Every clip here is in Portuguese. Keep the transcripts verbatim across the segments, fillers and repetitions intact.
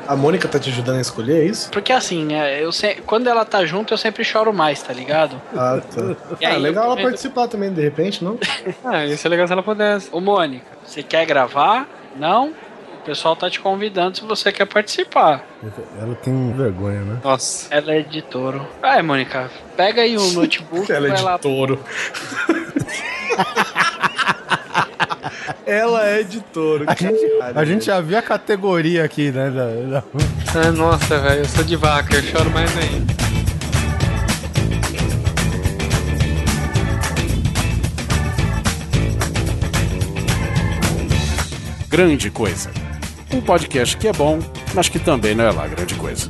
A Mônica tá te ajudando a escolher, é isso? Porque assim, né, eu se... quando ela tá junto, eu sempre choro mais, tá ligado? Ah, tá. E ah, aí, legal eu... ela participar também, de repente, não? Ah, isso é legal se ela pudesse. Ô, Mônica, você quer gravar? Não? O pessoal tá te convidando se você quer participar. Ela tem vergonha, né? Nossa. Ela é de touro. Vai, Mônica, pega aí o notebook. Ela é vai de lá. touro. Ela é de touro. A gente, a gente já viu a categoria aqui, né? Da, da... Ah, nossa, velho, eu sou de vaca, eu choro mais ainda. Grande Coisa. Um podcast que é bom, mas que também não é lá grande coisa.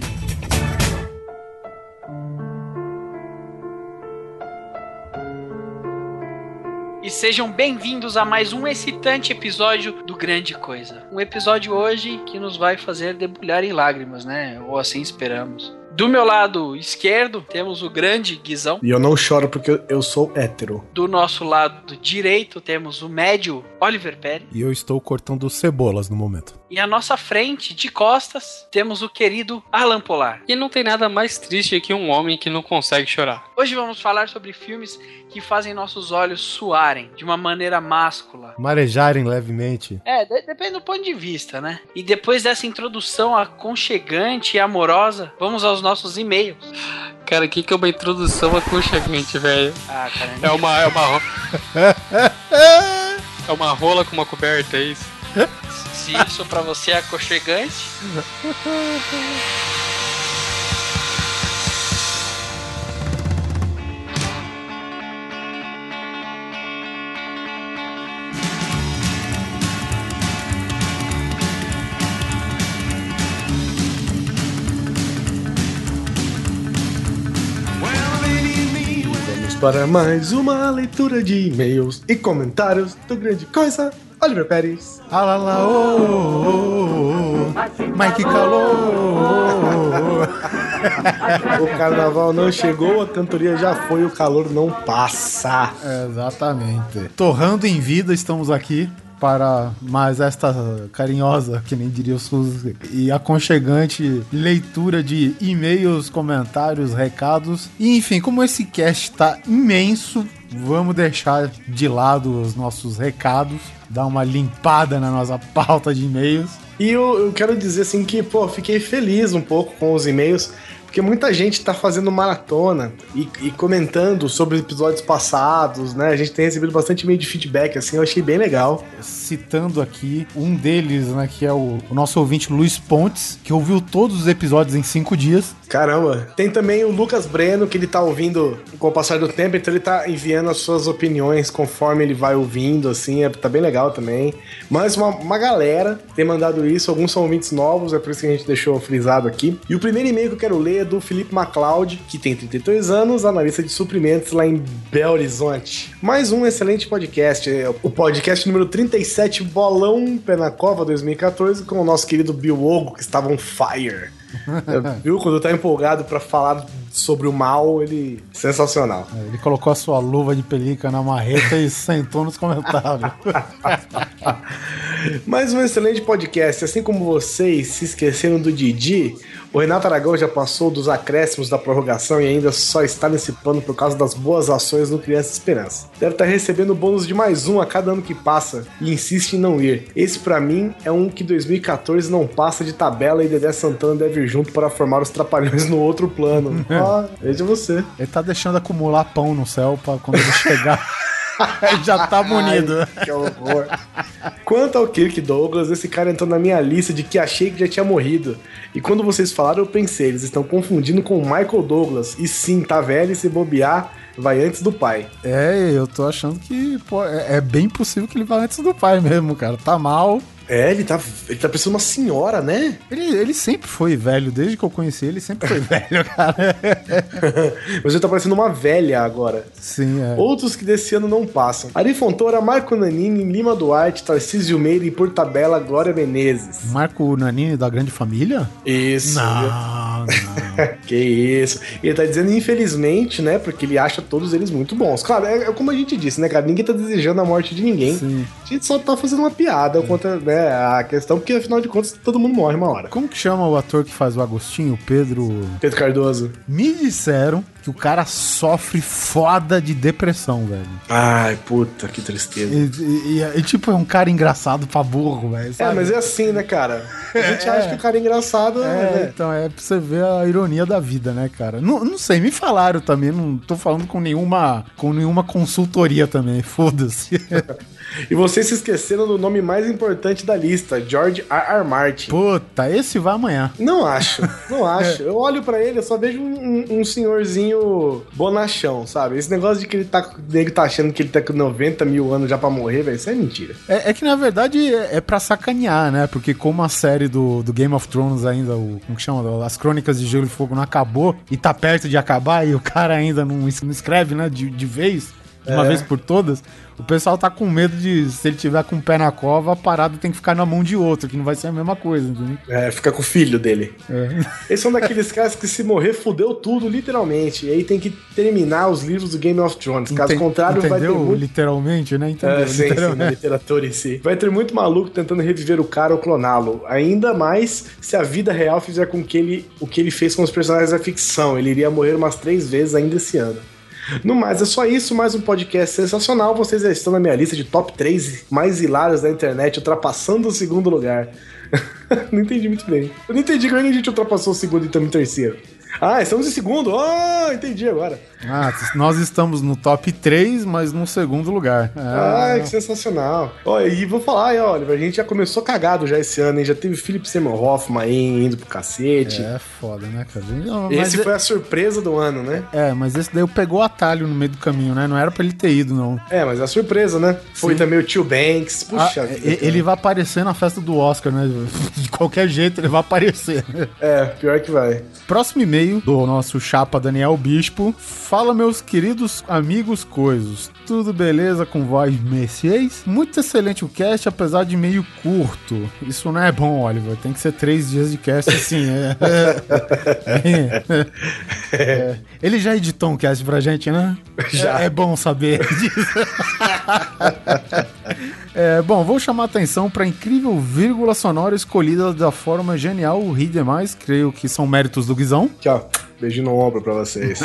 E sejam bem-vindos a mais um excitante episódio do Grande Coisa. Um episódio hoje que nos vai fazer debulhar em lágrimas, né? Ou assim esperamos. Do meu lado esquerdo, temos o grande Guizão. E eu não choro porque eu sou hétero. Do nosso lado direito, temos o médio Oliver Pérez. E eu estou cortando cebolas no momento. E à nossa frente, de costas, temos o querido Alan Polar. E não tem nada mais triste que um homem que não consegue chorar. Hoje vamos falar sobre filmes que fazem nossos olhos suarem de uma maneira máscula. Marejarem levemente. É, de- depende do ponto de vista, né? E depois dessa introdução aconchegante e amorosa, vamos aos nossos e-mails. Cara, o que, que é uma introdução aconchegante, velho? Ah, cara, É uma. É uma, ro- é uma rola com uma coberta, é isso? se isso pra você é aconchegante. Vamos para mais uma leitura de e-mails e comentários do Grande Coisa. Oliver Pérez. Ah lá lá, ô, ô, ô, Mike calor. O carnaval não chegou, a cantoria já foi, o calor não passa. Exatamente. Torrando em vida, estamos aqui para mais esta carinhosa, que nem diria o Suzy, e aconchegante leitura de e-mails, comentários, recados. E enfim, como esse cast tá imenso, vamos deixar de lado os nossos recados, dar uma limpada na nossa pauta de e-mails. E eu, eu quero dizer assim que, pô, fiquei feliz um pouco com os e-mails, porque muita gente tá fazendo maratona e, e comentando sobre episódios passados, né? A gente tem recebido bastante e-mail de feedback, assim, eu achei bem legal. Citando aqui um deles, né, que é o, o nosso ouvinte Luiz Pontes, que ouviu todos os episódios em cinco dias. Caramba. Tem também o Lucas Breno, que ele tá ouvindo com o passar do tempo, então ele tá enviando as suas opiniões conforme ele vai ouvindo, assim, é, tá bem legal também. Mas uma, uma galera tem mandado isso, alguns são ouvintes novos, é por isso que a gente deixou frisado aqui. E o primeiro e-mail que eu quero ler é do Felipe MacLeod, que tem trinta e dois anos, analista de suprimentos lá em Belo Horizonte. Mais um excelente podcast, é o podcast número trinta e sete, Bolão Pé na Cova dois mil e catorze, com o nosso querido Bill Ogo, que estava on fire. Viu? Quando tá empolgado pra falar sobre o mal, ele... Sensacional. Ele colocou a sua luva de pelica na marreta e sentou nos comentários. Mais um excelente podcast. Assim como vocês se esqueceram do Didi, o Renato Aragão já passou dos acréscimos da prorrogação e ainda só está nesse plano por causa das boas ações no Criança Esperança. Deve estar recebendo bônus de mais um a cada ano que passa e insiste em não ir. Esse pra mim é um que dois mil e catorze não passa de tabela e Dedé Santana deve ir junto para formar os Trapalhões no outro plano. Ah, veja você. Ele tá deixando acumular pão no céu pra quando ele chegar... já tá munido. Ai, que horror. Quanto ao Kirk Douglas, esse cara entrou na minha lista de que achei que já tinha morrido. E quando vocês falaram, eu pensei, eles estão confundindo com o Michael Douglas. E sim, tá velho e se bobear, vai antes do pai. É, eu tô achando que pô, é, é bem possível que ele vá antes do pai mesmo, cara. Tá mal. É, ele tá, ele tá parecendo uma senhora, né? Ele, ele sempre foi velho, desde que eu conheci ele, sempre foi velho, cara. Mas ele tá parecendo uma velha agora. Sim, é. Outros que desse ano não passam. Ari Fontoura, Marco Nanini, Lima Duarte, Tarcísio Meira e por tabela, Glória Menezes. Marco Nanini da Grande Família? Isso. Não, não. Que isso. Ele tá dizendo infelizmente, né? Porque ele acha todos eles muito bons. Claro, é, é como a gente disse, né, cara? Ninguém tá desejando a morte de ninguém. Sim. A gente só tá fazendo uma piada contra, né, a questão, porque afinal de contas todo mundo morre uma hora. Como que chama o ator que faz o Agostinho? Pedro... Pedro Cardoso. Me disseram que o cara sofre foda de depressão, velho. Ai, puta, que tristeza. E, e, e, e tipo, é um cara engraçado pra burro, velho. É, mas é assim, né, cara? A gente É. acha que o cara é engraçado, É, né? então é pra você ver a ironia da vida, né, cara? Não, não sei, me falaram também, não tô falando com nenhuma, com nenhuma consultoria também, foda-se. E vocês se esqueceram do nome mais importante da lista, George R. R. Martin. Puta, esse vai amanhã. Não acho, não acho. Eu olho pra ele, eu só vejo um, um, um senhorzinho bonachão, sabe? Esse negócio de que ele tá, ele tá achando que ele tá com noventa mil anos já pra morrer, velho, isso é mentira. É, é que na verdade é, é pra sacanear, né? Porque como a série do, do Game of Thrones ainda, o, como que chama? As Crônicas de Gelo e Fogo não acabou e tá perto de acabar e o cara ainda não, es- não escreve, né? De, de vez, de uma É. vez por todas. O pessoal tá com medo de, se ele tiver com o pé na cova, a parada tem que ficar na mão de outro, que não vai ser a mesma coisa, entendeu? É, fica com o filho dele. É. Eles são daqueles caras que se morrer, fudeu tudo, literalmente. E aí tem que terminar os livros do Game of Thrones. Caso Enten- contrário, vai ter entendeu? muito... Literalmente, né? Entendeu? É, sim, sim, na Literalmente. literatura em si. Vai ter muito maluco tentando reviver o cara ou cloná-lo. Ainda mais se a vida real fizer com que ele o que ele fez com os personagens da ficção. Ele iria morrer umas três vezes ainda esse ano. No mais, é só isso, mais um podcast sensacional. Vocês já estão na minha lista de top três mais hilários da internet, ultrapassando o segundo lugar. Não entendi muito bem. Eu não entendi como é que a gente ultrapassou o segundo e estamos em terceiro. Ah, estamos em segundo? Ah, entendi agora. Ah, nós estamos no top três, mas no segundo lugar. Ah, Ah, que sensacional. Olha, e vou falar aí, Oliver, a gente já começou cagado já esse ano, hein? Já teve Philip Seymour Hoffman aí indo pro cacete. é foda, né, cara? Não, mas Esse é- foi a surpresa do ano, né? É, mas esse daí eu pegou o atalho no meio do caminho, né? Não era pra ele ter ido, não. É, mas a surpresa, né? Foi Sim. também o Tio Banks. Puxa Ah, vida, e- cara. ele vai aparecer na festa do Oscar, né? De qualquer jeito ele vai aparecer. É, pior que vai. Próximo e-mail do nosso chapa Daniel Bispo. Fala, meus queridos amigos coisos. Tudo beleza com vós, Messias? Muito excelente o cast, apesar de meio curto. Isso não é bom, Oliver. Tem que ser três dias de cast, sim. É. É. É. Ele já editou um cast pra gente, né? Já. É, é bom saber disso. É, bom, vou chamar a atenção para a incrível vírgula sonora escolhida da forma genial, ri demais, creio que são méritos do Guizão. Aqui, ó. Beijinho no ombro pra vocês.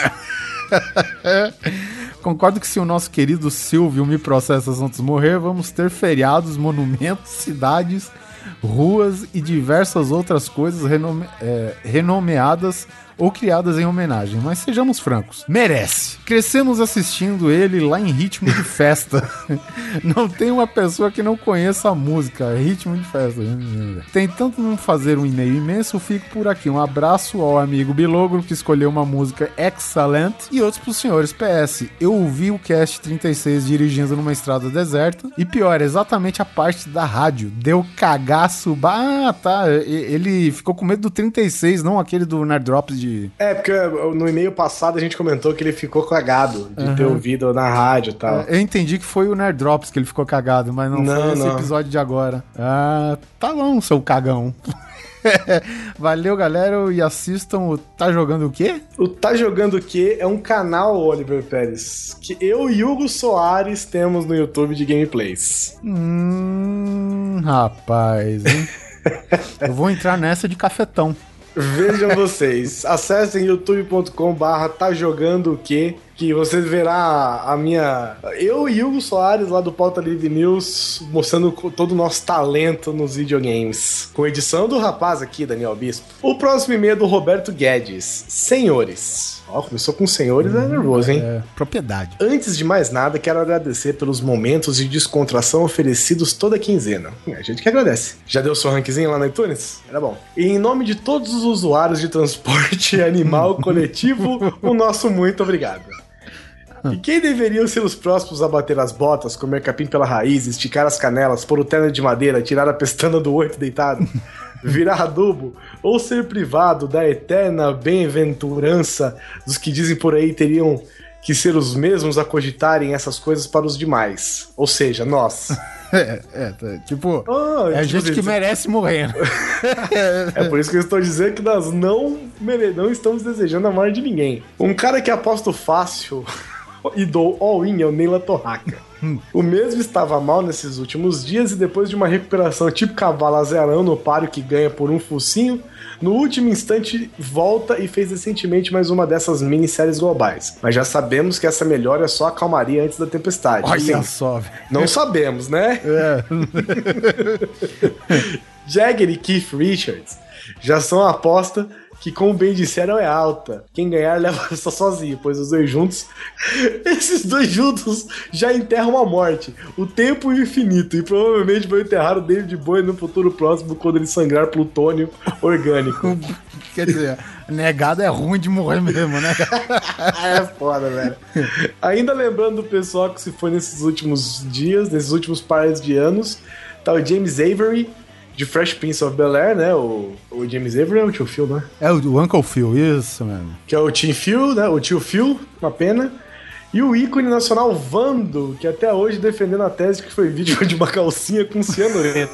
Concordo que se o nosso querido Silvio me processa antes de morrer, vamos ter feriados, monumentos, cidades, ruas e diversas outras coisas renome- é, renomeadas ou criadas em homenagem, mas sejamos francos, merece. Crescemos assistindo ele lá em ritmo de festa. Não tem uma pessoa que não conheça a música, ritmo de festa. Tentando não fazer um e-mail imenso, fico por aqui. Um abraço ao amigo Bilogro, que escolheu uma música excellent, e outros pros senhores. P S, eu ouvi o cast trinta e seis dirigindo numa estrada deserta, e pior, exatamente a parte da rádio. Deu cagaço. Ah, tá. Ele ficou com medo do trinta e seis, não aquele do Nerd Drops de... É, porque no e-mail passado a gente comentou que ele ficou cagado de ter ouvido na rádio e tal. Eu entendi que foi o Nerd Drops que ele ficou cagado, mas não, Não, foi esse não. episódio de agora. Ah, tá bom, seu cagão. Valeu, galera, e assistam o Tá Jogando o Quê? O Tá Jogando o Quê é um canal, Oliver Pérez, que eu e Hugo Soares temos no YouTube de gameplays. Hum, rapaz, hein? Eu vou entrar nessa de cafetão. Vejam vocês, acessem youtube ponto com barra tá jogando o quê, que você verá a minha... Eu e Hugo Soares lá do Pauta Livre News mostrando todo o nosso talento nos videogames. Com edição do rapaz aqui, Daniel Bispo. O próximo e-mail é do Roberto Guedes. Senhores. Ó, começou com senhores, é nervoso, hein? É, propriedade. Antes de mais nada, quero agradecer pelos momentos de descontração oferecidos toda quinzena. A gente que agradece. Já deu seu rankzinho lá no iTunes? Era bom. E em nome de todos os usuários de transporte animal coletivo, o nosso muito obrigado. E quem deveriam ser os próximos a bater as botas, comer capim pela raiz, esticar as canelas, pôr o terno de madeira, tirar a pestana do oito deitado, virar adubo, ou ser privado da eterna bem-aventurança dos que dizem por aí teriam que ser os mesmos a cogitarem essas coisas para os demais. Ou seja, nós. É, é, tá, tipo, oh, é tipo gente que merece morrer. É por isso que eu estou dizendo que nós não, mere... não estamos desejando a morte de ninguém. Um cara que aposto fácil e dou all-in é o Neila Torraca. O mesmo estava mal nesses últimos dias e depois de uma recuperação tipo cavalo azarão no páreo que ganha por um focinho, no último instante volta e fez recentemente mais uma dessas minisséries globais. Mas já sabemos que essa melhora é só a calmaria antes da tempestade. Olha só, velho. Não sabemos, né? É. Jagger e Keith Richards já são a aposta que, como bem disseram, é alta. Quem ganhar leva só sozinho, pois os dois juntos, esses dois juntos já enterram a morte, o tempo e o infinito, e provavelmente vão enterrar o David Bowie no futuro próximo quando ele sangrar plutônio orgânico. Quer dizer, negado é ruim de morrer mesmo, né? É foda, velho. Ainda lembrando do pessoal que se foi nesses últimos dias, nesses últimos pares de anos, tá o James Avery, de Fresh Prince of Bel-Air, né? O, o James Avery é o tio Phil, né? É o, o Uncle Phil, isso mesmo. Que é o tio Phil, né? O tio Phil, uma pena. E o ícone nacional Vando, que até hoje defendendo a tese que foi vítima de uma calcinha com cianureto.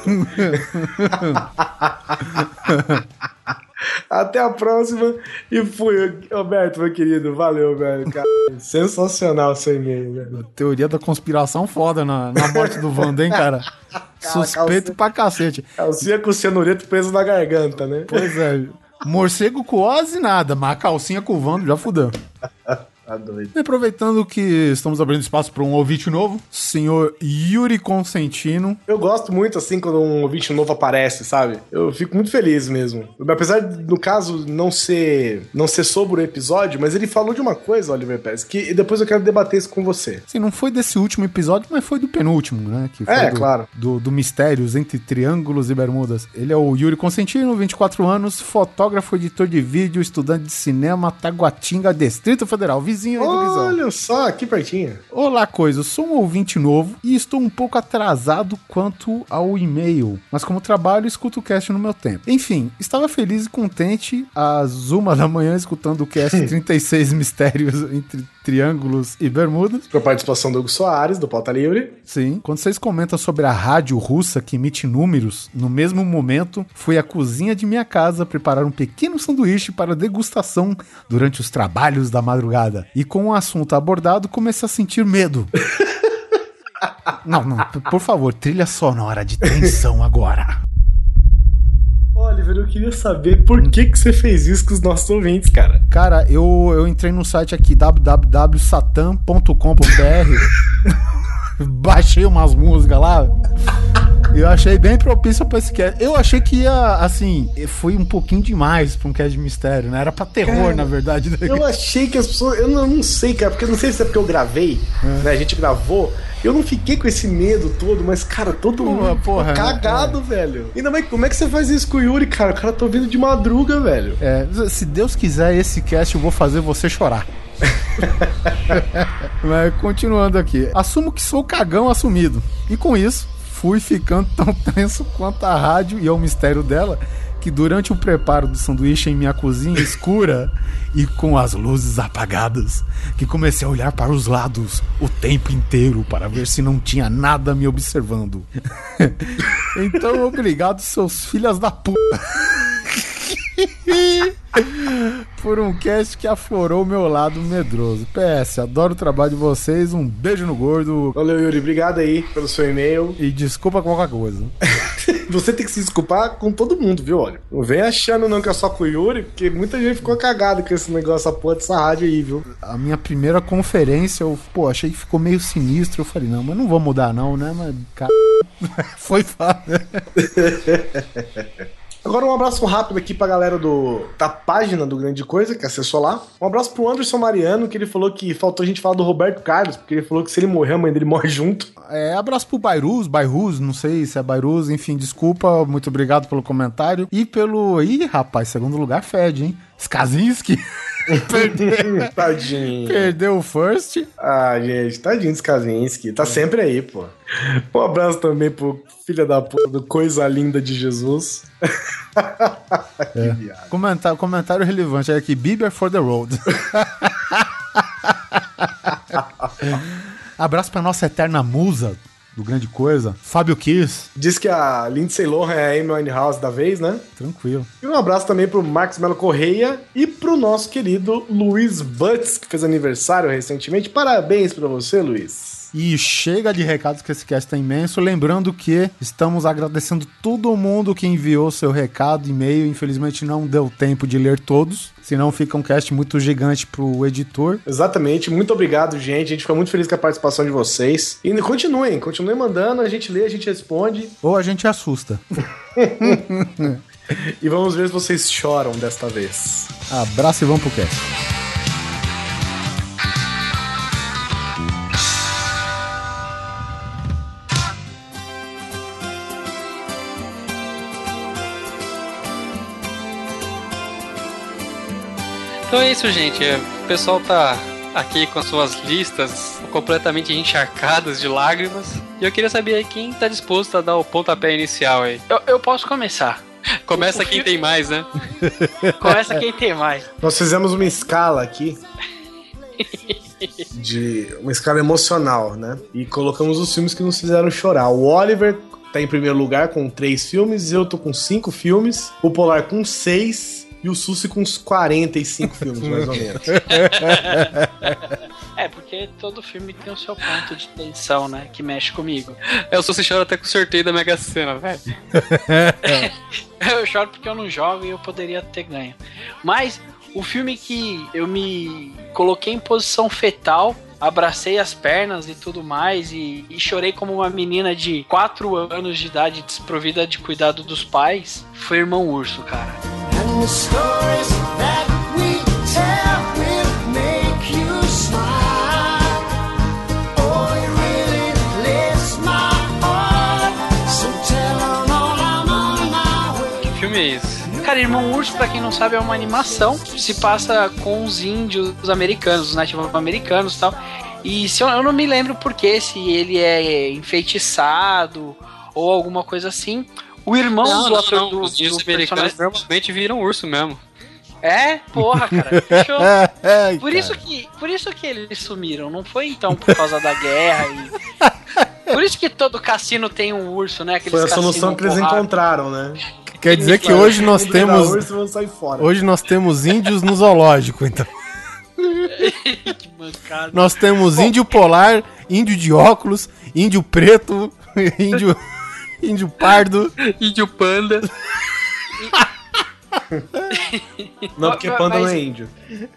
Até a próxima. E fui, Roberto, meu querido. Valeu, velho. Cara, sensacional seu e-mail, velho. Teoria da conspiração foda na, na morte do Vando, hein, cara? Suspeito calcinha, pra cacete. Calcinha com cianureto preso na garganta, né? Pois é. Morcego com ose, nada, mas a calcinha com o Vando já fudeu. Tá doido. E aproveitando que estamos abrindo espaço para um ouvinte novo, senhor Yuri Consentino. Eu gosto muito, assim, quando um ouvinte novo aparece, sabe? Eu fico muito feliz mesmo. Apesar, de, no caso, não ser, não ser sobre o episódio, mas ele falou de uma coisa, Oliver Pérez, que depois eu quero debater isso com você. Sim, não foi desse último episódio, mas foi do penúltimo, né? Que foi é, do, claro. Do, do Mistérios entre Triângulos e Bermudas. Ele é o Yuri Consentino, vinte e quatro anos, fotógrafo, editor de vídeo, estudante de cinema, Taguatinga, Distrito Federal, vizinho aí do Visão. Olha só, aqui pertinho. Olá, coisa, eu sou um ouvinte novo e estou um pouco atrasado quanto ao e-mail, mas como trabalho, escuto o cast no meu tempo. Enfim, estava feliz e contente às uma da manhã escutando o cast trinta e seis Mistérios entre Triângulos e Bermudas. Com a participação do Hugo Soares, do Pauta Livre. Sim. Quando vocês comentam sobre a rádio russa que emite números, no mesmo momento, fui à cozinha de minha casa preparar um pequeno sanduíche para degustação durante os trabalhos da madrugada. E com o assunto abordado, comecei a sentir medo. Não, não, por favor, trilha sonora de tensão agora. Oliver, eu queria saber por que, que você fez isso com os nossos ouvintes, cara. Cara, eu, eu entrei no site aqui, w w w ponto satan ponto com ponto b r, baixei umas músicas lá, e eu achei bem propício pra esse cast. Eu achei que ia, assim, foi um pouquinho demais pra um cast de mistério, né? Era pra terror, cara, na verdade. Né? Eu achei que as pessoas... Eu não, eu não sei, cara, porque eu não sei se é porque eu gravei, é. né? A gente gravou... Eu não fiquei com esse medo todo, mas, cara, todo porra, mundo porra, cagado, né? Velho. Ainda mais, como é que você faz isso com o Yuri, cara? O cara tá ouvindo de madruga, velho. É, se Deus quiser, esse cast eu vou fazer você chorar. Mas continuando aqui. Assumo que sou cagão assumido. E com isso, fui ficando tão tenso quanto a rádio e ao mistério dela, que durante o preparo do sanduíche em minha cozinha escura e com as luzes apagadas, que comecei a olhar para os lados o tempo inteiro para ver se não tinha nada me observando. Então, obrigado, seus filhas da puta, por um cast que aflorou o meu lado medroso. P S, adoro o trabalho de vocês, um beijo no gordo. Valeu, Yuri, obrigado aí pelo seu e-mail. E desculpa qualquer coisa. Você tem que se desculpar com todo mundo, viu, olha? Não vem achando não que é só com o Yuri, porque muita gente ficou cagada com esse negócio, essa porra dessa rádio aí, viu? A minha primeira conferência, eu, pô, achei que ficou meio sinistro. Eu falei, não, mas não vou mudar não, né? Mas, cara, foi fácil. Agora um abraço rápido aqui pra galera do, da página do Grande Coisa, que acessou lá. Um abraço pro Anderson Mariano, que ele falou que faltou a gente falar do Roberto Carlos, porque ele falou que se ele morrer, a mãe dele morre junto. É, abraço pro Bairuz, Bairuz, não sei se é Bairuz, enfim, desculpa, muito obrigado pelo comentário. E pelo... Ih, rapaz, segundo lugar fede, hein? Skazinski. Perdeu. Tadinho. Perdeu o first. Ah, gente, tadinho do Skazinski. Tá sempre aí, pô. Um abraço também pro filho da puta do Coisa Linda de Jesus. Que é. viado. Comentário, comentário relevante é aqui, Bieber for the road. Abraço pra nossa eterna musa do Grande Coisa, Fábio Kiss. Diz que a Lindsay Lohan é a Amy Winehouse da vez, né? Tranquilo. E um abraço também pro Marcos Melo Correia e pro nosso querido Luiz Butts, que fez aniversário recentemente. Parabéns pra você, Luiz. E chega de recados que esse cast é imenso. Lembrando que estamos agradecendo todo mundo que enviou seu recado, e-mail. Infelizmente não deu tempo de ler todos, senão fica um cast muito gigante pro editor. Exatamente. Muito obrigado, gente. A gente fica muito feliz com a participação de vocês. E continuem, continuem mandando. A gente lê, a gente responde. Ou a gente assusta. E vamos ver se vocês choram desta vez. Abraço e vamos pro cast. Então é isso, gente. O pessoal tá aqui com as suas listas completamente encharcadas de lágrimas. E eu queria saber aí quem tá disposto a dar o pontapé inicial aí. Eu, eu posso começar. Começa O quem fi- tem mais, né? Começa quem tem mais. Nós fizemos uma escala aqui. De uma escala emocional, né? E colocamos os filmes que nos fizeram chorar. O Oliver tá em primeiro lugar com três filmes, eu tô com cinco filmes, o Polar com seis e o Sussi com uns quarenta e cinco filmes, mais ou menos. É, porque todo filme tem o seu ponto de tensão, né? Que mexe comigo. Eu só se choro até com o sorteio da Mega Sena, velho. Eu choro porque eu não jogo e eu poderia ter ganho. Mas o filme que eu me coloquei em posição fetal, abracei as pernas e tudo mais, e, e chorei como uma menina de quatro anos de idade desprovida de cuidado dos pais, foi Irmão Urso, cara. And the stories that we tell will make you smile. Oh, it really lifts my heart. So tell 'em all I'm on my way. Que filme é esse? Cara, Irmão Urso, pra quem não sabe, é uma animação que se passa com os índios americanos, os nativos americanos e tal. E se eu, eu não me lembro porquê, se ele é enfeitiçado ou alguma coisa assim. O irmão Não, do não, ator não. do, Os índios do americanos personagem... normalmente viram urso mesmo. É? Porra, cara. Fechou. Ai, Por cara. isso, que, por isso que eles sumiram. Não foi então por causa da guerra e... Por isso que todo cassino tem um urso, né? Aqueles Foi a solução cassino que eles porrada. encontraram, né? Quer dizer que hoje nós Vamos virar temos urso e vamos sair fora. hoje nós temos índios no zoológico, então. Que mancada. Nós temos índio polar, índio de óculos, índio preto, índio índio pardo. Índio panda. Não, porque Mas- panda não mas- é índio.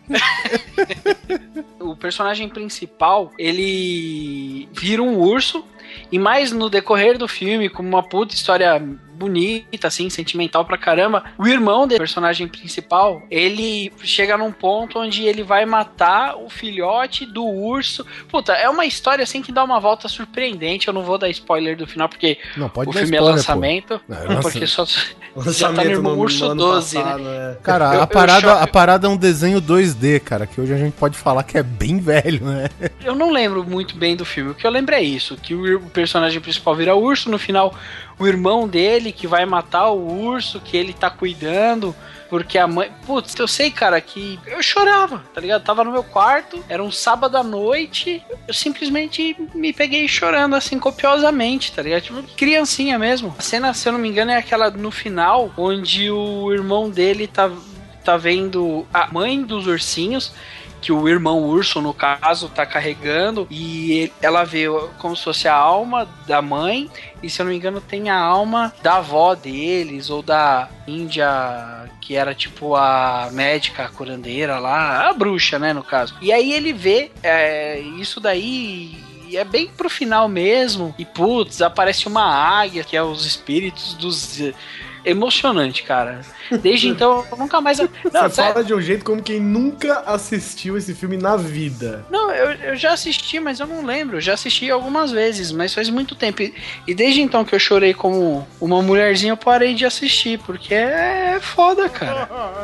O personagem principal, ele vira um urso, e mais no decorrer do filme, como uma puta história bonita, assim, sentimental pra caramba, o irmão do personagem principal, ele chega num ponto onde ele vai matar o filhote do urso. Puta, é uma história assim que dá uma volta surpreendente. Eu não vou dar spoiler do final, porque Não, pode o dar filme spoiler, é lançamento. Não, é lança- Porque só Lançamento já tá no Irmão Urso ano doze, né? passado, é. Cara, Eu- a, eu parada, choco- a parada é um desenho dois D, cara, que hoje a gente pode falar que é bem velho, né? Eu não lembro muito bem do filme. O que eu lembro é isso: que o, o personagem principal vira urso, no final, o irmão dele que vai matar o urso, que ele tá cuidando, porque a mãe. Putz, eu sei, cara, que eu chorava, tá ligado? Tava no meu quarto, era um sábado à noite, eu simplesmente me peguei chorando assim copiosamente, tá ligado? Tipo, criancinha mesmo. A cena, se eu não me engano, é aquela no final, onde o irmão dele tá, tá vendo a mãe dos ursinhos, que o irmão urso, no caso, tá carregando, e ele- ela vê como se fosse a alma da mãe, e se eu não me engano tem a alma da avó deles, ou da índia, que era tipo a médica, a curandeira lá, a bruxa, né, no caso. E aí ele vê é, isso daí... E é bem pro final mesmo. E putz, aparece uma águia, que é os espíritos dos... Emocionante, cara. Desde então, eu nunca mais... Não, Você sério. fala de um jeito como quem nunca assistiu esse filme na vida. Não, eu, eu já assisti, mas eu não lembro. Eu já assisti algumas vezes, mas faz muito tempo. E, e desde então que eu chorei como uma mulherzinha, eu parei de assistir, porque é foda, cara.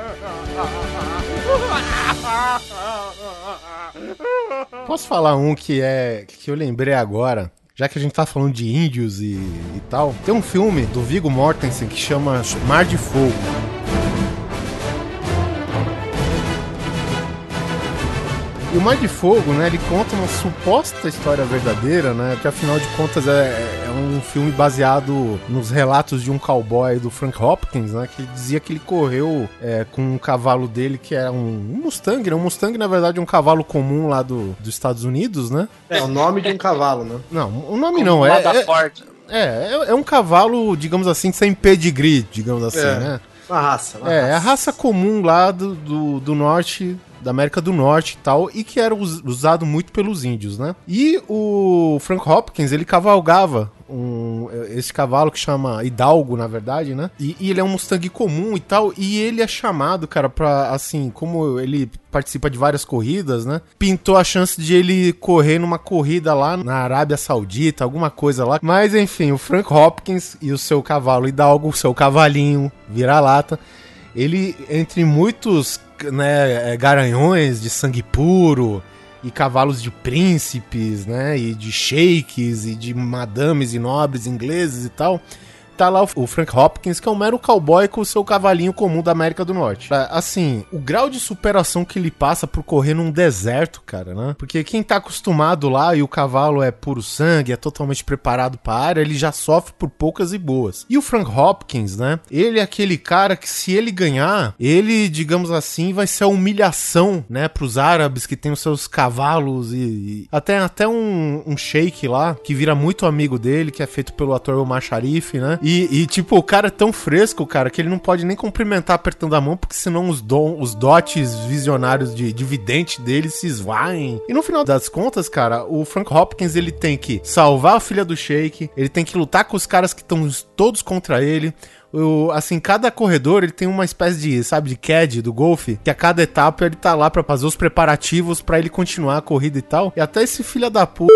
Posso falar um que é que eu lembrei agora? Já que a gente tá falando de índios e, e tal, tem um filme do Viggo Mortensen que chama Mar de Fogo. E o Mar de Fogo, né, ele conta uma suposta história verdadeira, né, que afinal de contas é, é um filme baseado nos relatos de um cowboy do Frank Hopkins, né, que ele dizia que ele correu é, com um cavalo dele que era um, um Mustang, né, um Mustang na verdade é um cavalo comum lá do, dos Estados Unidos, né. É o nome de um cavalo, né? Não, o nome Como não, lá é... da é Ford. É, é, é um cavalo, digamos assim, sem pedigree, digamos assim, É. né? Uma raça. Uma É, raça. é a raça comum lá do, do, do norte, da América do Norte e tal, e que era us- usado muito pelos índios, né? E o Frank Hopkins, ele cavalgava um, esse cavalo que chama Hidalgo, na verdade, né? E, e ele é um Mustang comum e tal, e ele é chamado, cara, pra, assim, como ele participa de várias corridas, né? Pintou a chance de ele correr numa corrida lá na Arábia Saudita, alguma coisa lá. Mas, enfim, o Frank Hopkins e o seu cavalo Hidalgo, o seu cavalinho vira-lata, ele, entre muitos, né, garanhões de sangue puro e cavalos de príncipes, né, e de sheiks e de madames e nobres ingleses e tal, tá lá o Frank Hopkins, que é um mero cowboy com o seu cavalinho comum da América do Norte. Assim, o grau de superação que ele passa por correr num deserto, cara, né? Porque quem tá acostumado lá e o cavalo é puro sangue, é totalmente preparado pra área, ele já sofre por poucas e boas. E o Frank Hopkins, né? Ele é aquele cara que se ele ganhar, ele, digamos assim, vai ser a humilhação, né, pros árabes que tem os seus cavalos e... e até, até um, um sheik lá, que vira muito amigo dele, que é feito pelo ator Omar Sharif, né? E, e, tipo, o cara é tão fresco, cara, que ele não pode nem cumprimentar apertando a mão, porque senão os, dom, os dotes visionários de, de vidente dele se esvaem. E no final das contas, cara, o Frank Hopkins, ele tem que salvar a filha do Sheik, ele tem que lutar com os caras que estão todos contra ele. O, assim, cada corredor, ele tem uma espécie de, sabe, de C A D do golfe, que a cada etapa ele tá lá pra fazer os preparativos pra ele continuar a corrida e tal. E até esse filho da puta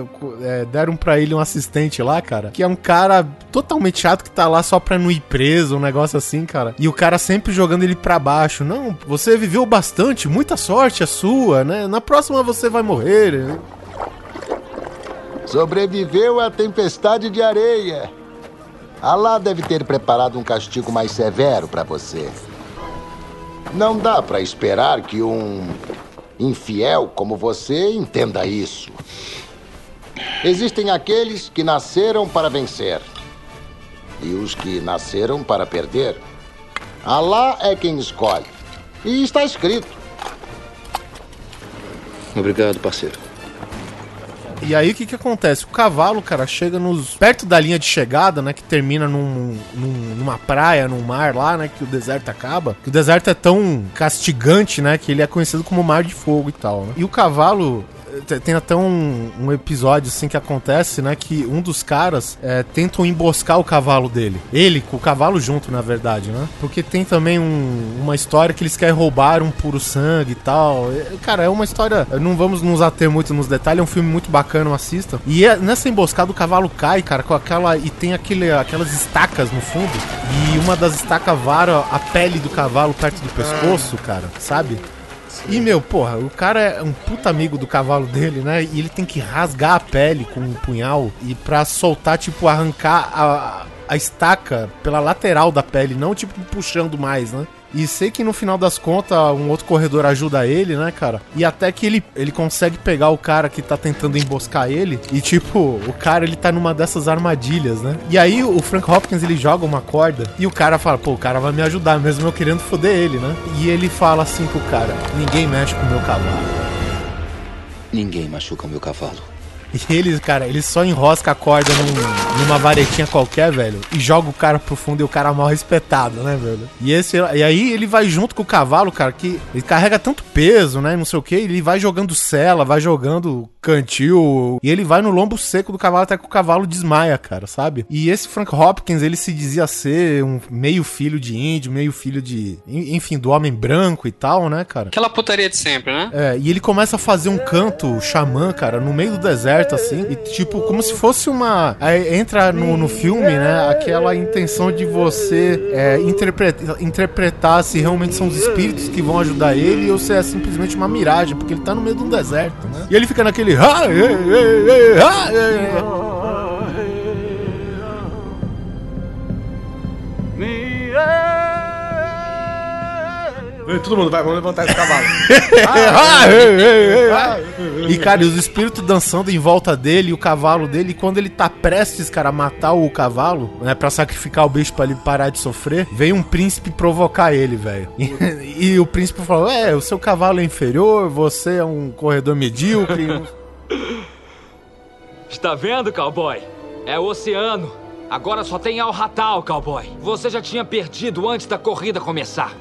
é, deram pra ele um assistente lá, cara, que é um cara totalmente chato que tá lá só pra não ir preso, um negócio assim, cara. E o cara sempre jogando ele pra baixo. Não, você viveu bastante, muita sorte é sua, né? Na próxima você vai morrer. Sobreviveu à tempestade de areia. Alá deve ter preparado um castigo mais severo para você. Não dá para esperar que um infiel como você entenda isso. Existem aqueles que nasceram para vencer e os que nasceram para perder. Alá é quem escolhe. E está escrito. Obrigado, parceiro. E aí o que que acontece? O cavalo, cara, chega nos perto da linha de chegada, né, que termina num, num, numa praia, num mar lá, né, que o deserto acaba. Que o deserto é tão castigante, né, que ele é conhecido como Mar de Fogo e tal, né? E o cavalo... Tem até um, um episódio assim que acontece, né, que um dos caras é, tentam emboscar o cavalo dele. Ele com o cavalo junto, na verdade, né? Porque tem também um, uma história que eles querem roubar um puro sangue e tal. É, cara, é uma história... Não vamos nos ater muito nos detalhes, é um filme muito bacana, assista. E é, nessa emboscada o cavalo cai, cara, com aquela... E tem aquele, aquelas estacas no fundo. E uma das estacas vara a pele do cavalo perto do pescoço, cara, sabe? E, meu, porra, o cara é um puta amigo do cavalo dele, né? E ele tem que rasgar a pele com um punhal e pra soltar, tipo, arrancar a, a estaca pela lateral da pele, não, tipo, puxando mais, né? E sei que no final das contas um outro corredor ajuda ele, né, cara? E até que ele, ele consegue pegar o cara que tá tentando emboscar ele. E tipo, o cara ele tá numa dessas armadilhas, né? E aí o Frank Hopkins ele joga uma corda e o cara fala, pô, o cara vai me ajudar mesmo eu querendo foder ele, né? E ele fala assim pro cara, ninguém mexe com o meu cavalo. Ninguém machuca o meu cavalo. E ele, cara, ele só enrosca a corda num, numa varetinha qualquer, velho, e joga o cara pro fundo e o cara mal respetado, né, velho? E, esse, e aí ele vai junto com o cavalo, cara, que ele carrega tanto peso, né, não sei o que, ele vai jogando sela, vai jogando cantil, e ele vai no lombo seco do cavalo até que o cavalo desmaia, cara, sabe? E esse Frank Hopkins, ele se dizia ser um meio filho de índio, meio filho de, enfim, do homem branco e tal, né, cara? Aquela putaria de sempre, né? É, e ele começa a fazer um canto xamã, cara, no meio do deserto, assim, e tipo, como se fosse uma... Aí entra no, no filme, né, aquela intenção de você é, interpretar, interpretar se realmente são os espíritos que vão ajudar ele ou se é simplesmente uma miragem, porque ele tá no meio de um deserto, né? E ele fica naquele... Todo mundo, vai, vamos levantar esse cavalo. E, cara, e os espíritos dançando em volta dele, e o cavalo dele, e quando ele tá prestes, cara, a matar o cavalo, né, pra sacrificar o bicho pra ele parar de sofrer, vem um príncipe provocar ele, velho. E, e o príncipe falou, é, o seu cavalo é inferior, você é um corredor medíocre. Está vendo, cowboy? É o oceano. Agora só tem Al-Hatal, cowboy. Você já tinha perdido antes da corrida começar.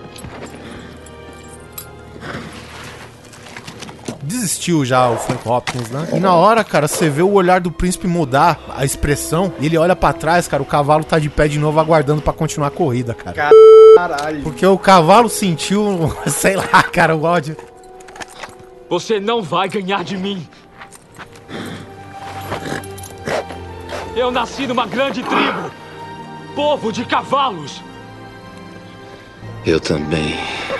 Desistiu já o Frank Hopkins, né? E na hora, cara, você vê o olhar do príncipe mudar, a expressão, e ele olha pra trás, cara, o cavalo tá de pé de novo aguardando pra continuar a corrida, cara. Caralho. Porque o cavalo sentiu, sei lá, cara, o ódio. Você não vai ganhar de mim. Eu nasci numa grande tribo. Povo de cavalos. Eu também.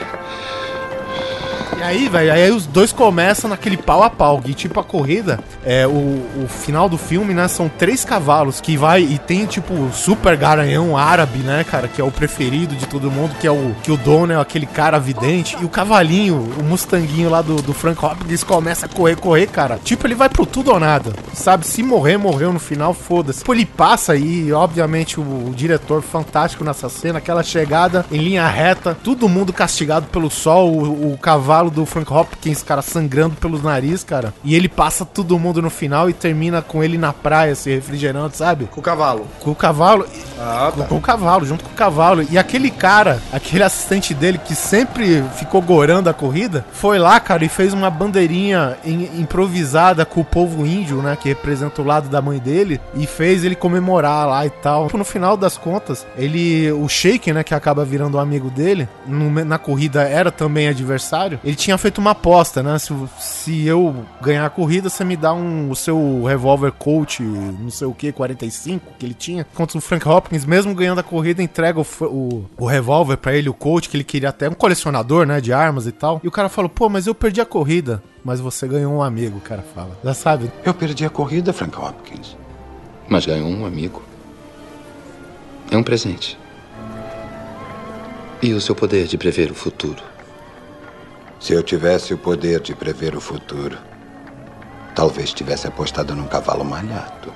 E aí, velho, aí os dois começam naquele pau a pau. E tipo, a corrida, é, o, o final do filme, né, são três cavalos que vai e tem, tipo, o super garanhão árabe, né, cara, que é o preferido de todo mundo, que é o que o dono é aquele cara vidente. E o cavalinho, o mustanguinho lá do, do Frank Hopkins começa a correr, correr, cara. Tipo, ele vai pro tudo ou nada, sabe? Se morrer, morreu no final, foda-se. Tipo, ele passa aí, obviamente, o, o diretor fantástico nessa cena, aquela chegada em linha reta, todo mundo castigado pelo sol, o, o cavalo do Frank Hopkins, cara, sangrando pelos nariz, cara. E ele passa todo mundo no final e termina com ele na praia, se refrigerando, sabe? Com o cavalo. Com o cavalo. Ah, tá. com, com o cavalo, junto com o cavalo. E aquele cara, aquele assistente dele que sempre ficou gorando a corrida, foi lá, cara, e fez uma bandeirinha em, improvisada com o povo índio, né, que representa o lado da mãe dele, e fez ele comemorar lá e tal. No final das contas, ele, o Sheik, né, que acaba virando um amigo dele, no, na corrida era também adversário, ele tinha feito uma aposta, né? Se, se eu ganhar a corrida, você me dá um, o seu revólver Colt, não sei o que, quarenta e cinco, que ele tinha. Contra o Frank Hopkins, mesmo ganhando a corrida, entrega o, o, o revólver pra ele, o Colt, que ele queria até um colecionador, né? De armas e tal. E o cara falou, pô, mas eu perdi a corrida. Mas você ganhou um amigo, o cara fala. Já sabe? Eu perdi a corrida, Frank Hopkins. Mas ganhou um amigo. É um presente. E o seu poder de prever o futuro. Se eu tivesse o poder de prever o futuro, talvez tivesse apostado num cavalo malhado.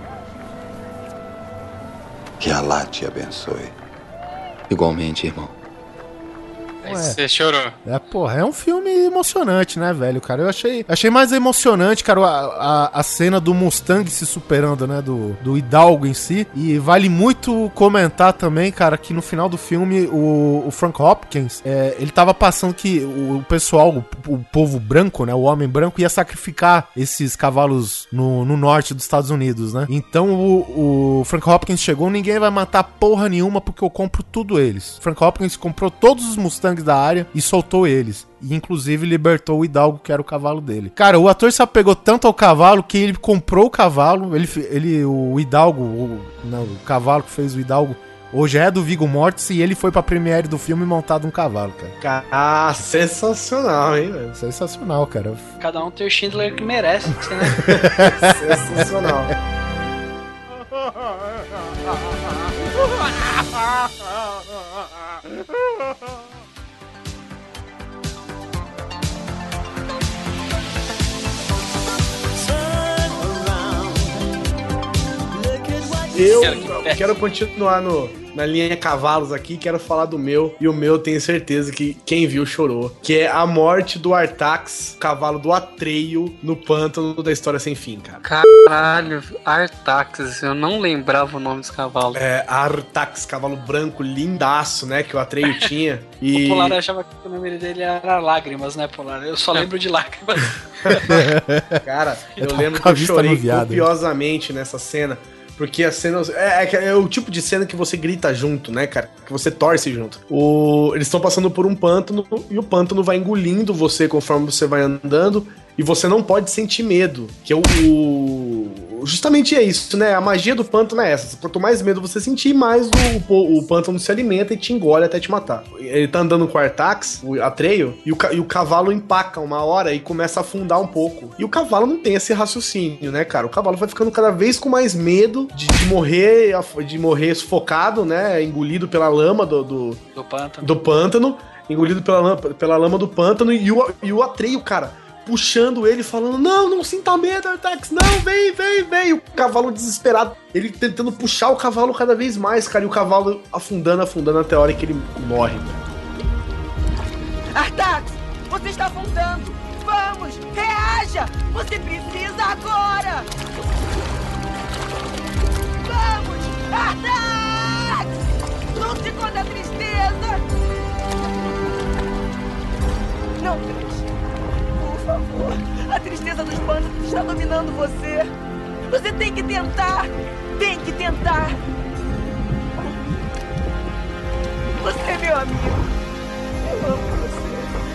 Que Alá te abençoe. Igualmente, irmão. Aí você chorou. É, porra, é um filme emocionante, né, velho, cara? Eu achei, achei mais emocionante, cara, a, a, a cena do Mustang se superando, né, do, do Hidalgo em si. E vale muito comentar também, cara, que no final do filme o, o Frank Hopkins, é, ele tava passando que o, o pessoal, o, o povo branco, né, o homem branco, ia sacrificar esses cavalos no, no norte dos Estados Unidos, né? Então o, o Frank Hopkins chegou, ninguém vai matar porra nenhuma porque eu compro tudo eles. O Frank Hopkins comprou todos os Mustangs da área e soltou eles. E inclusive libertou o Hidalgo, que era o cavalo dele. Cara, o ator se apegou tanto ao cavalo que ele comprou o cavalo. Ele, ele o Hidalgo, o, não, o cavalo que fez o Hidalgo, hoje é do Viggo Mortensen e ele foi pra premiere do filme montado um cavalo, cara. Ah, sensacional, hein, velho? Sensacional, cara. Cada um tem o Schindler que merece, né? Sensacional. Eu quero continuar no, na linha cavalos aqui, quero falar do meu, e o meu tenho certeza que quem viu chorou, que é a morte do Artax, cavalo do Atreio, no pântano da História Sem Fim, cara. Caralho, Artax, eu não lembrava o nome desse cavalo. É, Artax, cavalo branco, lindaço, né, que o Atreio tinha. E... O Polar achava que o nome dele era Lágrimas, né, Polar? Eu só lembro de Lágrimas. Cara, eu lembro que eu chorei copiosamente nessa cena. Porque a cena... É, é, é o tipo de cena que você grita junto, né, cara? Que você torce junto. O, eles estão passando por um pântano e o pântano vai engolindo você conforme você vai andando e você não pode sentir medo. Que é o... o justamente é isso, né? A magia do pântano é essa. Quanto mais medo você sentir, mais o, o, o pântano se alimenta e te engole até te matar. Ele tá andando com o Artax, o Atreio, e o, e o cavalo empaca uma hora e começa a afundar um pouco. E o cavalo não tem esse raciocínio, né, cara? O cavalo vai ficando cada vez com mais medo de, de morrer, de morrer sufocado, né? Engolido pela lama do, do, do pântano. Do pântano engolido pela lama, pela lama do pântano, e o, e o Atreio, cara, puxando ele, falando, não, não sinta medo, Artax, não, vem, vem, vem. O cavalo desesperado, ele tentando puxar o cavalo cada vez mais, cara, e o cavalo afundando, afundando até a hora que ele morre, cara. Artax, você está afundando. Vamos, reaja. Você precisa agora. Vamos, Artax. Lute contra a tristeza. Não, Trix. Por favor. A tristeza dos pântanos está dominando você. Você tem que tentar. Tem que tentar. Você é meu amigo. Eu amo você.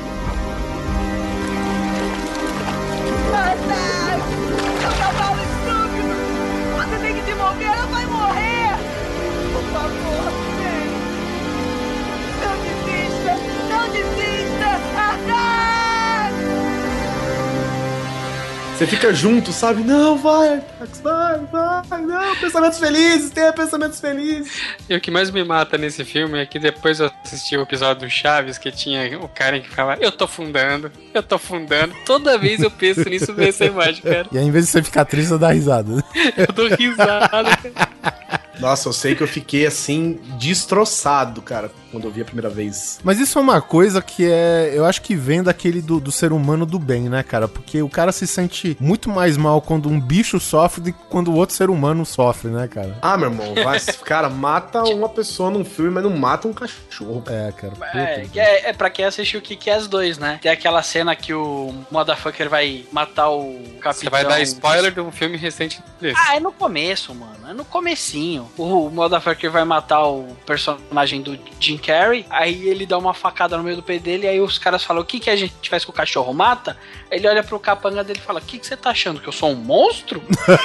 Artax! Seu cavalo estúpido! Você tem que se mover, ela vai morrer! Por favor, vem! Não desista! Não desista! Artax! Você fica junto, sabe? Não, vai, Artax, vai, vai, não, pensamentos felizes, tenha pensamentos felizes. E o que mais me mata nesse filme é que depois eu assisti o episódio do Chaves, que tinha o cara que ficava, eu tô afundando, eu tô afundando. Toda vez eu penso nisso nessa imagem, cara. E aí, em vez de você ficar triste, você dá risada. Eu dou risada, cara. Nossa, eu sei que eu fiquei assim, destroçado, cara, quando eu vi a primeira vez. Mas isso é uma coisa que é, eu acho que vem daquele do, do ser humano do bem, né, cara? Porque o cara se sente muito mais mal quando um bicho sofre do que quando o outro ser humano sofre, né, cara? Ah, meu irmão, vai, cara, mata uma pessoa num filme, mas não mata um cachorro. É, cara. É, é, é pra quem assistiu o que que é as dois, né? Tem aquela cena que o motherfucker vai matar o capitão. Você vai dar spoiler de um filme recente desse. Ah, é no começo, mano. É no comecinho. O motherfucker vai matar o personagem do Jim Carrey, aí ele dá uma facada no meio do peito dele, aí os caras falam, o que que a gente faz com o cachorro? Mata? Ele olha pro capanga dele e fala, o que que você tá achando? Que eu sou um monstro?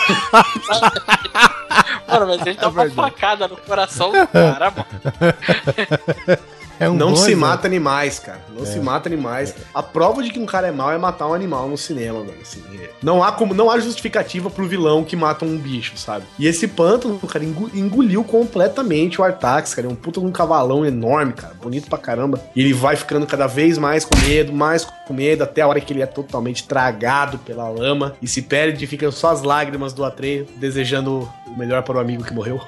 Mano, mas ele dá é uma facada no coração do cara, mano. É um não se mata animais, cara. Não é. se mata animais. A prova de que um cara é mau é matar um animal no cinema, velho. Assim, é. não, há como, não há justificativa pro vilão que mata um bicho, sabe? E esse pântano, cara, engoliu completamente o Artax, cara. É um puta de um cavalão enorme, cara. Bonito pra caramba. E ele vai ficando cada vez mais com medo, mais com medo, até a hora que ele é totalmente tragado pela lama e se perde e ficam só as lágrimas do Atreio, desejando o melhor para o amigo que morreu.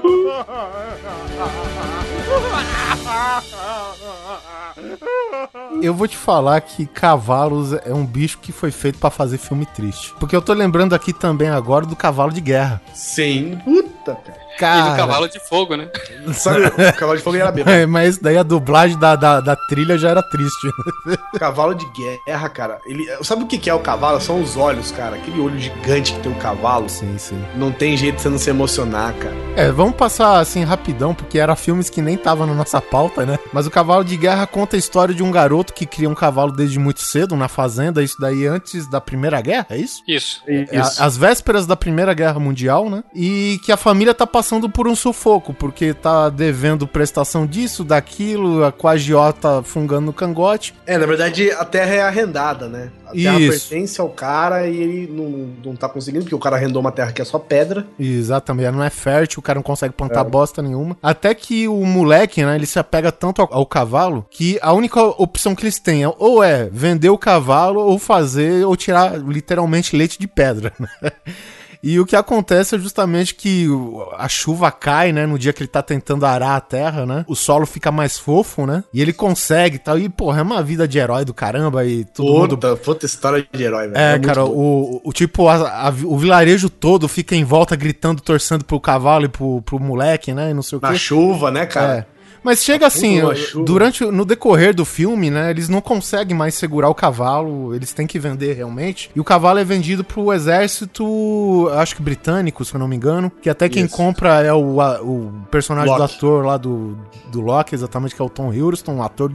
Eu vou te falar que cavalos é um bicho que foi feito pra fazer filme triste. Porque eu tô lembrando aqui também agora do cavalo de guerra. Sim, puta, cara. Cara, e do cavalo de fogo, né? Sabe, o cavalo de fogo era bêbado. É, mas daí a dublagem da, da, da trilha já era triste. Cavalo de guerra, cara. Ele, sabe o que é o cavalo? São os olhos, cara. Aquele olho gigante que tem o cavalo. Sim, sim. Não tem jeito de você não se emocionar, cara. É, vamos passar assim rapidão, porque era filmes que nem estavam na nossa pauta, né? Mas o Cavalo de Guerra conta a história de um garoto que cria um cavalo desde muito cedo na fazenda, isso daí antes da Primeira Guerra, é isso? Isso. É, isso. As vésperas da Primeira Guerra Mundial, né? E que a família tá passando por um sufoco, porque tá devendo prestação disso, daquilo, com a agiota fungando no cangote. É, na verdade, a terra é arrendada, né? A terra Isso. pertence ao cara e ele não, não tá conseguindo, porque o cara arrendou uma terra que é só pedra. Exatamente, ela não é fértil, o cara não consegue plantar é. bosta nenhuma. Até que o moleque, né, ele se apega tanto ao, ao cavalo, que a única opção que eles têm é, ou é vender o cavalo, ou fazer, ou tirar literalmente leite de pedra, né? E o que acontece é justamente que a chuva cai, né, no dia que ele tá tentando arar a terra, né, o solo fica mais fofo, né, e ele consegue e tal, e porra, é uma vida de herói do caramba e tudo. Puta, mundo... puta história de herói, velho. É, é cara, o, o tipo, a, a, o vilarejo todo fica em volta gritando, torcendo pro cavalo e pro, pro moleque, né, e não sei o quê. Na chuva, né, cara? É. Mas chega assim, durante, no decorrer do filme, né, eles não conseguem mais segurar o cavalo, eles têm que vender realmente, e o cavalo é vendido pro exército, acho que britânico, se eu não me engano, que até quem Isso. compra é o, a, o personagem Loki. do ator lá do, do Loki, exatamente, que é o Tom Hiddleston, um ator do c****,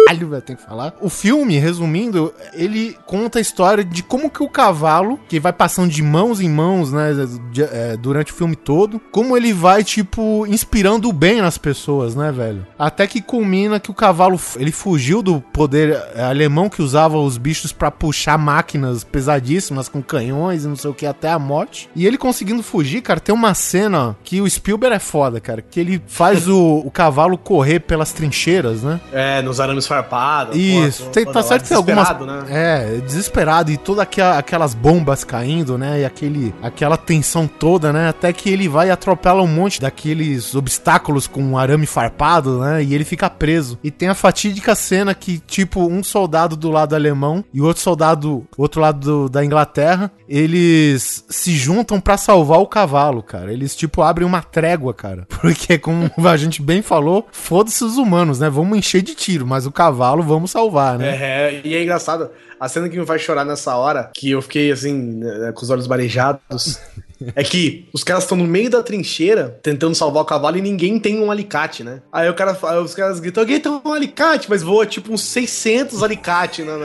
caralho, velho, tem que falar. O filme, resumindo, ele conta a história de como que o cavalo, que vai passando de mãos em mãos, né, de, é, durante o filme todo, como ele vai, tipo, inspirando o bem nas pessoas, né, velho? Até que culmina que o cavalo, ele fugiu do poder alemão que usava os bichos pra puxar máquinas pesadíssimas com canhões e não sei o que, até a morte. E ele conseguindo fugir, cara, tem uma cena que o Spielberg é foda, cara, que ele faz o, o cavalo correr pelas trincheiras, né? É, nos arames farpados. Isso, pô, tem, pô, tá certo que tem algumas... né? É, desesperado, e todas aquelas bombas caindo, né, e aquele, aquela tensão toda, né, até que ele vai e atropela um monte daqueles obstáculos com um arame farpado, né, e ele fica preso. E tem a fatídica cena que, tipo, um soldado do lado alemão e o outro soldado, outro lado do, da Inglaterra, eles se juntam pra salvar o cavalo, cara. Eles, tipo, abrem uma trégua, cara. Porque, como a gente bem falou, foda-se os humanos, né, vamos encher de tiro, mas o cavalo vamos salvar, né. É, e é engraçado, a cena que me faz chorar nessa hora, que eu fiquei, assim, né, com os olhos marejados... É que os caras estão no meio da trincheira tentando salvar o cavalo e ninguém tem um alicate, né? Aí o cara, aí os caras gritam, alguém tem um alicate, mas voa tipo uns seiscentos alicates no,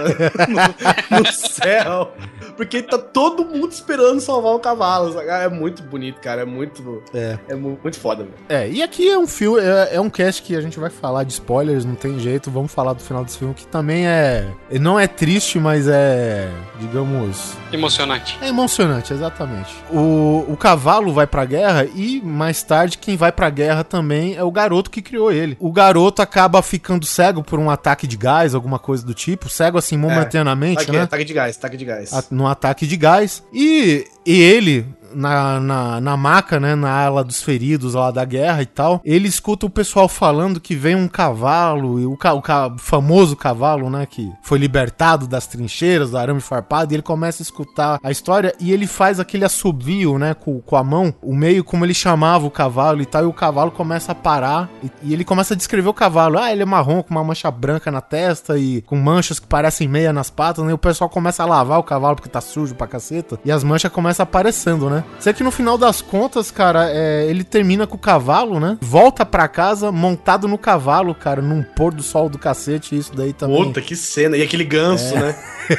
no, no céu. Porque tá todo mundo esperando salvar o cavalo. Sabe? É muito bonito, cara. É muito. É, é muito foda, velho. É, e aqui é um filme, é, é um cast que a gente vai falar de spoilers, não tem jeito. Vamos falar do final desse filme, que também é. Não é triste, mas é. Digamos. Emocionante. É emocionante, exatamente. O, o cavalo vai pra guerra e mais tarde quem vai pra guerra também é o garoto que criou ele. O garoto acaba ficando cego por um ataque de gás, alguma coisa do tipo. Cego assim momentaneamente, é, né? Ataque de gás, ataque de gás. A, num ataque de gás. E, e ele... Na, na, na maca, né, na ala dos feridos lá da guerra e tal, ele escuta o pessoal falando que vem um cavalo, e o, ca, o, ca, o famoso cavalo, né, que foi libertado das trincheiras, do arame farpado, e ele começa a escutar a história, e ele faz aquele assobio, né, com, com a mão, o meio como ele chamava o cavalo e tal, e o cavalo começa a parar, e, e ele começa a descrever o cavalo, ah, ele é marrom, com uma mancha branca na testa, e com manchas que parecem meia nas patas, né, e o pessoal começa a lavar o cavalo, porque tá sujo pra caceta, e as manchas começam aparecendo, né. Sei que no final das contas, cara, é, ele termina com o cavalo, né? Volta pra casa montado no cavalo, cara, num pôr do sol do cacete, isso daí também. Puta, que cena. E aquele ganso, é. né?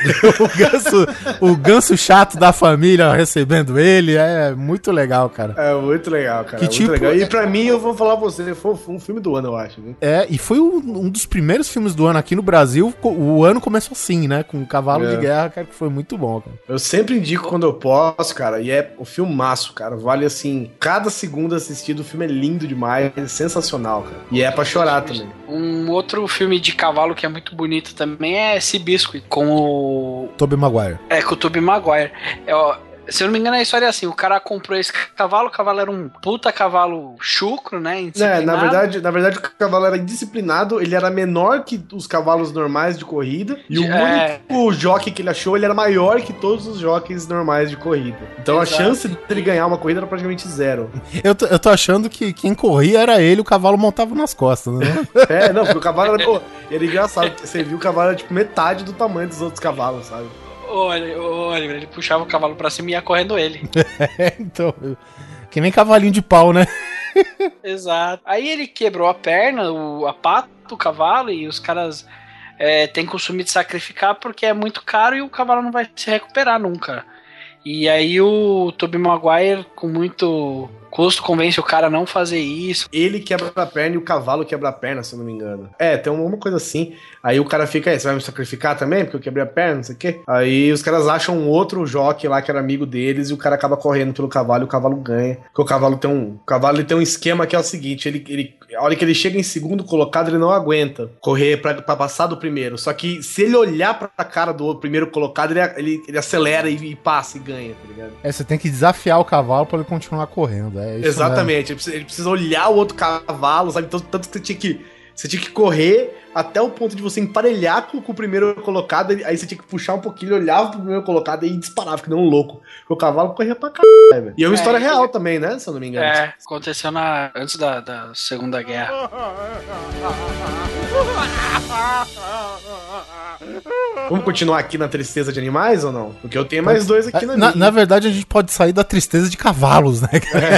o, ganso, o ganso chato da família recebendo ele, é muito legal, cara. É muito legal, cara. Que é tipo, muito legal. E pra mim, eu vou falar pra você, foi um filme do ano, eu acho. Viu? É, e foi um dos primeiros filmes do ano aqui no Brasil. O ano começou assim, né? Com o Cavalo é. de Guerra, cara, que foi muito bom, cara. Eu sempre indico quando eu posso, cara, e é o filmaço, cara. Vale, assim, cada segundo assistido, o filme é lindo demais, é sensacional, cara. E é pra chorar também. Um outro filme de cavalo que é muito bonito também é Seabiscuit, com o... Tobey Maguire. É, com o Tobey Maguire. É, ó, se eu não me engano, a história é assim, o cara comprou esse cavalo, o cavalo era um puta cavalo chucro, né, É, na verdade, na verdade o cavalo era indisciplinado, ele era menor que os cavalos normais de corrida, e o é... único jockey que ele achou, ele era maior que todos os jockeys normais de corrida. Então Exato. A chance dele ganhar uma corrida era praticamente zero. Eu tô, eu tô achando que quem corria era ele, o cavalo montava nas costas, né? É, não, porque o cavalo era, pô, era engraçado, você viu o cavalo era tipo metade do tamanho dos outros cavalos, sabe? Olha, olha, ele puxava o cavalo pra cima e ia correndo ele. É, então, que nem cavalinho de pau, né? Exato. Aí ele quebrou a perna, o, a pata do cavalo, e os caras é, têm costume de sacrificar porque é muito caro e o cavalo não vai se recuperar nunca. E aí o Tobey Maguire, com muito custo, convence o cara a não fazer isso. Ele quebra a perna e o cavalo quebra a perna, se eu não me engano. É, tem uma coisa assim. Aí o cara fica, aí, você vai me sacrificar também? Porque eu quebrei a perna, não sei o quê. Aí os caras acham um outro jockey lá que era amigo deles e o cara acaba correndo pelo cavalo e o cavalo ganha. Porque o cavalo tem um, o cavalo ele tem um esquema que é o seguinte, ele, ele, a hora que ele chega em segundo colocado, ele não aguenta correr pra, pra passar do primeiro. Só que se ele olhar pra cara do primeiro colocado, ele, ele, ele acelera e, e passa e ganha, tá ligado? É, você tem que desafiar o cavalo pra ele continuar correndo. É isso. Exatamente, ele precisa, ele precisa olhar o outro cavalo, sabe? Então, tanto que você tinha que, você tinha que correr até o ponto de você emparelhar com, com o primeiro colocado, aí você tinha que puxar um pouquinho, ele olhava pro primeiro colocado e disparava, que nem um louco. Porque o cavalo corria pra caralho, velho. E é uma é, história real também, né? Se eu não me engano. É, aconteceu na, antes da, da Segunda Guerra. Vamos continuar aqui na tristeza de animais ou não? Porque eu tenho mais dois aqui na, na minha. Na verdade, a gente pode sair da tristeza de cavalos, né?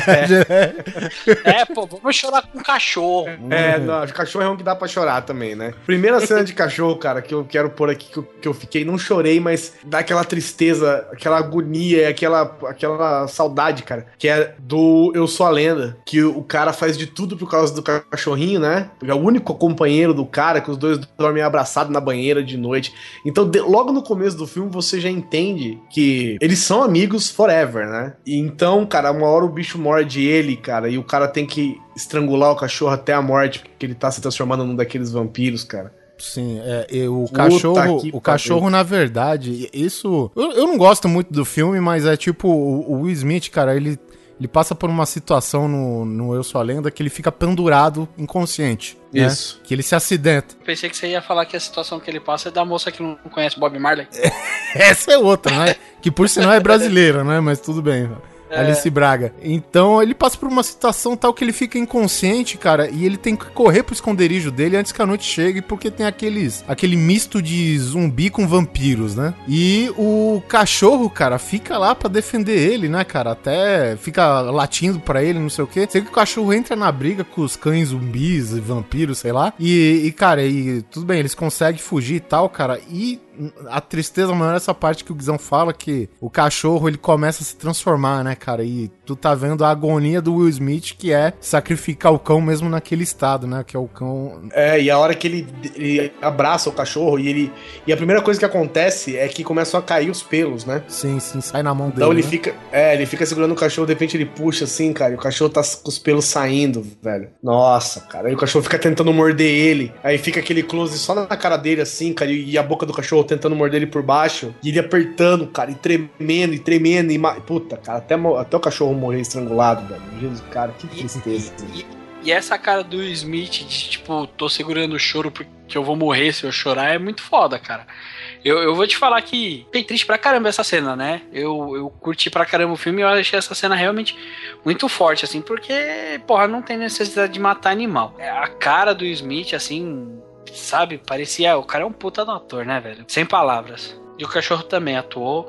É, é pô, vamos chorar com cachorro. É, não, cachorro é um que dá pra chorar também, né? Primeira cena de cachorro, cara, que eu quero pôr aqui, que eu, que eu fiquei, não chorei, mas dá aquela tristeza, aquela agonia, aquela, aquela saudade, cara, que é do Eu Sou a Lenda, que o cara faz de tudo por causa do cachorrinho, né? É o único companheiro do cara, que os dois dormem abraçados na banheira de noite. Então, de, logo no começo do filme, você já entende que eles são amigos forever, né? E então, cara, uma hora o bicho morde ele, cara, e o cara tem que estrangular o cachorro até a morte, porque ele tá se transformando num daqueles vampiros, cara. Sim, é, e o cachorro, o cachorro, na verdade, isso... Eu, eu não gosto muito do filme, mas é tipo, o, o Will Smith, cara, ele... Ele passa por uma situação no, no Eu Sou a Lenda que ele fica pendurado inconsciente. Isso. Né? Que ele se acidenta. Pensei que você ia falar que a situação que ele passa é da moça que não conhece Bob Marley. Essa é outra, né? Que por sinal é brasileira, né? Mas tudo bem. É. Alice Braga. Então ele passa por uma situação tal que ele fica inconsciente, cara, e ele tem que correr pro esconderijo dele antes que a noite chegue, porque tem aqueles aquele misto de zumbi com vampiros, né? E o cachorro, cara, fica lá pra defender ele, né, cara? Até fica latindo pra ele, não sei o quê. Sei que o cachorro entra na briga com os cães zumbis e vampiros, sei lá. E, e cara, e tudo bem, eles conseguem fugir e tal, cara, e a tristeza maior é essa parte que o Guizão fala, que o cachorro, ele começa a se transformar, né, cara? E tu tá vendo a agonia do Will Smith, que é sacrificar o cão mesmo naquele estado, né? Que é o cão... É, e a hora que ele, ele abraça o cachorro e ele... E a primeira coisa que acontece é que começam a cair os pelos, né? Sim, sim, sai na mão dele. Então ele né? fica... É, ele fica segurando o cachorro, de repente ele puxa assim, cara, e o cachorro tá com os pelos saindo, velho. Nossa, cara. Aí o cachorro fica tentando morder ele. Aí fica aquele close só na cara dele, assim, cara, e a boca do cachorro tentando morder ele por baixo, e ele apertando, cara, e tremendo, e tremendo, e... Ma... Puta, cara, até, até o cachorro morrer estrangulado, velho. Jesus, cara, que tristeza. E, e, e essa cara do Smith de, tipo, tô segurando o choro porque eu vou morrer se eu chorar, é muito foda, cara. Eu, eu vou te falar que fiquei triste pra caramba essa cena, né? Eu, eu curti pra caramba o filme e eu achei essa cena realmente muito forte, assim, porque, porra, não tem necessidade de matar animal. A cara do Smith, assim... Sabe, parecia... O cara é um puta do ator, né, velho? Sem palavras. E o cachorro também atuou.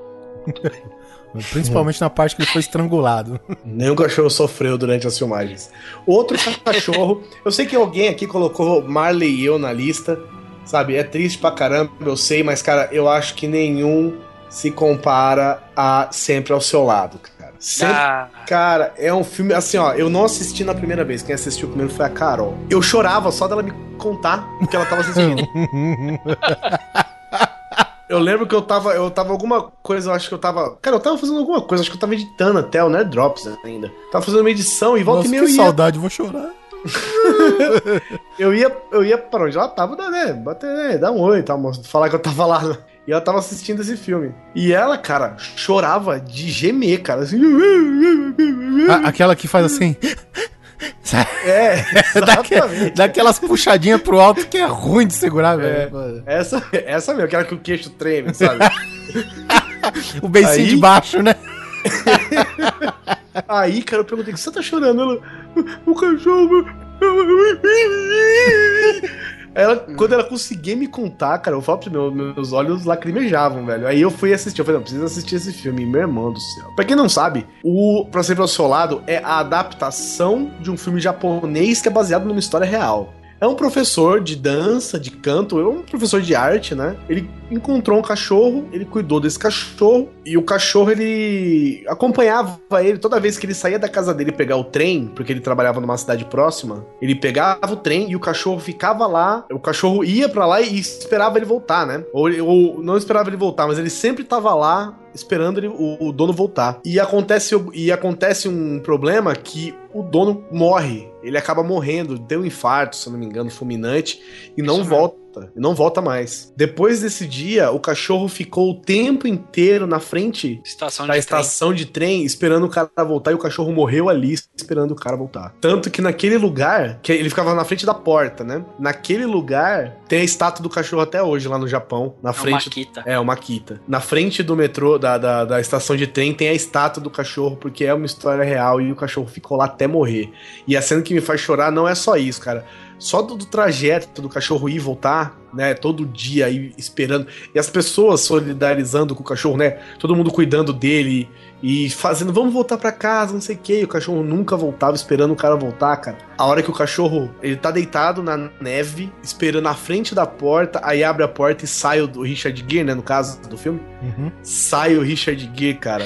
Principalmente na parte que ele foi estrangulado. Nem o cachorro sofreu durante as filmagens. Outro cachorro... Eu sei que alguém aqui colocou Marley e eu na lista. Sabe, é triste pra caramba, eu sei. Mas, cara, eu acho que nenhum se compara a Sempre ao Seu Lado, cara. Sempre, ah. Cara, é um filme... Assim, ó, eu não assisti na primeira vez. Quem assistiu primeiro foi a Carol. Eu chorava só dela me contar o que ela tava assistindo. Eu lembro que eu tava, eu tava alguma coisa, eu acho que eu tava... Cara, eu tava fazendo alguma coisa, acho que eu tava editando até o Nerd Drops ainda. Tava fazendo uma edição e volta Nossa, e meia eu que ia... saudade, vou chorar. eu ia, eu ia pra onde ela tava, né, bater, né, dar um oi e tal, falar que eu tava lá, né? E ela tava assistindo esse filme. E ela, cara, chorava de gemer, cara, assim... A, aquela que faz assim... É, exatamente. Daquelas puxadinhas pro alto que é ruim de segurar, velho. É, essa, essa mesmo, aquela que o queixo treme, sabe? O beicinho de baixo, né? Aí, cara, eu perguntei, o que você tá chorando? Ela, o cachorro... Ela, quando ela conseguia me contar, cara, eu falo pra meu, meus olhos lacrimejavam, velho. Aí eu fui assistir, eu falei, não, preciso assistir esse filme, meu irmão do céu. Pra quem não sabe, o Pra Sempre ao Seu Lado é a adaptação de um filme japonês que é baseado numa história real. É um professor de dança, de canto, é um professor de arte, né? Ele encontrou um cachorro, ele cuidou desse cachorro, e o cachorro, ele acompanhava ele toda vez que ele saía da casa dele pegar o trem, porque ele trabalhava numa cidade próxima, ele pegava o trem e o cachorro ficava lá, o cachorro ia pra lá e esperava ele voltar, né? Ou, ou não esperava ele voltar, mas ele sempre tava lá esperando ele, o, o dono voltar. E acontece, e acontece um problema que o dono morre. Ele acaba morrendo, deu um infarto, se eu não me engano, fulminante, e não Isso volta. E não volta mais. Depois desse dia, o cachorro ficou o tempo inteiro na frente estação da de estação trem. de trem, esperando o cara voltar, e o cachorro morreu ali, esperando o cara voltar. Tanto que naquele lugar, que ele ficava na frente da porta, né? Naquele lugar, tem a estátua do cachorro até hoje, lá no Japão. Na frente, é uma Makita. É, uma Makita. Na frente do metrô, da, da, da estação de trem, tem a estátua do cachorro, porque é uma história real, e o cachorro ficou lá até morrer. E a cena que me faz chorar não é só isso, cara. só do, do trajeto do cachorro ir e voltar, né? Todo dia aí esperando. E as pessoas solidarizando com o cachorro, né? Todo mundo cuidando dele e fazendo, vamos voltar pra casa, não sei o que. E o cachorro nunca voltava, esperando o cara voltar, cara. A hora que o cachorro, ele tá deitado na neve, esperando na frente da porta, aí abre a porta e sai o Richard Gere, né? No caso do filme. Uhum. Sai o Richard Gere, cara.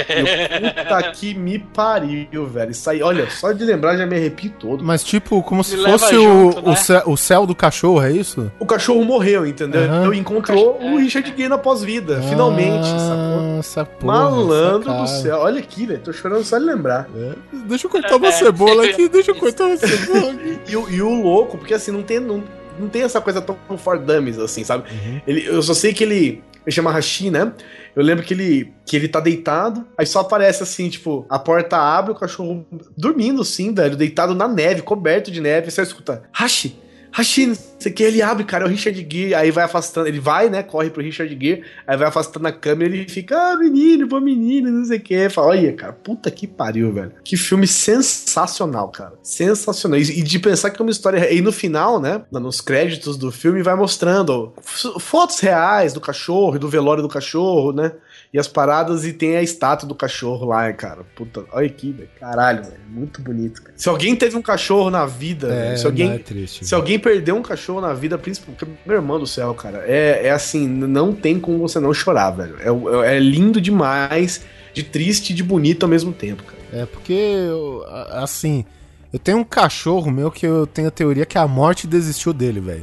Eu, puta que me pariu, velho. Sai, olha, só de lembrar já me arrepio todo. Mas tipo, como se Me fosse leva o, junto, né? o, céu, o céu do cachorro, é isso? O cachorro morreu, entendeu? Uhum. Então encontrou o Richard Gere na pós-vida, finalmente, sacou? Nossa, porra. Malandro essa do cara. céu. Olha aqui, velho. Tô chorando só de lembrar. É. Deixa eu cortar uma cebola aqui, deixa eu cortar uma cebola aqui. E, o- e o louco, porque assim, não tem, não, não tem essa coisa tão for dummies, assim, sabe? Uhum. Ele, eu só sei que ele. Ele chama Hashi, né? Eu lembro que ele, que ele tá deitado, aí só aparece assim, tipo, a porta abre, o cachorro dormindo, assim, velho, deitado na neve, coberto de neve, e você escuta, Hashi, Hashi, não sei o que, ele abre, cara, é o Richard Gere, aí vai afastando, ele vai, né, corre pro Richard Gere, aí vai afastando a câmera e ele fica, ah, menino, pô, menino, não sei o que, fala, olha, cara, puta que pariu, velho, que filme sensacional, cara, sensacional, e, e de pensar que é uma história, e no final, né, nos créditos do filme vai mostrando f- fotos reais do cachorro e do velório do cachorro, né, e as paradas, e tem a estátua do cachorro lá, cara, puta, olha aqui, velho, caralho, velho, muito bonito, cara. Se alguém teve um cachorro na vida, É, velho, se alguém... não é triste. Se alguém perdeu um cachorro na vida, principalmente, meu irmão do céu, cara, é, é assim, não tem como você não chorar, velho. É, é lindo demais, de triste e de bonito ao mesmo tempo, cara. É porque, eu, a- assim, eu tenho um cachorro meu que eu tenho a teoria que a morte desistiu dele, velho.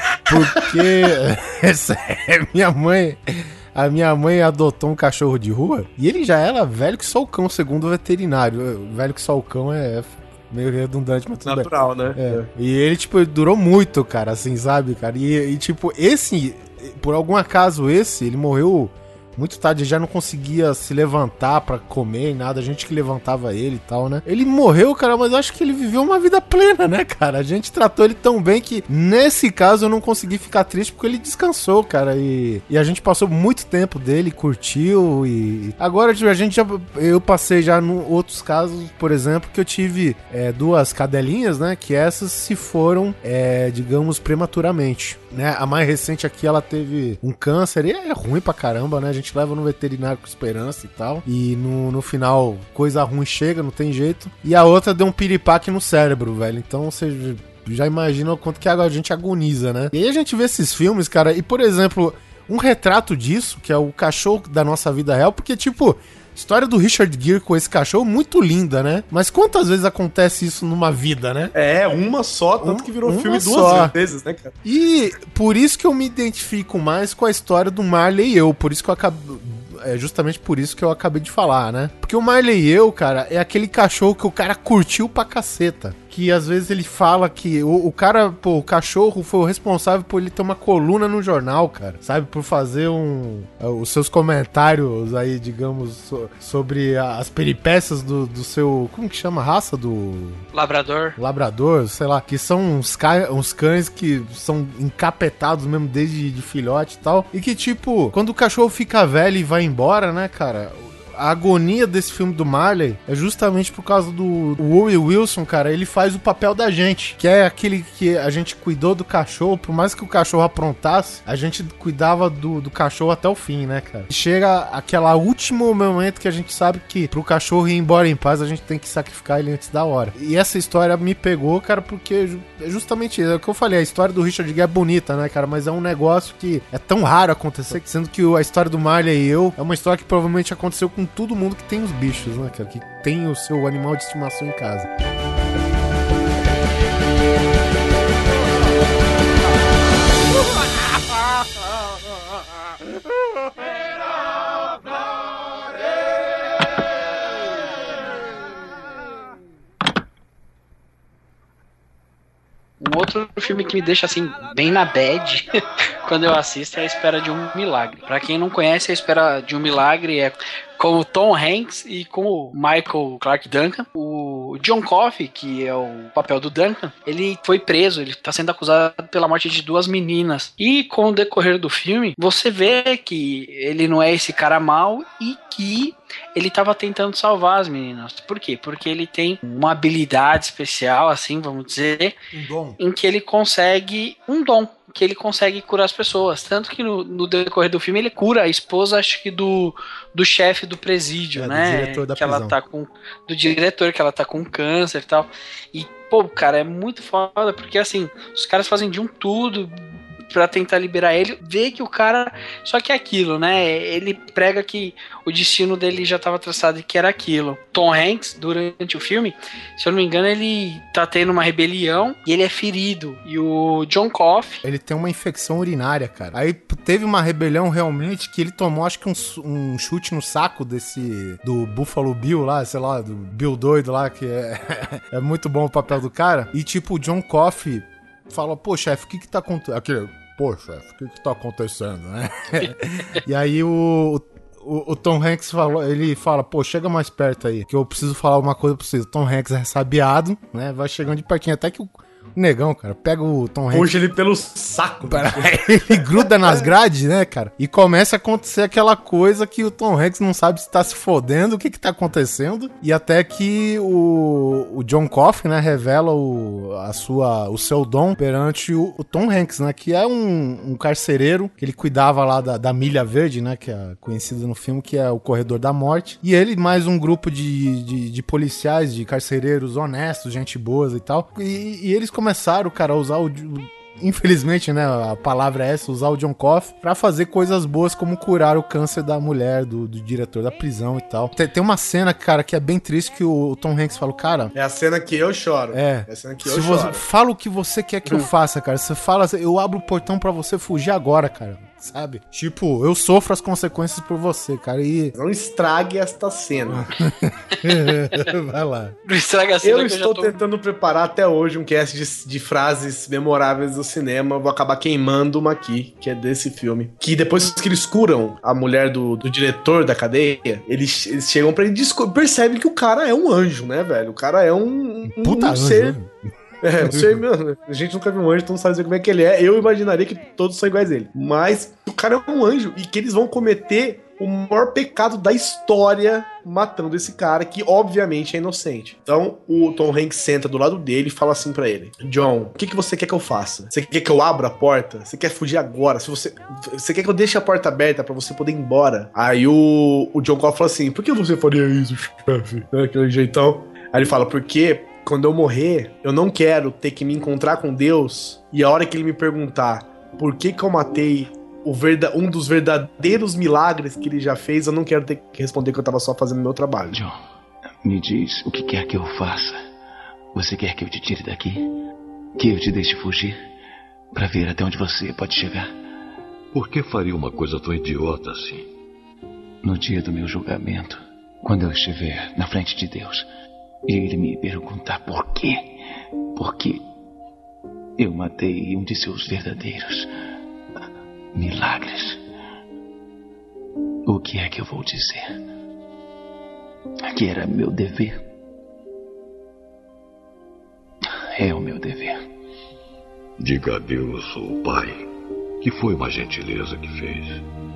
Porque, é sério, minha mãe... A minha mãe adotou um cachorro de rua e ele já era velho que só o cão, segundo o veterinário. Velho que só o cão é meio redundante, mas tudo Natural, bem. né? É. E ele, tipo, durou muito, cara, assim, sabe, cara? E, e, tipo, esse, por algum acaso esse, ele morreu muito tarde, ele já não conseguia se levantar pra comer e nada, a gente que levantava ele e tal, né? Ele morreu, cara, mas eu acho que ele viveu uma vida plena, né, cara? A gente tratou ele tão bem que, nesse caso, eu não consegui ficar triste porque ele descansou, cara, e, e a gente passou muito tempo dele, curtiu e... Agora, tipo, a gente já... Eu passei já em outros casos, por exemplo, que eu tive é, duas cadelinhas, né, que essas se foram, é, digamos, prematuramente, né? A mais recente aqui, ela teve um câncer e é ruim pra caramba, né? A gente leva no veterinário com esperança e tal. E no, no final, coisa ruim chega, não tem jeito. E a outra deu um piripaque no cérebro, velho. Então você já imagina o quanto que a gente agoniza, né? E aí a gente vê esses filmes, cara, e por exemplo, um retrato disso, que é o cachorro da nossa vida real, porque tipo... História do Richard Gere com esse cachorro, muito linda, né? Mas quantas vezes acontece isso numa vida, né? É, uma só, tanto Um- que virou uma filme duas só. vezes, né, cara? E por isso que eu me identifico mais com a história do Marley e eu. Por isso que eu acabo... É justamente por isso que eu acabei de falar, né? Porque o Marley e eu, cara, é aquele cachorro que o cara curtiu pra caceta. Que às vezes ele fala que o, o cara, pô, o cachorro foi o responsável por ele ter uma coluna no jornal, cara. Sabe? Por fazer um... Os seus comentários aí, digamos, so- sobre as peripécias do, do seu... Como que chama a raça do... Labrador. Labrador, sei lá, que são uns, ca... uns cães que são encapetados mesmo desde de filhote e tal. E que, tipo, quando o cachorro fica velho e vai embora, né, cara... A agonia desse filme do Marley é justamente por causa do o Owen Wilson, cara. Ele faz o papel da gente, que é aquele que a gente cuidou do cachorro. Por mais que o cachorro aprontasse, a gente cuidava do, do cachorro até o fim, né, cara? Chega aquele último momento que a gente sabe que pro cachorro ir embora em paz, a gente tem que sacrificar ele antes da hora. E essa história me pegou, cara, porque ju- é justamente isso. É o que eu falei, a história do Richard Gere é bonita, né, cara? Mas é um negócio que é tão raro acontecer, sendo que o- a história do Marley e eu é uma história que provavelmente aconteceu com todo mundo que tem os bichos, né, cara? Que tem o seu animal de estimação em casa. Um outro filme que me deixa assim, bem na bad, quando eu assisto é A Espera de um Milagre. Pra quem não conhece, A Espera de um Milagre é com o Tom Hanks e com o Michael Clarke Duncan. O John Coffey, que é o papel do Duncan, ele foi preso, ele tá sendo acusado pela morte de duas meninas. E com o decorrer do filme, você vê que ele não é esse cara mau e que ele tava tentando salvar as meninas. Por quê? Porque ele tem uma habilidade especial, assim, vamos dizer, Um dom. em que ele consegue um dom, que ele consegue curar as pessoas. Tanto que no, no decorrer do filme ele cura a esposa, acho que do, do chefe do presídio, É, do né? diretor da que ela prisão. tá com. Do diretor, que ela tá com câncer e tal. E, pô, cara, é muito foda, porque assim, os caras fazem de um tudo pra tentar liberar ele, vê que o cara, só que é aquilo, né, ele prega que o destino dele já estava traçado e que era aquilo. Tom Hanks, durante o filme, se eu não me engano, ele tá tendo uma rebelião e ele é ferido, e o John Coffey, Ele tem uma infecção urinária, cara. Aí p- teve uma rebelião realmente que ele tomou, acho que um, su- um chute no saco desse. Do Buffalo Bill lá, sei lá, do Bill doido lá, que é, é muito bom o papel do cara. E tipo, o John Coffey fala: pô, chefe, o que que tá acontecendo? Aquele, pô, chefe, o que que tá acontecendo, né? E aí o. O, o Tom Hanks falou, ele fala, pô, chega mais perto aí, que eu preciso falar uma coisa pra vocês. O Tom Hanks é ressabiado, né? Vai chegando de pertinho, até que o negão, cara, pega o Tom Hanks. Puxa ele pelo saco. Ele gruda nas grades, né, cara? E começa a acontecer aquela coisa que o Tom Hanks não sabe se tá se fodendo, o que que tá acontecendo. E até que o, o John Coffey, né, revela o, a sua, o seu dom perante o, o Tom Hanks, né? Que é um, um carcereiro, que ele cuidava lá da, da Milha Verde, né? Que é conhecido no filme, que é o Corredor da Morte. E ele mais um grupo de, de, de policiais, de carcereiros honestos, gente boas e tal. E, e eles começaram, cara, a usar o... Infelizmente, né, a palavra é essa, usar o John Coffey pra fazer coisas boas como curar o câncer da mulher, do, do diretor da prisão e tal. Tem, tem uma cena, cara, que é bem triste, que o, o Tom Hanks fala, cara... É a cena que eu choro. É. É a cena que Se eu você, choro. fala o que você quer que eu faça, cara. Você fala, eu abro o portão pra você fugir agora, cara. Sabe? Tipo, eu sofro as consequências por você, cara. E... Não estrague esta cena. Vai lá. não estraga a cena Eu que estou eu já tô... tentando preparar até hoje um cast de, de frases memoráveis do cinema. Vou acabar queimando uma aqui, que é desse filme. Que depois que eles curam a mulher do, do diretor da cadeia, eles, eles chegam pra ele e percebem que o cara é um anjo, né, velho? O cara é um, um, Puta um anjo, ser... né? É, eu sei, meu, a gente nunca viu um anjo, então não sabe dizer como é que ele é. Eu imaginaria que todos são iguais a ele. Mas o cara é um anjo e que eles vão cometer o maior pecado da história matando esse cara, que obviamente é inocente. Então o Tom Hanks senta do lado dele e fala assim pra ele: John, o que, que você quer que eu faça? Você quer que eu abra a porta? Você quer fugir agora? Se você, você quer que eu deixe a porta aberta pra você poder ir embora? Aí o, o John Coffey fala assim: por que você faria isso, chefe? Né, aquele jeitão. Aí ele fala: porque quando eu morrer, eu não quero ter que me encontrar com Deus e a hora que ele me perguntar por que que eu matei o verda- um dos verdadeiros milagres que ele já fez, eu não quero ter que responder que eu tava só fazendo meu trabalho. John, me diz o que quer que eu faça. Você quer que eu te tire daqui? Que eu te deixe fugir? Pra ver até onde você pode chegar? Por que faria uma coisa tão idiota assim? No dia do meu julgamento, quando eu estiver na frente de Deus, e ele me perguntar por quê, porque eu matei um de seus verdadeiros milagres, o que é que eu vou dizer? Que era meu dever. É o meu dever. Diga a Deus, o Pai, que foi uma gentileza que fez.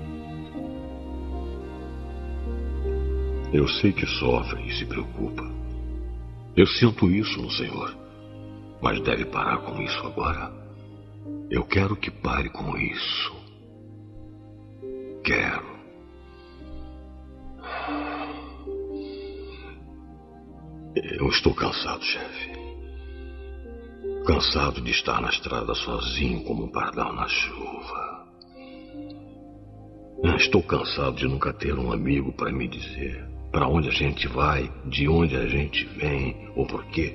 Eu sei que sofre e se preocupa. Eu sinto isso no Senhor, mas deve parar com isso agora. Eu quero que pare com isso. Quero. Eu estou cansado, chefe. Cansado de estar na estrada sozinho como um pardal na chuva. Estou cansado de nunca ter um amigo para me dizer para onde a gente vai, de onde a gente vem ou por quê.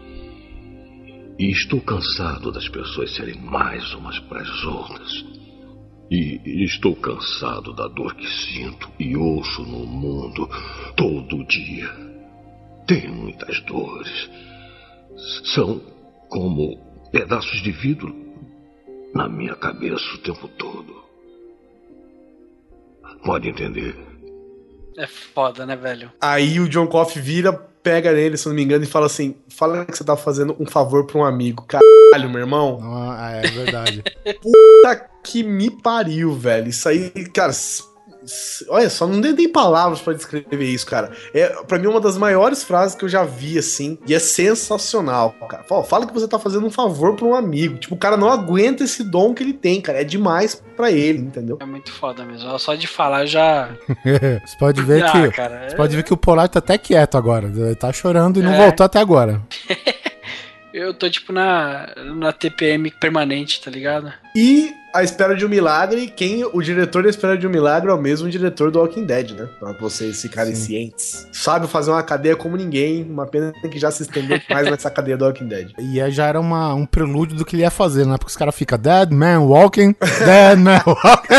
E estou cansado das pessoas serem mais umas para as outras. E estou cansado da dor que sinto e ouço no mundo todo dia. Tenho muitas dores. São como pedaços de vidro na minha cabeça o tempo todo. Pode entender. É foda, né, velho? Aí o John Coffey vira, pega nele, se não me engano, e fala assim: fala que você tá fazendo um favor pra um amigo. Caralho, meu irmão. Ah, é verdade. Puta que me pariu, velho. Isso aí, cara. Olha só, não tem palavras pra descrever isso, cara. É, pra mim, uma das maiores frases que eu já vi, assim, e é sensacional, cara. Fala, fala que você tá fazendo um favor pra um amigo. Tipo, o cara não aguenta esse dom que ele tem, cara. É demais pra ele, entendeu? É muito foda mesmo. Só de falar já... Você pode ver Ah, que cara, você é- pode ver que o Polar tá até quieto agora. Ele tá chorando e não É. voltou até agora. Eu tô, tipo, na, na T P M permanente, tá ligado? E A Espera de um Milagre, quem o diretor da Espera de um Milagre é o mesmo diretor do Walking Dead, né? Pra vocês ficarem Sim. cientes. Sabe fazer uma cadeia como ninguém, uma pena que já se estendeu mais nessa cadeia do Walking Dead. E aí já era uma, um prelúdio do que ele ia fazer, né? Porque os caras ficam Dead Man Walking, Dead Man Walking.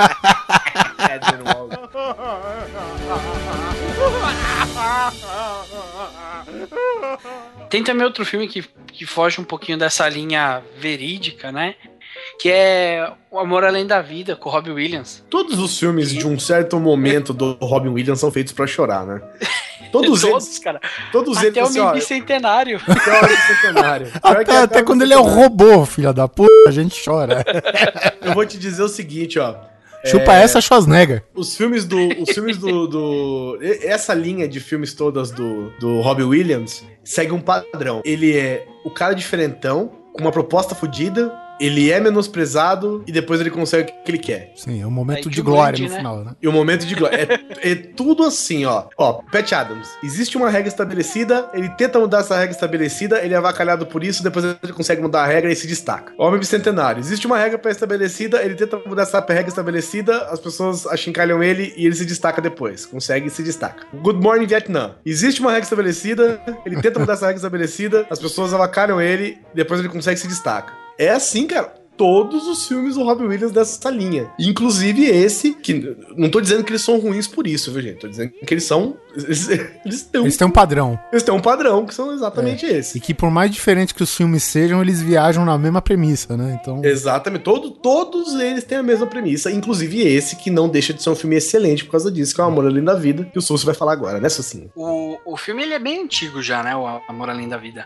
Tem também outro filme que, que foge um pouquinho dessa linha verídica, né? Que é O Amor Além da Vida, com o Robbie Williams. Todos os filmes de um certo momento do Robin Williams são feitos pra chorar, né? Todos, Todos, eles, cara. todos Até eles, o assim, ó, Bicentenário. até o Bicentenário. Pior que Até, até quando ele é o Bicentenário. robô, filha da puta, a gente chora. Eu vou te dizer o seguinte, ó. Chupa É, essa, Schwarzenegger. Os filmes do. Os filmes do, do- e- Essa linha de filmes todas do, do Robbie Williams segue um padrão. Ele é o cara diferentão, com uma proposta fodida, ele é menosprezado e depois ele consegue o que ele quer. Sim, é um momento Aí de que glória grande, no né? final, né? E o momento de glória. É, é tudo assim, ó. Ó, Pat Adams. Existe uma regra estabelecida, ele tenta mudar essa regra estabelecida, ele é avacalhado por isso, depois ele consegue mudar a regra e se destaca. Homem Bicentenário. Existe uma regra pré-estabelecida, ele tenta mudar essa regra estabelecida, as pessoas achincalham ele e ele se destaca depois. Consegue e se destaca. Good Morning Vietnam. Existe uma regra estabelecida, ele tenta mudar essa regra estabelecida, as pessoas avacalham ele, depois ele consegue e se destaca. É assim, cara. Todos os filmes do Robbie Williams dessa linha. Inclusive esse, que não tô dizendo que eles são ruins por isso, viu, gente? Tô dizendo que eles são. Eles, eles têm um, Eles têm um padrão. eles têm um padrão, que são exatamente E esse. que por mais diferente que os filmes sejam, eles viajam na mesma premissa, né? Então, Exatamente. Todo, todos eles têm a mesma premissa, inclusive esse, que não deixa de ser um filme excelente por causa disso, que é o Amor Além da Vida, que o Sulso vai falar agora, né, Sucinho? O, o filme ele é bem antigo já, né? O Amor Além da Vida.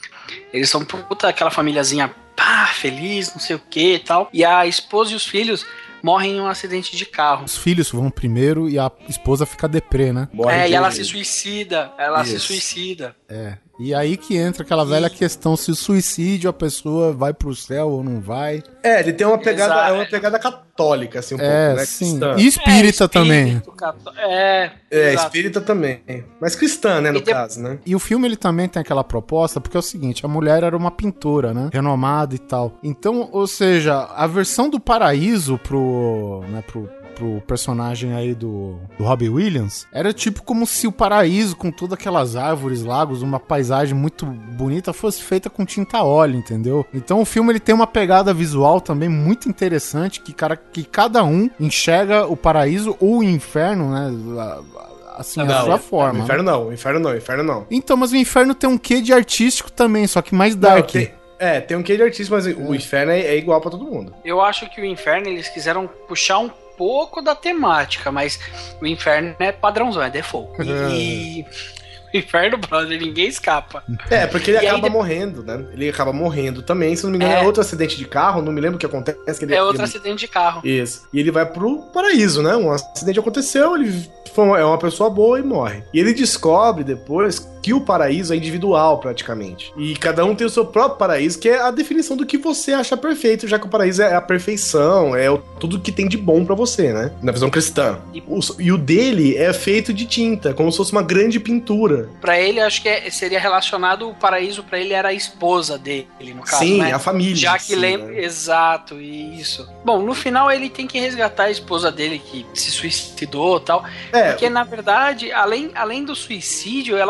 Eles são puta aquela famíliazinha pá, feliz, não sei o que e tal. E a esposa e os filhos morrem em um acidente de carro. os filhos vão primeiro e a esposa fica deprê, né? Morre É, de- e ela se suicida. Ela se Isso. suicida. É. E aí que entra aquela velha questão se o suicídio a pessoa vai pro céu ou não vai. É, ele tem uma pegada, Exato. é uma pegada católica, assim, um É, pouco, né? sim. cristã. E espírita É, também. espírito, cató- É, É, exato. espírita também. Mas cristã, né, no E de- caso, né? E o filme ele também tem aquela proposta, porque é o seguinte, a mulher era uma pintora, né? Renomada e tal. Então, ou seja, a versão do paraíso pro, né, pro, pro personagem aí do, do Robbie Williams era tipo como se o paraíso, com todas aquelas árvores, lagos, uma paisagem muito bonita, fosse feita com tinta óleo, entendeu? Então o filme ele tem uma pegada visual também muito interessante, que, cara, que cada um enxerga o paraíso ou o inferno, né? Assim, da sua forma. O inferno não, o inferno não, o inferno não. Então, mas o inferno tem um quê de artístico também, só que mais Não, dark. tem- é, tem um quê de artista, mas o inferno é, é igual pra todo mundo. Eu acho que o inferno eles quiseram puxar um pouco da temática, mas o inferno é padrãozão, é default. E o inferno, brother, ninguém escapa. É, porque ele E aí acaba de- morrendo, né? Ele acaba morrendo também. Se não me engano, é, É. outro acidente de carro, não me lembro o que acontece. Que ele, É outro ele- acidente de carro. Isso. E ele vai pro paraíso, né? Um acidente aconteceu, ele foi uma- é uma pessoa boa e morre. E ele descobre depois que o paraíso é individual, praticamente. E cada um tem o seu próprio paraíso, que é a definição do que você acha perfeito, já que o paraíso é a perfeição, é o- tudo que tem de bom pra você, né? Na visão cristã. E o, e o dele é feito de tinta, como se fosse uma grande pintura. Pra ele, acho que é- seria relacionado, o paraíso pra ele era a esposa dele, no caso, Sim, né? a família. Já que sim, lembra. né? Exato, isso. Bom, no final ele tem que resgatar a esposa dele que se suicidou e tal. É, Porque, na verdade, além, além do suicídio, ela, ela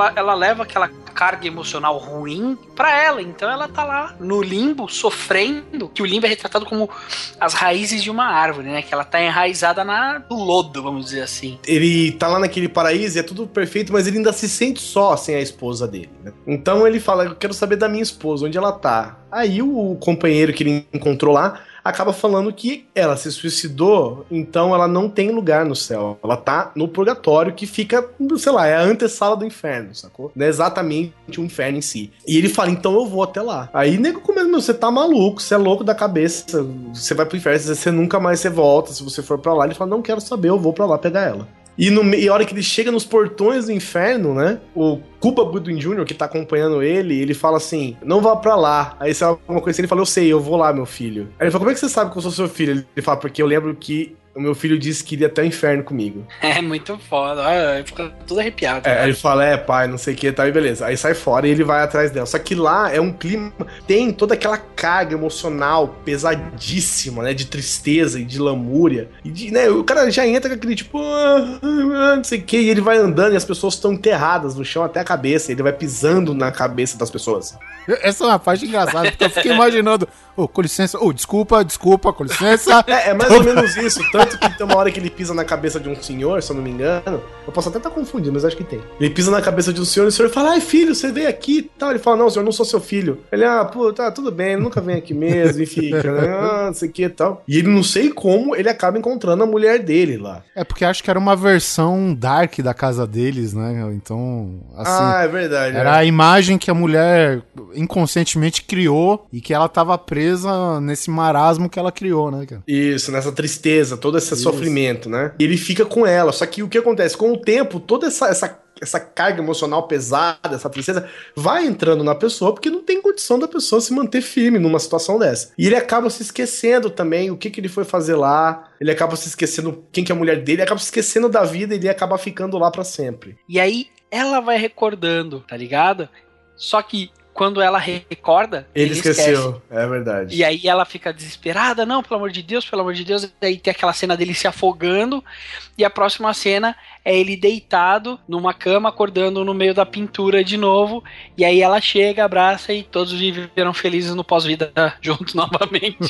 ela, ela leva aquela carga emocional ruim pra ela. Então ela tá lá no limbo, sofrendo, que o limbo é retratado como as raízes de uma árvore, né? Que ela tá enraizada na, no lodo, vamos dizer assim. Ele tá lá naquele paraíso e é tudo perfeito, mas ele ainda se sente só sem a esposa dele, né? Então ele fala, eu quero saber da minha esposa, onde ela tá. Aí o companheiro que ele encontrou lá acaba falando que ela se suicidou, então ela não tem lugar no céu. Ela tá no purgatório, que fica, sei lá, é a antessala do inferno, sacou? Não é exatamente o inferno em si. E ele fala, então eu vou até lá. Aí nego começa, meu, você tá maluco, você é louco da cabeça, você vai pro inferno, você nunca mais você volta, se você for pra lá. Ele fala, não quero saber, eu vou pra lá pegar ela. E, no, e a hora que ele chega nos portões do inferno, né? O Cuba Gooding Júnior, que tá acompanhando ele, ele fala assim, não vá pra lá. Aí se é alguma coisa assim, ele fala, eu sei, eu vou lá, meu filho. Aí ele fala, como é que você sabe que eu sou seu filho? Ele fala, porque eu lembro que o meu filho disse que iria até o inferno comigo. É muito foda, olha, fica tudo arrepiado. É, aí ele fala, é, pai, não sei o que, tá, e beleza. Aí sai fora e ele vai atrás dela. Só que lá é um clima, tem toda aquela carga emocional pesadíssima, né, de tristeza e de lamúria. E de, né, o cara já entra com aquele tipo, ah, ah, não sei o que, e ele vai andando e as pessoas estão enterradas no chão até a cabeça, e ele vai pisando na cabeça das pessoas. Essa é uma parte engraçada, porque eu fiquei imaginando, ô, oh, com licença, ô, oh, desculpa, desculpa, com licença. É, é mais ou menos isso, tanto que tem uma hora que ele pisa na cabeça de um senhor, se eu não me engano, eu posso até estar confundindo, mas acho que tem. Ele pisa na cabeça de um senhor e o senhor fala, ai filho, você veio aqui e tal. Ele fala, não, senhor, eu não sou seu filho. Ele, ah, pô, tá, tudo bem, ele nunca vem aqui mesmo, e fica, né, ah, não sei o que e tal. E ele, não sei como, ele acaba encontrando a mulher dele lá. É porque acho que era uma versão dark da casa deles, né, então, assim... Ah, é verdade. Era é. a imagem que a mulher inconscientemente criou e que ela tava presa nesse marasmo que ela criou, né, cara? Isso, nessa tristeza, todo esse Isso. sofrimento, né? E ele fica com ela, só que o que acontece? Com o tempo, toda essa, essa, essa carga emocional pesada, essa tristeza, vai entrando na pessoa, porque não tem condição da pessoa se manter firme numa situação dessa. E ele acaba se esquecendo também o que, que ele foi fazer lá, ele acaba se esquecendo quem que é a mulher dele, ele acaba se esquecendo da vida e ele acaba ficando lá pra sempre. E aí, ela vai recordando, tá ligado? Só que quando ela recorda, ele, ele esqueceu, esquece. É verdade. E aí ela fica desesperada, não, pelo amor de Deus, pelo amor de Deus. E aí tem aquela cena dele se afogando, e a próxima cena é ele deitado numa cama, acordando no meio da pintura de novo, e aí ela chega, abraça e todos viveram felizes no pós-vida juntos novamente.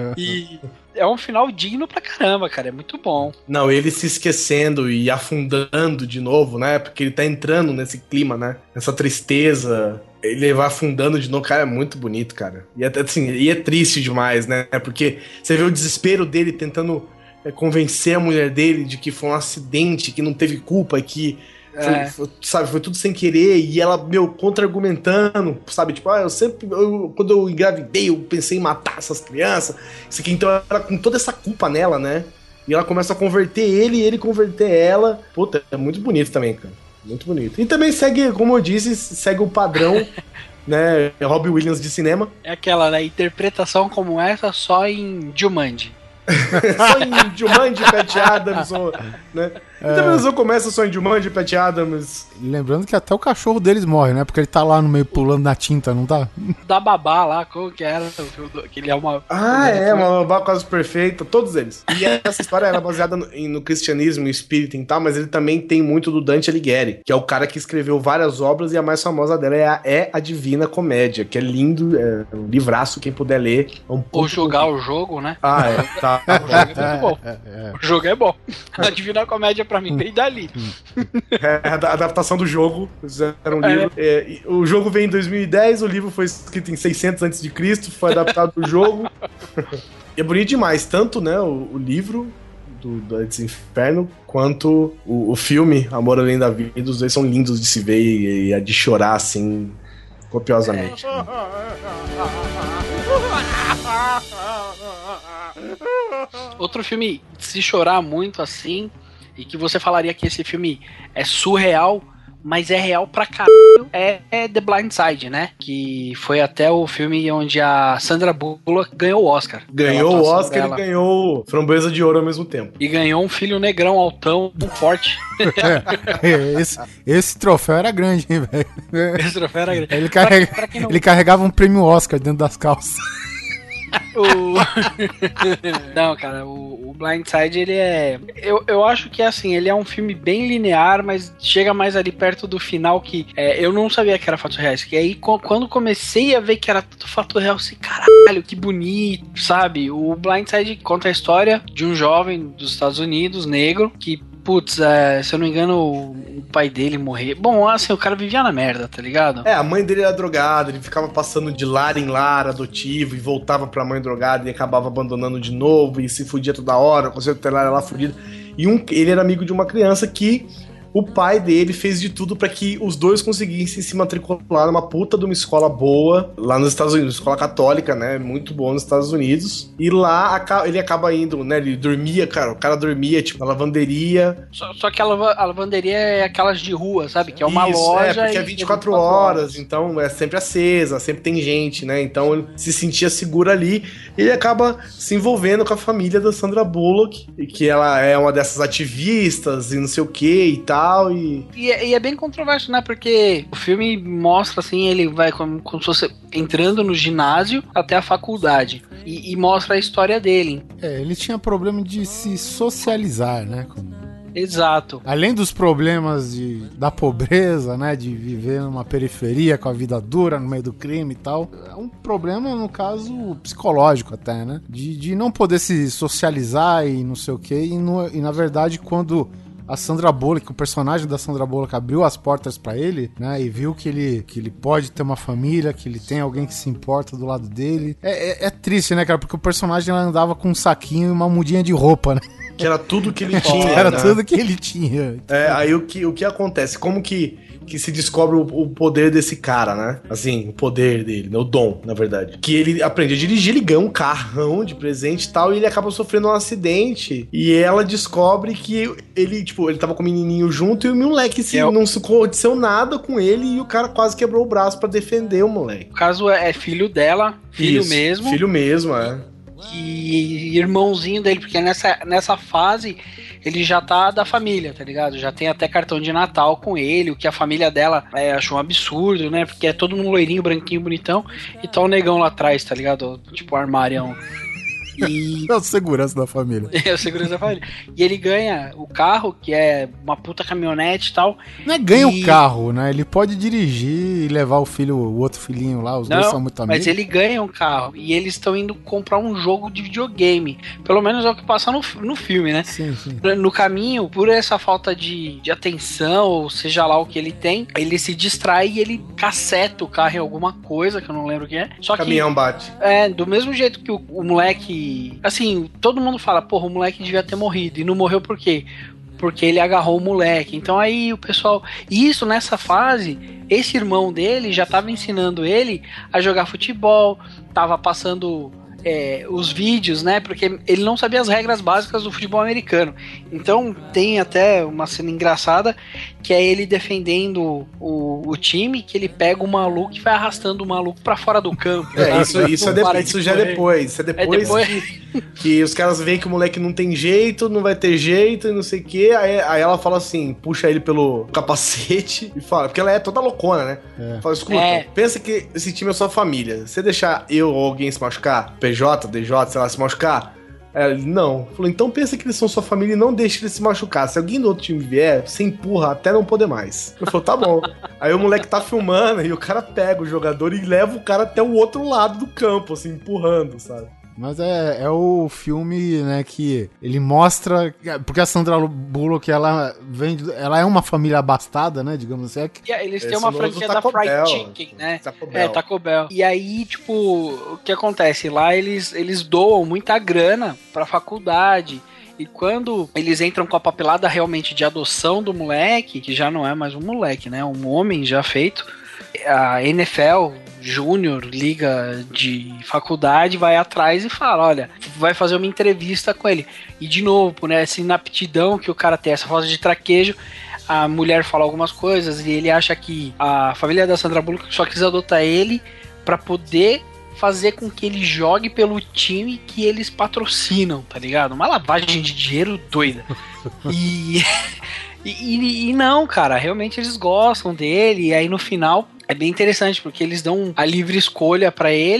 E é um final digno pra caramba, cara, é muito bom. Não, ele se esquecendo e afundando de novo, né, porque ele tá entrando nesse clima, né, nessa tristeza... Ele vai afundando de novo, cara, é muito bonito, cara. E é, assim, e é triste demais, né? Porque você vê o desespero dele tentando é, convencer a mulher dele de que foi um acidente, que não teve culpa, e que foi, é. foi, sabe, foi tudo sem querer. E ela, meu, contra-argumentando, sabe? Tipo, ah, eu sempre, eu, quando eu engravidei, eu pensei em matar essas crianças. Isso aqui, então ela com toda essa culpa nela, né? E ela começa a converter ele e ele converter ela. Puta, é muito bonito também, cara. Muito bonito. E também segue, como eu disse, segue o padrão, né, Robbie Williams de cinema. É aquela, né, interpretação como essa só em Jumanji. Só em Jumanji, Pat Adams, ou, né? É. Então mesmo começa só em Jumanji, Pat Adams. Lembrando que até o cachorro deles morre, né? Porque ele tá lá no meio pulando na tinta, não tá? Da babá lá, como que era? Que ele é uma... Ah, é, uma babá quase perfeita, todos eles. E essa história era baseada no, no cristianismo, no espírito e tal, mas ele também tem muito do Dante Alighieri, que é o cara que escreveu várias obras, e a mais famosa dela é a, é a Divina Comédia, que é lindo, é um livraço, quem puder ler. É um Ou jogar o jogo, né? Ah, é, tá. O jogo é muito bom. O jogo é bom. A Divina Comédia pra mim veio dali. É a adaptação do jogo. Era um livro. É, o jogo veio em dois mil e dez, o livro foi escrito em seiscentos antes de Cristo, foi adaptado do jogo. E é bonito demais, tanto, né, o, o livro do Dantes Inferno, quanto o, o filme Amor Além da Vida. Os dois são lindos de se ver e, e é de chorar, assim, copiosamente. É. Outro filme, se chorar muito assim, e que você falaria que esse filme é surreal, mas é real pra caralho, é, é The Blind Side, né? Que foi até o filme onde a Sandra Bullock ganhou o Oscar. Ganhou o Oscar dela. E ganhou Framboesa de Ouro ao mesmo tempo. E ganhou um filho negrão, altão, forte. É, esse, esse troféu era grande, hein, velho? Esse troféu era grande. Ele, carrega, pra, pra não... ele carregava um prêmio Oscar dentro das calças. o... Não, cara, o, o Blindside, ele é... Eu, eu acho que, assim, ele é um filme bem linear, mas chega mais ali perto do final que... É, eu não sabia que era fatos reais. Que aí, quando comecei a ver que era tudo fato real, assim, caralho, que bonito, sabe? O Blindside conta a história de um jovem dos Estados Unidos, negro, que putz, é, se eu não me engano, o, o pai dele morreu. Bom, assim, o cara vivia na merda, tá ligado? É, a mãe dele era drogada, ele ficava passando de lar em lar adotivo e voltava pra mãe drogada e acabava abandonando de novo e se fudia toda hora, o conselho tutelar era lá fudido. E um, ele era amigo de uma criança que o pai dele fez de tudo pra que os dois conseguissem se matricular numa puta de uma escola boa lá nos Estados Unidos, escola católica, né, muito boa nos Estados Unidos. E lá ele acaba indo, né, ele dormia, cara, o cara dormia, tipo, na lavanderia. Só, só que a, lava, a lavanderia é aquelas de rua, sabe? Que é uma Isso, loja. É, porque é vinte e quatro horas, então é sempre acesa, sempre tem gente, né, então ele se sentia seguro ali. E ele acaba se envolvendo com a família da Sandra Bullock, e que ela é uma dessas ativistas e não sei o que e tal. E... E, é, e é bem controverso, né? Porque o filme mostra assim, ele vai como, como se fosse entrando no ginásio até a faculdade. E, e mostra a história dele. É, ele tinha problema de se socializar, né? Como... Exato. Além dos problemas de, da pobreza, né? De viver numa periferia com a vida dura, no meio do crime e tal. É um problema, no caso, psicológico até, né? De, de não poder se socializar e não sei o quê. E, no, e na verdade, quando a Sandra Bullock, o personagem da Sandra Bullock abriu as portas pra ele, né, e viu que ele, que ele pode ter uma família, que ele tem alguém que se importa do lado dele. É, é, é triste, né, cara, porque o personagem ela andava com um saquinho e uma mudinha de roupa, né? Que era tudo que ele tinha. Era né? tudo que ele tinha. É, aí o que, o que acontece? Como que, que se descobre o, o poder desse cara, né? Assim, o poder dele, né? O dom, na verdade. Que ele aprende a dirigir, ele ganha um carrão de presente e tal, e ele acaba sofrendo um acidente. E ela descobre que ele, tipo, ele tava com o menininho junto e o moleque se, Eu... não se aconteceu nada com ele e o cara quase quebrou o braço pra defender o moleque. O caso é filho dela, filho Isso, mesmo. Filho mesmo, é. E irmãozinho dele, porque nessa, nessa fase ele já tá da família, tá ligado? Já tem até cartão de Natal com ele, o que a família dela é, achou um absurdo, né? Porque é todo mundo loirinho, branquinho, bonitão, e tá o negão lá atrás, tá ligado? Tipo armário. E... É o segurança da família. É o segurança da família. E ele ganha o carro, que é uma puta caminhonete e tal. Não é ganha e... o carro, né? Ele pode dirigir e levar o filho, o outro filhinho lá, os Não, dois são muito amigos. Mas ele ganha um carro e eles estão indo comprar um jogo de videogame. Pelo menos é o que passa no, no filme, né? Sim, sim. No caminho, por essa falta de, de atenção, ou seja lá o que ele tem, ele se distrai e ele caceta o carro em alguma coisa, que eu não lembro o que é. Só o caminhão que, bate. É, do mesmo jeito que o, o moleque... Assim, todo mundo fala, porra, o moleque devia ter morrido. E não morreu por quê? Porque ele agarrou o moleque. Então aí o pessoal... E isso, nessa fase, esse irmão dele já tava ensinando ele a jogar futebol, tava passando... É, os vídeos, né? Porque ele não sabia as regras básicas do futebol americano. Então tem até uma cena engraçada que é ele defendendo o, o time, que ele pega o maluco e vai arrastando o maluco pra fora do campo. É, isso, isso, é de, de isso já é depois. Isso é depois, é depois... Que, que os caras veem que o moleque não tem jeito, não vai ter jeito e não sei o que. Aí, aí ela fala assim, puxa ele pelo capacete e fala, porque ela é toda loucona, né? É. Fala, escuta, É. pensa que esse time é sua família. Você deixar eu ou alguém se machucar, P J, D J, sei lá, se machucar? Ela, não. Falou, então pensa que eles são sua família e não deixe eles se machucar. Se alguém do outro time vier, você empurra até não poder mais. Eu falei, tá bom. Aí o moleque tá filmando e o cara pega o jogador e leva o cara até o outro lado do campo, assim, empurrando, sabe? Mas é, é o filme, né, que ele mostra... Porque a Sandra Bullock, ela vem... Ela é uma família abastada, né, digamos assim. É que... Eles têm Esse uma novo franquia da Taco Fried Bell. Chicken, né? Taco Bell. É, Taco Bell. E aí, tipo, o que acontece? Lá eles, eles doam muita grana pra faculdade. E quando eles entram com a papelada realmente de adoção do moleque, que já não é mais um moleque, né? Um homem já feito, a N F L Júnior, liga de faculdade, vai atrás e fala, olha, vai fazer uma entrevista com ele. E de novo, né, essa inaptidão que o cara tem, essa falta de traquejo, a mulher fala algumas coisas e ele acha que a família da Sandra Bullock só quis adotar ele pra poder fazer com que ele jogue pelo time que eles patrocinam, tá ligado? Uma lavagem de dinheiro doida. E... E, e, e não, cara, realmente eles gostam dele. E aí no final é bem interessante, porque eles dão a livre escolha pra ele.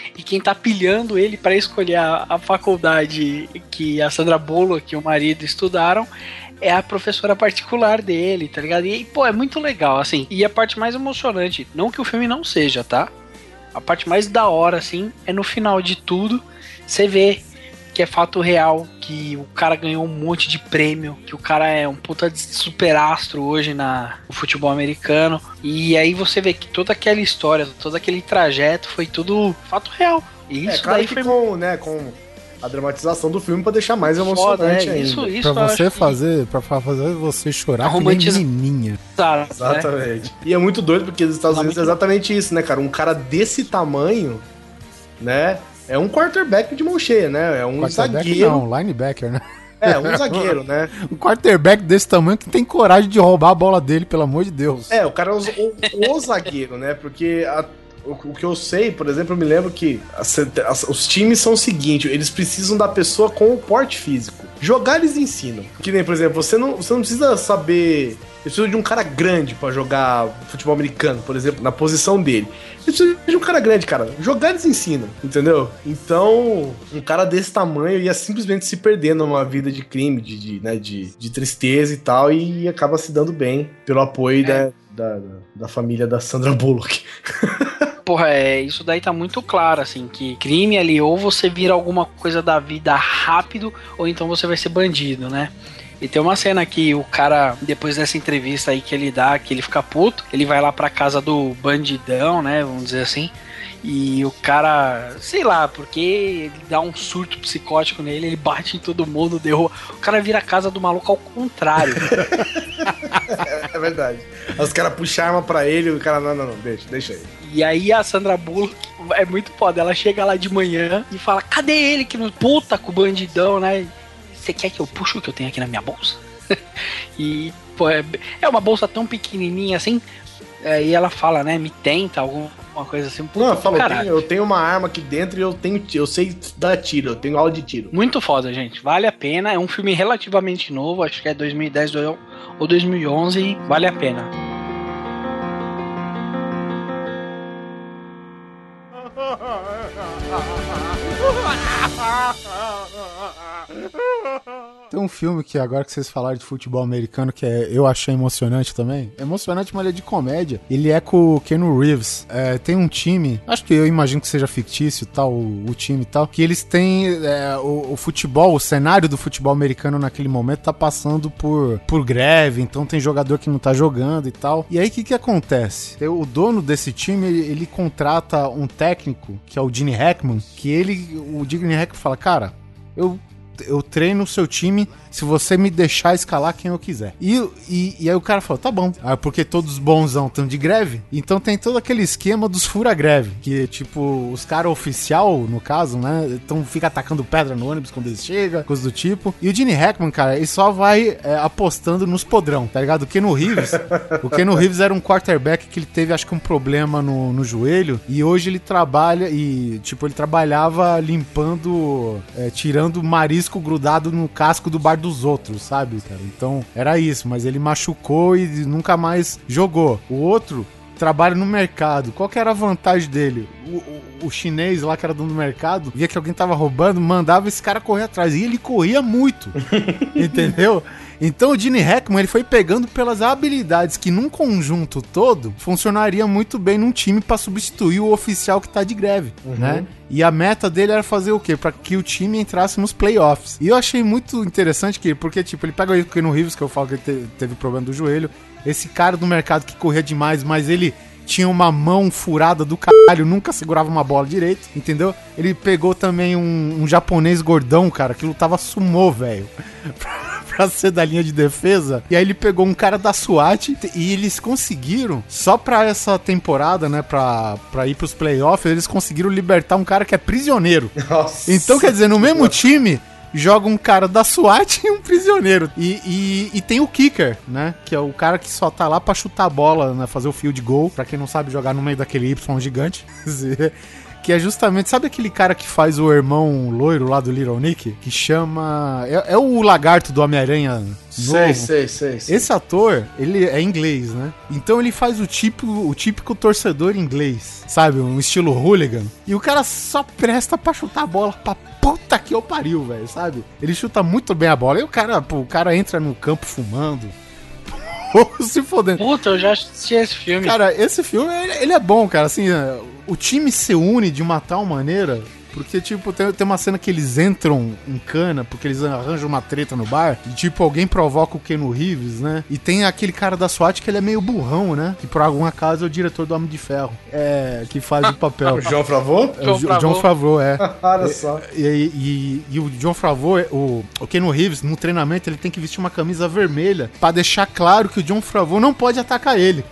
e quem tá pilhando ele pra escolher a, a faculdade que a Sandra Bullock e o marido estudaram é a professora particular dele, tá ligado? E, pô, é muito legal, assim. E a parte mais emocionante, não que o filme não seja, tá? A parte mais da hora, assim, é no final de tudo, você vê que é fato real, que o cara ganhou um monte de prêmio, que o cara é um puta de superastro hoje na, no futebol americano. E aí você vê que toda aquela história, todo aquele trajeto foi tudo fato real. E isso é, claro daí que foi... com, né, com a dramatização do filme pra deixar mais emocionante Foda, é, ainda. isso, isso pra você que... fazer, pra fazer você chorar que nem romantiza... menininha. Exatamente. Né? E é muito doido porque os Estados Unidos é exatamente isso, né, cara? Um cara desse tamanho, né, é um quarterback de mão cheia, né? É um zagueiro. Não, linebacker, né? É, um zagueiro, né? Um quarterback desse tamanho que tem coragem de roubar a bola dele, pelo amor de Deus. É, o cara é o, o, o zagueiro, né? Porque a, o, o que eu sei, por exemplo, eu me lembro que as, as, os times são o seguinte, eles precisam da pessoa com o porte físico. Jogar eles ensinam. Que nem, por exemplo, você não, você não precisa saber... Eu preciso de um cara grande pra jogar futebol americano, por exemplo, na posição dele. Eu preciso de um cara grande, cara. Jogar eles ensinam, entendeu? Então, um cara desse tamanho ia simplesmente se perder numa vida de crime, de, de, né, de, de tristeza e tal, e acaba se dando bem pelo apoio é. da, da, da família da Sandra Bullock. Porra, é, isso daí tá muito claro, assim, que crime ali, ou você vira alguma coisa da vida rápido, ou então você vai ser bandido, né? E tem uma cena que o cara, depois dessa entrevista aí que ele dá, que ele fica puto, ele vai lá pra casa do bandidão, né, vamos dizer assim, e o cara, sei lá, porque ele dá um surto psicótico nele, ele bate em todo mundo, derruba, o cara vira a casa do maluco ao contrário. É verdade. Os caras puxam a arma pra ele e o cara, não, não, não, deixa, deixa aí. E aí a Sandra Bullock é muito foda, ela chega lá de manhã e fala, cadê ele que não puta com o bandidão, né? Você quer que eu puxe o que eu tenho aqui na minha bolsa? E, pô, é, é uma bolsa tão pequenininha assim, é, e ela fala, né, me tenta, alguma coisa assim. Não, eu falo, eu tenho, eu tenho uma arma aqui dentro e eu tenho, eu sei dar tiro, eu tenho aula de tiro. Muito foda, gente, vale a pena, é um filme relativamente novo, acho que é dois mil e dez ou dois mil e onze, vale a pena. Tem um filme que agora que vocês falaram de futebol americano que é, eu achei emocionante também. É emocionante, mas ele é de comédia. Ele é com o Keanu Reeves. É, tem um time, acho que eu imagino que seja fictício, tal, o, o time e tal, que eles têm é, o, o futebol, o cenário do futebol americano naquele momento tá passando por, por greve, então tem jogador que não tá jogando e tal. E aí o que que acontece? O dono desse time, ele, ele contrata um técnico, que é o Gene Hackman, que ele, o Gene Hackman fala, cara, eu eu treino o seu time se você me deixar escalar quem eu quiser. E, e, e aí o cara falou, tá bom. Ah, porque todos os bonzão estão de greve, então tem todo aquele esquema dos fura-greve, que tipo, os caras oficial, no caso, né, então fica atacando pedra no ônibus quando eles chegam, coisa do tipo. E o Gene Hackman, cara, ele só vai é, apostando nos podrão, tá ligado? O Keanu Reeves, o Keanu Reeves era um quarterback que ele teve, acho que um problema no, no joelho, e hoje ele trabalha, e tipo, ele trabalhava limpando, é, tirando marisco grudado no casco do bar dos outros, sabe, cara? Então, era isso, mas ele machucou e nunca mais jogou. O outro trabalha no mercado. Qual que era a vantagem dele? O, o, o chinês lá, que era dono do mercado, via que alguém tava roubando, mandava esse cara correr atrás. E ele corria muito, entendeu? Então o Gene Hackman, ele foi pegando pelas habilidades que num conjunto todo funcionaria muito bem num time pra substituir o oficial que tá de greve, uhum. né? E a meta dele era fazer o quê? Pra que o time entrasse nos playoffs. E eu achei muito interessante que, porque tipo, ele pega o Keanu Reeves, que eu falo que ele te, teve problema do joelho, esse cara do mercado que corria demais, mas ele tinha uma mão furada do caralho, nunca segurava uma bola direito, entendeu? Ele pegou também um, um japonês gordão, cara, que lutava sumô, velho, pra ser da linha de defesa. E aí ele pegou um cara da SWAT e eles conseguiram, só pra essa temporada, né, pra, pra ir pros playoffs, eles conseguiram libertar um cara que é prisioneiro. Nossa. Então, quer dizer, no mesmo time joga um cara da SWAT e um prisioneiro. E, e, e tem o kicker, né? Que é o cara que só tá lá pra chutar a bola, né? Fazer o field goal. Pra quem não sabe jogar no meio daquele Y gigante. Que é justamente, sabe aquele cara que faz o irmão loiro lá do Little Nick? Que chama... É, é o lagarto do Homem-Aranha novo. Sei, sei, sei, sei. Esse ator, ele é inglês, né? Então ele faz o típico, o típico torcedor inglês, sabe? Um estilo hooligan. E o cara só presta pra chutar a bola pra puta que eu pariu, velho, sabe? Ele chuta muito bem a bola. E o cara, pô, o cara entra no campo fumando. Se fodendo. Puta, eu já assisti esse filme. Cara, esse filme, ele, ele é bom, cara. Assim, o time se une de uma tal maneira... Porque, tipo, tem, tem uma cena que eles entram em cana, porque eles arranjam uma treta no bar, e, tipo, alguém provoca o Keanu Reeves, né? E tem aquele cara da SWAT que ele é meio burrão, né? Que, por algum acaso, é o diretor do Homem de Ferro. É, que faz o papel. O John Favreau? É, o John, John Favreau, é. Olha só. E, e, e, e o John Favreau, o, o Keanu Reeves, no treinamento, ele tem que vestir uma camisa vermelha pra deixar claro que o John Favreau não pode atacar ele.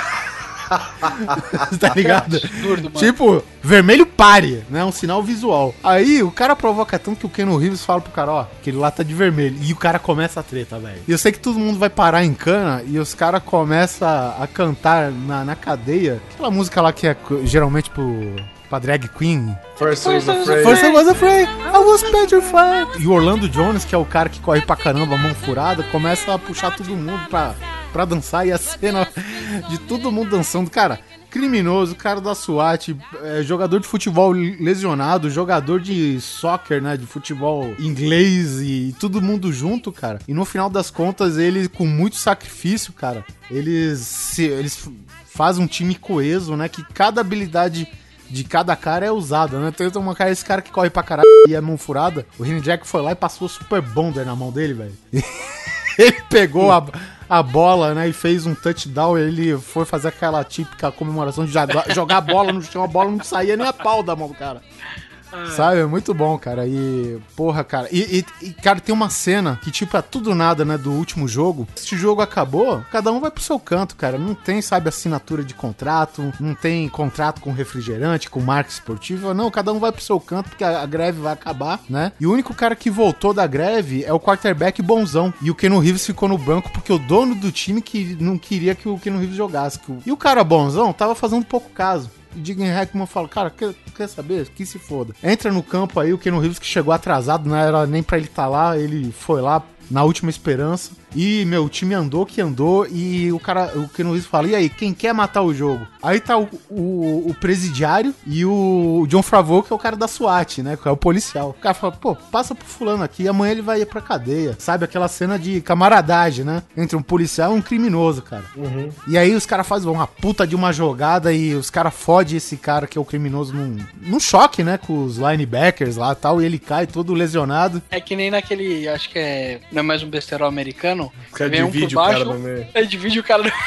Tá ligado? Absurdo, mano. Tipo, vermelho pare, né? Um sinal visual. Aí o cara provoca tanto que o Keanu Reeves fala pro cara, ó, aquele lá tá de vermelho. E o cara começa a treta, velho. E eu sei que todo mundo vai parar em cana e os caras começam a cantar na, na cadeia. Aquela música lá que é geralmente pro... pra drag queen. First I was afraid. First I was afraid. I was petrified. E o Orlando Jones, que é o cara que corre pra caramba, mão furada, começa a puxar todo mundo pra, pra dançar. E a cena de todo mundo dançando. Cara, criminoso, cara da SWAT, é, jogador de futebol lesionado, jogador de soccer, né, de futebol inglês e todo mundo junto, cara. E no final das contas, ele, com muito sacrifício, cara, eles, se, eles fazem um time coeso, né, que cada habilidade de cada cara é usada, né? Tem uma cara, esse cara que corre pra caralho e é mão furada. O Rini Jack foi lá e passou o Super Bonder na mão dele, velho. Ele pegou a, a bola, né, e fez um touchdown. Ele foi fazer aquela típica comemoração de jogar, jogar a bola no chão. A bola não saía nem a pau da mão do cara. Sabe? É muito bom, cara. E, porra, cara. E, e, e, cara, tem uma cena que, tipo, é tudo nada, né, do último jogo. Esse jogo acabou, cada um vai pro seu canto, cara. Não tem, sabe, assinatura de contrato, não tem contrato com refrigerante, com marca esportiva. Não, cada um vai pro seu canto porque a, a greve vai acabar, né? E o único cara que voltou da greve é o quarterback bonzão. E o Keanu Reeves ficou no banco porque o dono do time que não queria que o Keanu Reeves jogasse. E o cara bonzão tava fazendo pouco caso. O Diggen Hackman fala, cara, quer, quer saber? Que se foda. Entra no campo aí, o Keanu Reeves que chegou atrasado, não era nem pra ele estar tá lá, ele foi lá na última esperança. E, meu, o time andou que andou e o cara, o Keanu Reeves fala, e aí, quem quer matar o jogo? Aí tá o, o, o presidiário e o John Favreau, que é o cara da SWAT, né, que é o policial. O cara fala, pô, passa pro fulano aqui e amanhã ele vai ir pra cadeia. Sabe, aquela cena de camaradagem, né, entre um policial e um criminoso, cara. Uhum. E aí os caras fazem uma puta de uma jogada e os caras fodem esse cara que é o criminoso num, num choque, né, com os linebackers lá e tal, e ele cai todo lesionado. É que nem naquele, acho que é, não é mais um besterol americano? O cara divide um o cara no meio. É, divide o cara no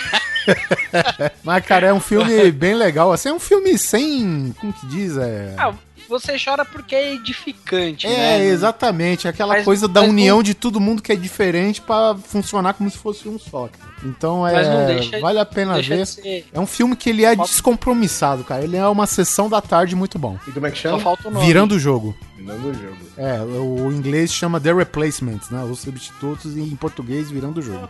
Mas, cara, é um filme bem legal. Assim, é um filme sem... Como que diz? É... Ah, você chora porque é edificante, é, né? É, exatamente. Aquela mas, coisa da mas união não... de todo mundo que é diferente pra funcionar como se fosse um só, cara. Então, é... Mas não deixa, vale a pena deixa ver. De ser... É um filme que ele é descompromissado, cara. Ele é uma sessão da tarde muito bom. E como é que chama? Só falta o nome. Virando o jogo. Virando o jogo. É, o inglês chama The Replacements, né? Os substitutos, e em português, Virando o Jogo.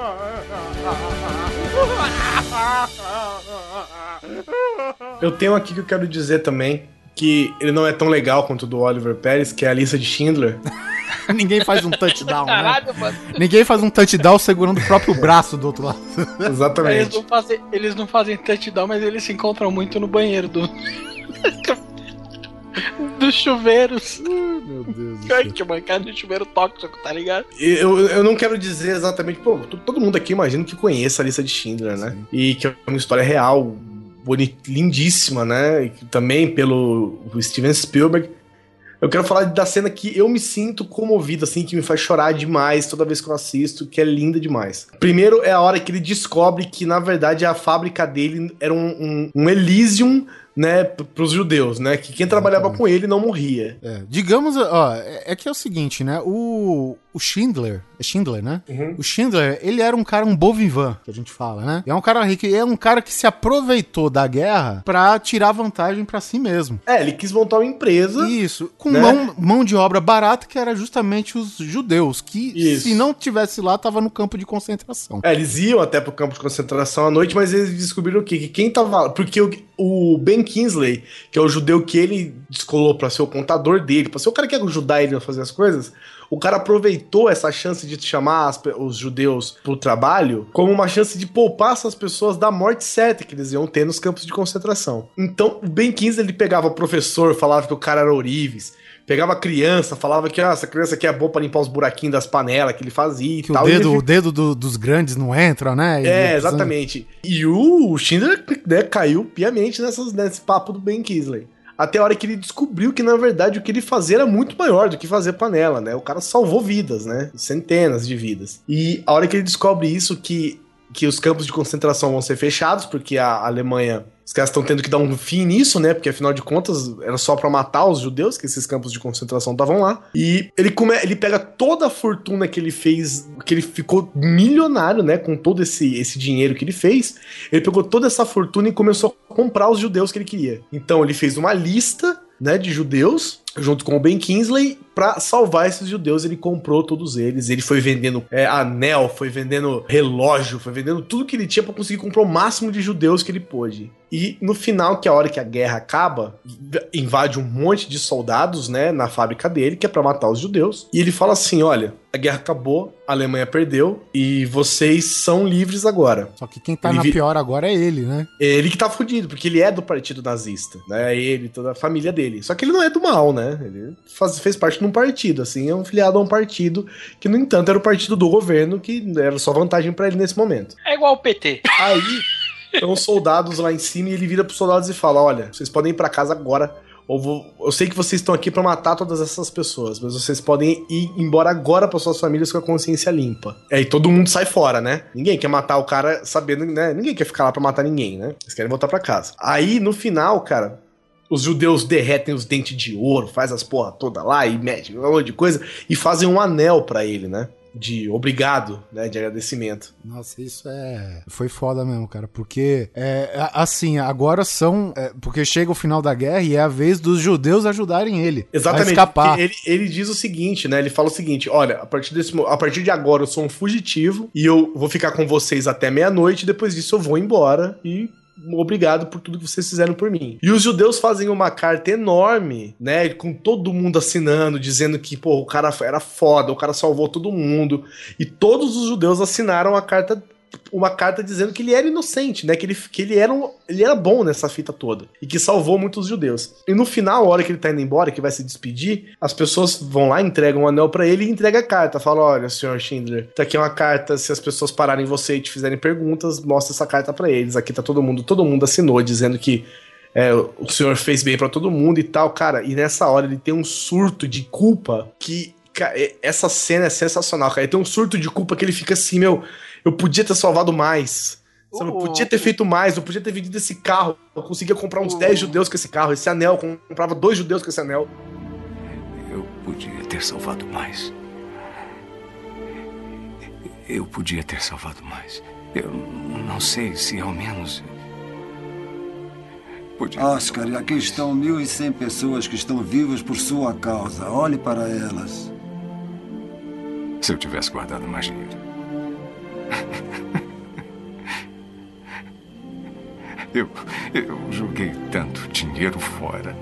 Eu tenho aqui que eu quero dizer também, que ele não é tão legal quanto o do Oliver Pérez, que é a lista de Schindler. Ninguém faz um touchdown, Caralho, né? mano. Ninguém faz um touchdown segurando o próprio braço do outro lado. Exatamente. Eles não, fazem, eles não fazem touchdown, mas eles se encontram muito no banheiro do... dos chuveiros. Uh, meu Deus do Ai, céu. que mancada de chuveiro tóxico, tá ligado? Eu, eu não quero dizer exatamente... Pô, todo mundo aqui imagino que conheça a lista de Schindler, né? Sim. E que é uma história real, bonita, lindíssima, né? E também pelo Steven Spielberg. Eu quero falar da cena que eu me sinto comovido, assim, que me faz chorar demais toda vez que eu assisto, que é linda demais. Primeiro é a hora que ele descobre que, na verdade, a fábrica dele era um, um, um Elysium, né, pros judeus, né, que quem trabalhava com ele não morria. É, digamos, ó, é, é que é o seguinte, né, o, o Schindler, é Schindler, né, uhum. O Schindler, ele era um cara, um bon vivant, que a gente fala, né, é um cara rico, é um cara que se aproveitou da guerra pra tirar vantagem pra si mesmo. É, ele quis montar uma empresa. Isso, com né? mão, mão de obra barata, que era justamente os judeus, que Isso. se não tivesse lá, tava no campo de concentração. É, eles iam até pro campo de concentração à noite, mas eles descobriram o quê? Que quem tava... Porque o o Ben Kingsley, que é o judeu que ele descolou pra ser o contador dele, pra ser o cara que ia ajudar ele a fazer as coisas, o cara aproveitou essa chance de chamar as, os judeus pro trabalho como uma chance de poupar essas pessoas da morte certa que eles iam ter nos campos de concentração. Então, o Ben Kingsley, ele pegava o professor, falava que o cara era ourives, pegava a criança, falava que ah, essa criança aqui é boa pra limpar os buraquinhos das panelas que ele fazia e que tal. O dedo, ele... o dedo do, dos grandes não entra, né? E é, exatamente. E o Schindler, né, caiu piamente nessas, nesse papo do Ben Kingsley. Até a hora que ele descobriu que, na verdade, o que ele fazia era muito maior do que fazer panela, né? O cara salvou vidas, né? Centenas de vidas. E a hora que ele descobre isso, que, que os campos de concentração vão ser fechados, porque a Alemanha... Os caras estão tendo que dar um fim nisso, né? Porque, afinal de contas, era só pra matar os judeus que esses campos de concentração estavam lá. E ele, come... ele pega toda a fortuna que ele fez, que ele ficou milionário, né? Com todo esse, esse dinheiro que ele fez. Ele pegou toda essa fortuna e começou a comprar os judeus que ele queria. Então, ele fez uma lista, né, de judeus, junto com o Ben Kingsley, pra salvar esses judeus. Ele comprou todos eles, ele foi vendendo é, anel, foi vendendo relógio, foi vendendo tudo que ele tinha pra conseguir comprar o máximo de judeus que ele pôde. E no final, que é a hora que a guerra acaba, invade um monte de soldados, né, na fábrica dele, que é pra matar os judeus. E ele fala assim, olha, a guerra acabou, a Alemanha perdeu e vocês são livres agora. Só que quem tá ele na vi... pior agora é ele, né? Ele que tá fudido, porque ele é do partido nazista, né? Ele, toda a família dele. Só que ele não é do mal, né? Ele faz, fez parte de um partido, assim, é um filiado a um partido que, no entanto, era o partido do governo, que era só vantagem pra ele nesse momento. É igual o P T. Aí, estão os soldados lá em cima e ele vira pros soldados e fala, olha, vocês podem ir pra casa agora. Ou vou, eu sei que vocês estão aqui pra matar todas essas pessoas, mas vocês podem ir embora agora para suas famílias com a consciência limpa. E aí todo mundo sai fora, né? Ninguém quer matar o cara sabendo, né? Ninguém quer ficar lá pra matar ninguém, né? Eles querem voltar pra casa. Aí, no final, cara, os judeus derretem os dentes de ouro, faz as porra toda lá e mete um monte de coisa e fazem um anel pra ele, né? De obrigado, né, de agradecimento. Nossa, isso é... Foi foda mesmo, cara, porque, é, assim, agora são... É, porque chega o final da guerra e é a vez dos judeus ajudarem ele Exatamente, a escapar. Ele, ele diz o seguinte, né, ele fala o seguinte, olha, a partir, desse, a partir de agora eu sou um fugitivo e eu vou ficar com vocês até meia-noite, depois disso eu vou embora e... obrigado por tudo que vocês fizeram por mim. E os judeus fazem uma carta enorme, né, com todo mundo assinando, dizendo que, pô, o cara era foda, o cara salvou todo mundo. E todos os judeus assinaram a carta, uma carta dizendo que ele era inocente, né, que ele, que ele, era, um, ele era bom nessa fita toda. E que salvou muitos judeus. E no final, a hora que ele tá indo embora, que vai se despedir, as pessoas vão lá, entregam um anel pra ele e entregam a carta. Falam, olha, senhor Schindler, tá aqui uma carta, se as pessoas pararem você e te fizerem perguntas, mostra essa carta pra eles. Aqui tá todo mundo, todo mundo assinou, dizendo que é, o senhor fez bem pra todo mundo e tal, cara. E nessa hora ele tem um surto de culpa que... Cara, essa cena é sensacional, cara. Ele tem um surto de culpa que ele fica assim, meu... Eu podia ter salvado mais. Sabe? Eu podia ter feito mais. Eu podia ter vendido esse carro. Eu conseguia comprar uns dez judeus com esse carro. Esse anel. Eu comprava dois judeus com esse anel. Eu podia ter salvado mais. Eu podia ter salvado mais. Eu não sei se ao menos... Podia Oscar, e aqui estão mil e cem pessoas que estão vivas por sua causa. Olhe para elas. Se eu tivesse guardado mais dinheiro. Eu, eu joguei tanto dinheiro fora.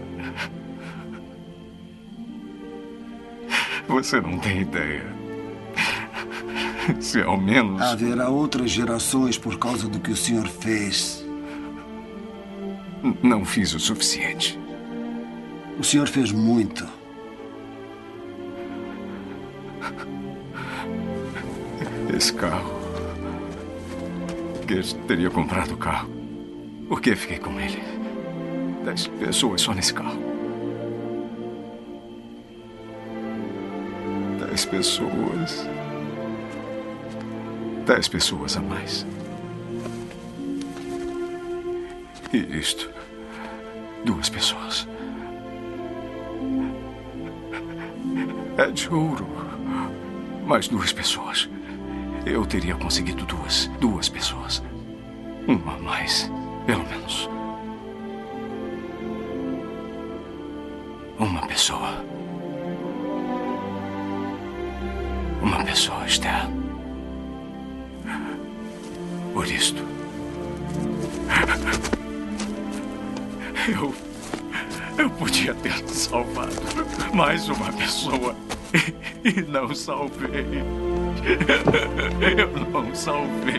Você não tem ideia. Se ao menos... Haverá outras gerações por causa do que o senhor fez. Não fiz o suficiente. O senhor fez muito. Esse carro... Guedes teria comprado o carro. Por que fiquei com ele? Dez pessoas só nesse carro. Dez pessoas. Dez pessoas a mais. E isto. Duas pessoas. É de ouro. Mais duas pessoas. Eu teria conseguido duas. Duas pessoas. Uma a mais. Pelo menos. Uma pessoa. Uma pessoa, Esther. Por isto. Eu... Eu podia ter salvado mais uma pessoa e não salvei. Eu não salvei.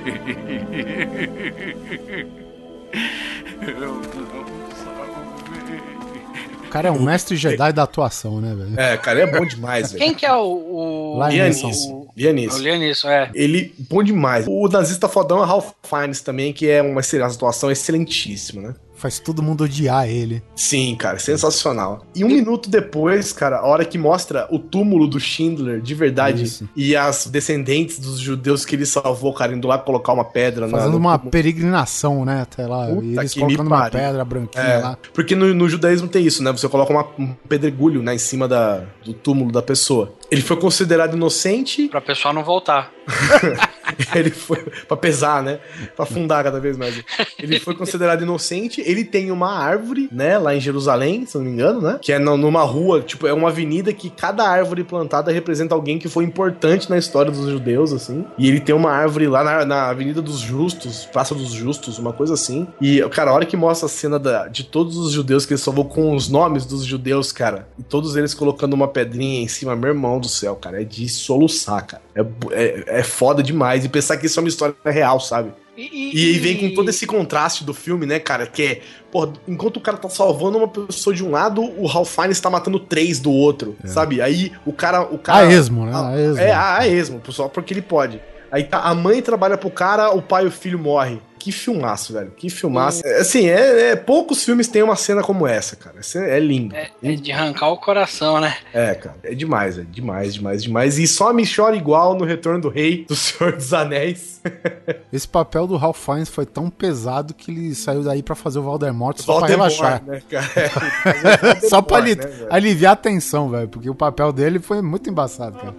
Eu não salvei. O cara é um mestre Jedi da atuação, né, velho? É, cara, é bom demais, velho. Quem que é o... o... Lianisson. Lianisson. O Lianisson, é. Ele, bom demais. O nazista fodão é Ralph Fiennes também, que é uma atuação excelentíssima, né? Faz todo mundo odiar ele. Sim, cara, sensacional. E um minuto depois, cara, a hora que mostra o túmulo do Schindler, de verdade, Isso. e as descendentes dos judeus que ele salvou, cara, indo lá colocar uma pedra. Fazendo na, uma túmulo. peregrinação, né, até lá. Puta e eles que colocando uma pariu. pedra branquinha é, lá. Porque no, no judaísmo tem isso, né? Você coloca uma, um pedregulho, né, em cima da, do túmulo da pessoa. Ele foi considerado inocente... Pra pessoa não voltar. Ele foi... Pra pesar, né? Pra afundar cada vez mais. Ele foi considerado inocente. Ele tem uma árvore, né? Lá em Jerusalém, se não me engano, né? Que é numa rua, tipo, é uma avenida que cada árvore plantada representa alguém que foi importante na história dos judeus, assim. E ele tem uma árvore lá na, na Avenida dos Justos, Praça dos Justos, uma coisa assim. E, cara, a hora que mostra a cena da, de todos os judeus que ele salvou com os nomes dos judeus, cara, e todos eles colocando uma pedrinha em cima, meu irmão do céu, cara, é de soluçar, cara. É, é, é foda demais. E pensar que isso é uma história real, sabe? E, e, e vem com todo esse contraste do filme, né, cara? Que é, pô, enquanto o cara tá salvando uma pessoa de um lado, o Ralph Fiennes tá matando três do outro, é. sabe? Aí o cara. O cara a esmo, né? A esmo. É, a, a esmo, só porque ele pode. Aí tá, a mãe trabalha pro cara, o pai e o filho morrem. Que filmaço, velho. Que filmaço. É, assim, é, é, poucos filmes têm uma cena como essa, cara. Essa é, é lindo. É, é de arrancar o coração, né? É, cara. É demais, é demais, demais, demais. E só me chora igual no Retorno do Rei, do Senhor dos Anéis. Esse papel do Ralph Fiennes foi tão pesado que ele saiu daí pra fazer o Voldemort só Voldemort, pra relaxar. Né, cara? É, só pra ali, né, aliviar a tensão, velho. Porque o papel dele foi muito embaçado, cara.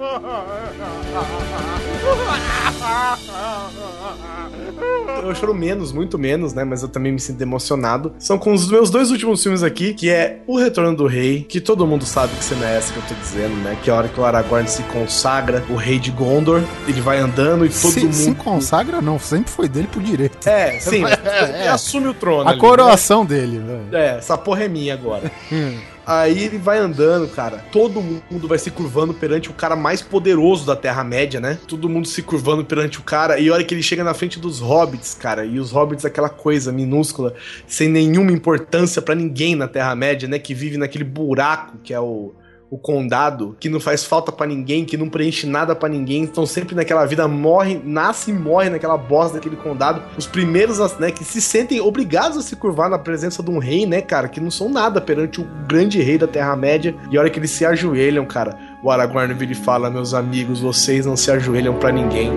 Eu choro menos, muito menos, né? Mas eu também me sinto emocionado. São com os meus dois últimos filmes aqui, que é O Retorno do Rei, que todo mundo sabe que cena é essa que eu tô dizendo, né? Que é a hora que o Aragorn se consagra, o rei de Gondor, ele vai andando e todo se, mundo... Se consagra, não, sempre foi dele pro direito. É, sim, é, é. assume o trono. A ali, coroação né? dele, velho. É, essa porra é minha agora. Aí ele vai andando, cara. Todo mundo vai se curvando perante o cara mais poderoso da Terra-média, né? Todo mundo se curvando perante o cara. E a hora que ele chega na frente dos hobbits, cara. E os hobbits, aquela coisa minúscula, sem nenhuma importância pra ninguém na Terra-média, né? Que vive naquele buraco que é o... o condado, que não faz falta pra ninguém, que não preenche nada pra ninguém, estão sempre naquela vida, morre, nasce e morre naquela bosta daquele condado. Os primeiros, né, que se sentem obrigados a se curvar na presença de um rei, né, cara, que não são nada perante o grande rei da Terra-média, e a hora que eles se ajoelham, cara, o Aragorn vira e fala: meus amigos, vocês não se ajoelham pra ninguém.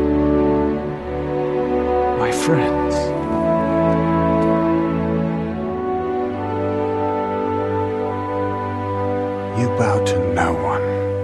My friends. You bow to no one.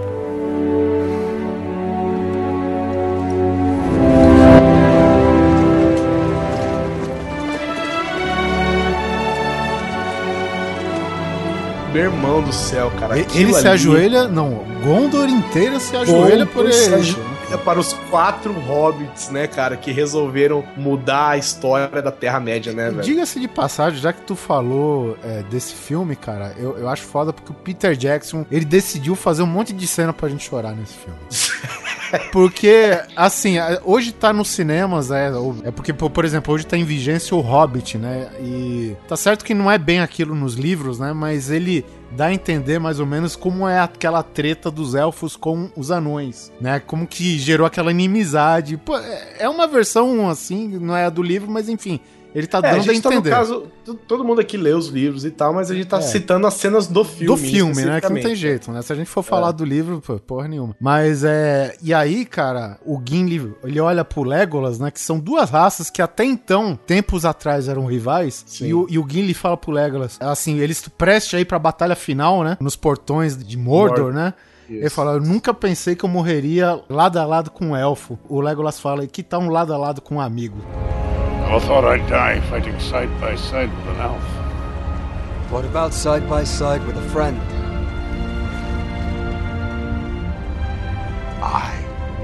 Meu irmão do céu, cara. Ele se ali... ajoelha, não, Gondor inteira se ajoelha Gondor por ele. É para os quatro hobbits, né, cara, que resolveram mudar a história da Terra-média, né, velho? Diga-se de passagem, já que tu falou é, desse filme, cara, eu, eu acho foda porque o Peter Jackson, ele decidiu fazer um monte de cena pra gente chorar nesse filme. Porque, assim, hoje tá nos cinemas, é, é porque, por exemplo, hoje tá em vigência o Hobbit, né, e tá certo que não é bem aquilo nos livros, né, mas ele dá a entender mais ou menos como é aquela treta dos elfos com os anões, né, como que gerou aquela inimizade. Pô, é uma versão, assim, não é a do livro, mas enfim... Ele tá é, dando a, gente a entender. Tá, no caso, todo mundo aqui lê os livros e tal, mas a gente tá é. citando as cenas do filme. Do filme, né? Que não tem jeito, né? Se a gente for falar é. do livro, pô, porra nenhuma. Mas é... E aí, cara, o Gimli, ele olha pro Legolas, né? Que são duas raças que até então, tempos atrás, eram rivais. E o, e o Gimli fala pro Legolas, assim, eles prestes aí pra batalha final, né? Nos portões de Mordor, Mordor. né? Isso. Ele fala, eu nunca pensei que eu morreria lado a lado com um elfo. O Legolas fala, que tá um lado a lado com um amigo. I thought I'd die fighting side by side with an elf. What about side by side with a friend? I...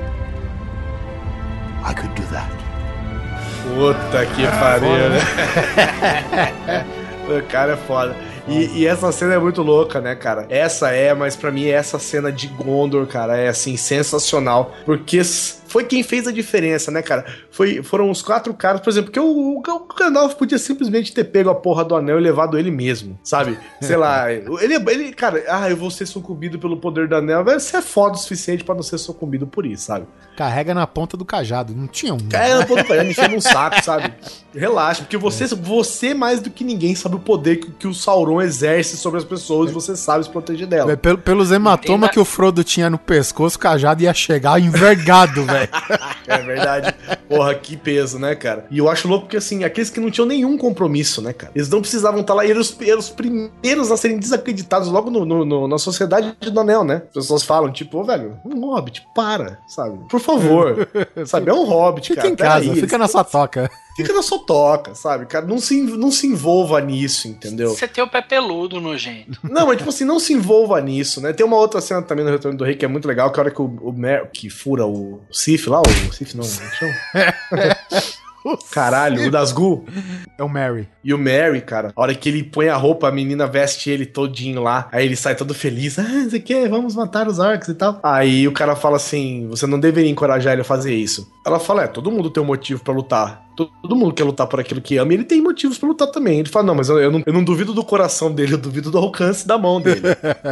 I could do that. Puta que pariu, né? O cara é foda. E, e essa cena é muito louca, né, cara? Essa é, mas pra mim essa cena de Gondor, cara, é assim, sensacional. Porque foi quem fez a diferença, né, cara? Foi, foram os quatro caras, por exemplo, porque o, o Gandalf podia simplesmente ter pego a porra do anel e levado ele mesmo, sabe? Sei lá, ele, ele, cara, ah, eu vou ser sucumbido pelo poder do anel. Você é foda o suficiente pra não ser sucumbido por isso, sabe? Carrega na ponta do cajado, não tinha um. É, na ponta do cajado, me enchendo um saco, sabe? Relaxa, porque você, você mais do que ninguém sabe o poder que, que o Sauron exerce sobre as pessoas e você sabe se proteger dela. É, pelo, pelos hematomas que o Frodo tinha no pescoço, o cajado ia chegar envergado, velho. É verdade. Porra, que peso, né, cara? E eu acho louco porque, assim, aqueles que não tinham nenhum compromisso, né, cara? Eles não precisavam estar lá, e eram os, eram os primeiros a serem desacreditados logo no, no, no, na sociedade do Anel, né? As pessoas falam, tipo, ô, velho, um hobbit, para, sabe? Por favor, sabe? É um hobbit, fica cara. Fica em casa, aí, fica eles... na sua toca. Fica na sua toca, sabe, cara? Não se, não se envolva nisso, entendeu? Você tem o pé peludo, nojento. Não, mas tipo assim, não se envolva nisso, né? Tem uma outra cena também no Retorno do Rei que é muito legal, que é a hora que o, o Mer que fura o Sif lá, o Sif não, não Caralho, o Nazgûl. É o Merry. E o Merry, cara, a hora que ele põe a roupa, a menina veste ele todinho lá, aí ele sai todo feliz. Ah, você quer? Vamos matar os orcs e tal. Aí o cara fala assim, você não deveria encorajar ele a fazer isso. Ela fala, é, todo mundo tem um motivo pra lutar. Todo mundo quer lutar por aquilo que ama e ele tem motivos pra lutar também. Ele fala, não, mas eu, eu, não, eu não duvido do coração dele, eu duvido do alcance da mão dele.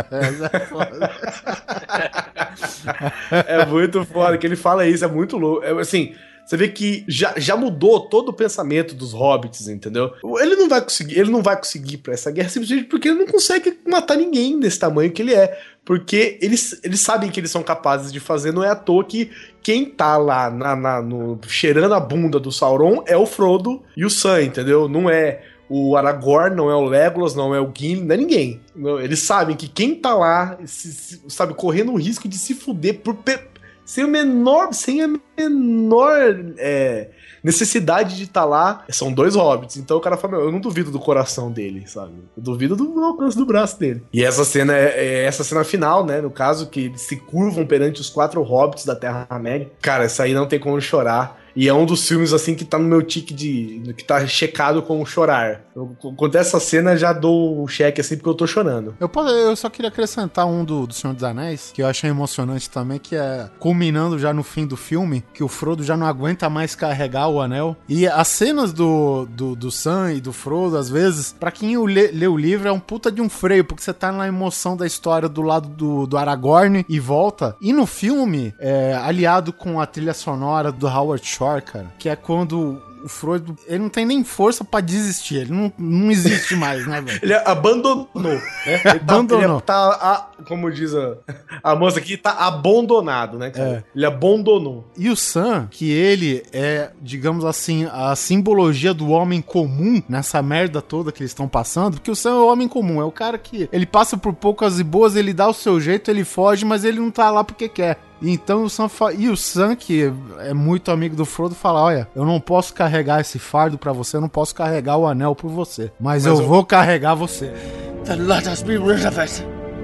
É muito foda que ele fala isso, é muito louco. É, assim, você vê que já, já mudou todo o pensamento dos hobbits, entendeu? Ele não vai conseguir, ele não vai conseguir pra essa guerra simplesmente porque ele não consegue matar ninguém desse tamanho que ele é. Porque eles, eles sabem que eles são capazes de fazer, não é à toa que quem tá lá na, na, no, cheirando a bunda do Sauron é o Frodo e o Sam, entendeu? Não é o Aragorn, não é o Legolas, não é o Gimli, não é ninguém. Eles sabem que quem tá lá, se, se, sabe, correndo o risco de se fuder por... Sem o menor, sem a menor é, necessidade de estar tá lá, são dois hobbits. Então o cara fala, meu, eu não duvido do coração dele, sabe? Eu duvido do alcance do braço dele. E essa cena é, é essa cena final, né? No caso, que eles se curvam perante os quatro hobbits da Terra-média. Cara, essa aí não tem como chorar. E é um dos filmes, assim, que tá no meu tique de... que tá checado com chorar. Eu, quando essa cena, já dou o cheque, assim, porque eu tô chorando. Eu, posso, eu só queria acrescentar um do, do Senhor dos Anéis, que eu achei emocionante também, que é culminando já no fim do filme, que o Frodo já não aguenta mais carregar o anel. E as cenas do, do, do Sam e do Frodo, às vezes, pra quem lê, lê o livro, é um puta de um freio, porque você tá na emoção da história do lado do, do Aragorn e volta. E no filme, é, aliado com a trilha sonora do Howard Shore, cara, que é quando o Frodo, ele não tem nem força pra desistir, ele não, não existe mais, né, velho? Ele abandonou, né? Ele abandonou. Tá, tá a, como diz a, a moça aqui, tá abandonado, né, cara? É. Ele abandonou. E o Sam, que ele é, digamos assim, a simbologia do homem comum nessa merda toda que eles estão passando, porque o Sam é o homem comum, é o cara que ele passa por poucas e boas, ele dá o seu jeito, ele foge, mas ele não tá lá porque quer. Então o Sam fa... e o Sam, que é muito amigo do Frodo, fala, olha, eu não posso carregar esse fardo pra você, eu não posso carregar o anel por você, mas, mas eu, eu vou carregar você. Then let us be rid of it.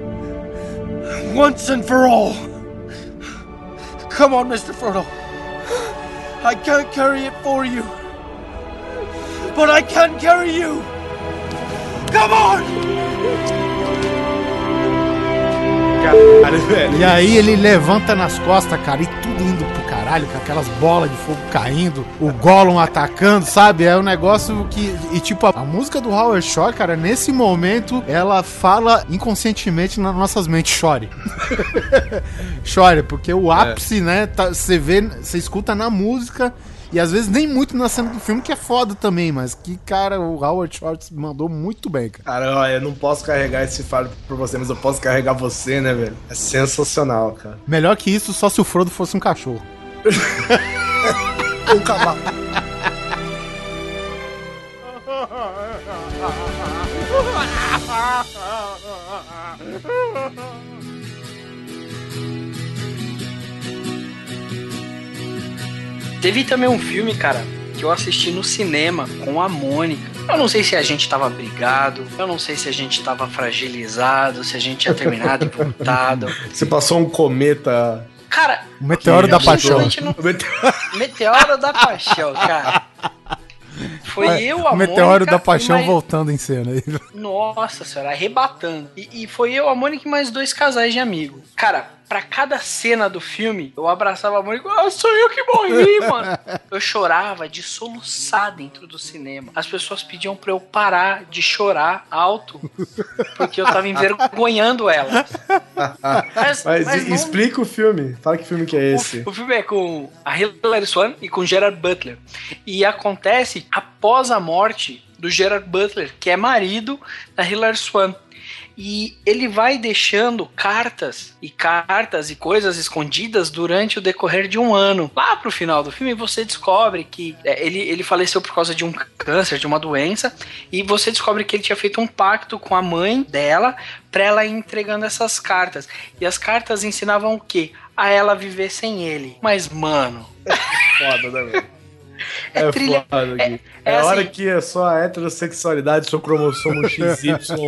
Once and for all. Come on, mister Frodo. I can't carry it for you. But I can carry you. Come on! Caralho, velho. E aí ele levanta nas costas, cara, e tudo indo pro caralho, com aquelas bolas de fogo caindo, o Gollum atacando, sabe? É um negócio que... E tipo, a música do Howard Shore, cara, nesse momento, ela fala inconscientemente nas nossas mentes, chore. Chore, porque o ápice, é. né, você tá, vê, você escuta na música... E às vezes nem muito na cena do filme, que é foda também, mas que, cara, o Howard Shore mandou muito bem, cara. Cara, olha, eu não posso carregar esse fardo por você, mas eu posso carregar você, né, velho? É sensacional, cara. Melhor que isso, só se o Frodo fosse um cachorro. Um cavalo. Teve também um filme, cara, que eu assisti no cinema com a Mônica. Eu não sei se a gente tava brigado, eu não sei se a gente tava fragilizado, se a gente tinha terminado e voltado. Você passou um cometa... Cara... O meteoro da paixão. Não... Meteoro da paixão, cara. Foi É, eu, a o Meteoro Mônica, da Paixão mais... voltando em cena aí. Nossa senhora, arrebatando. E, e foi eu, a Mônica e mais dois casais de amigos. Cara, pra cada cena do filme, eu abraçava a Mônica. Ah, sou eu que morri, mano. Eu chorava de soluçar dentro do cinema. As pessoas pediam pra eu parar de chorar alto, porque eu tava envergonhando elas. Mas, mas, mas não... explica o filme. Fala que filme que é esse. O, o filme é com a Hilary Swank e com Gerard Butler. E acontece após a morte do Gerard Butler, que é marido da Hilary Swank. E ele vai deixando cartas e cartas e coisas escondidas durante o decorrer de um ano. Lá pro final do filme você descobre que é, ele, ele faleceu por causa de um câncer, de uma doença, e você descobre que ele tinha feito um pacto com a mãe dela pra ela ir entregando essas cartas. E as cartas ensinavam o quê? A ela viver sem ele. Mas, mano... Foda, né, velho? É, é trilha, foda aqui. É, é, é a hora assim, que a sua heterossexualidade, seu cromossomo X Y...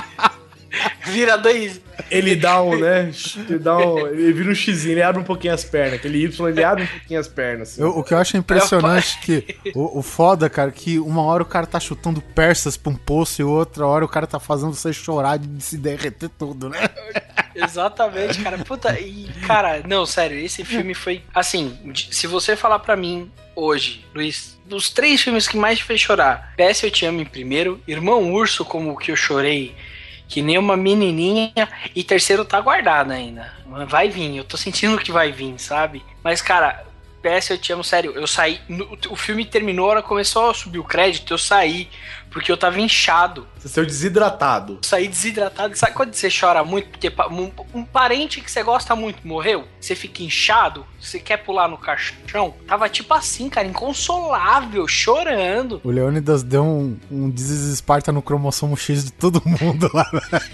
vira dois. Ele dá um, né? Ele, dá um, ele vira um xizinho, ele abre um pouquinho as pernas. Aquele Y, ele abre um pouquinho as pernas. Assim. Eu, o que eu acho impressionante é que o, o foda, cara, que uma hora o cara tá chutando persas pra um poço e outra hora o cara tá fazendo você chorar de se derreter tudo, né? Exatamente, cara. Puta, e, cara, não, sério, esse filme foi, assim, se você falar pra mim hoje, Luiz, dos três filmes que mais te fez chorar, P S Eu Te Amo em primeiro, Irmão Urso, como o que eu chorei, que nem uma menininha, e terceiro tá guardado ainda. Vai vir, eu tô sentindo que vai vir, sabe? Mas, cara, P S Eu Te Amo, sério, eu saí, no, o filme terminou, a hora começou a subir o crédito, eu saí, porque eu tava inchado. Você saiu desidratado. Eu saí desidratado. Sabe quando você chora muito? Porque um, um parente que você gosta muito morreu, você fica inchado, você quer pular no caixão. Tava tipo assim, cara, inconsolável, chorando. O Leônidas deu um, um desesparta no cromossomo X de todo mundo lá.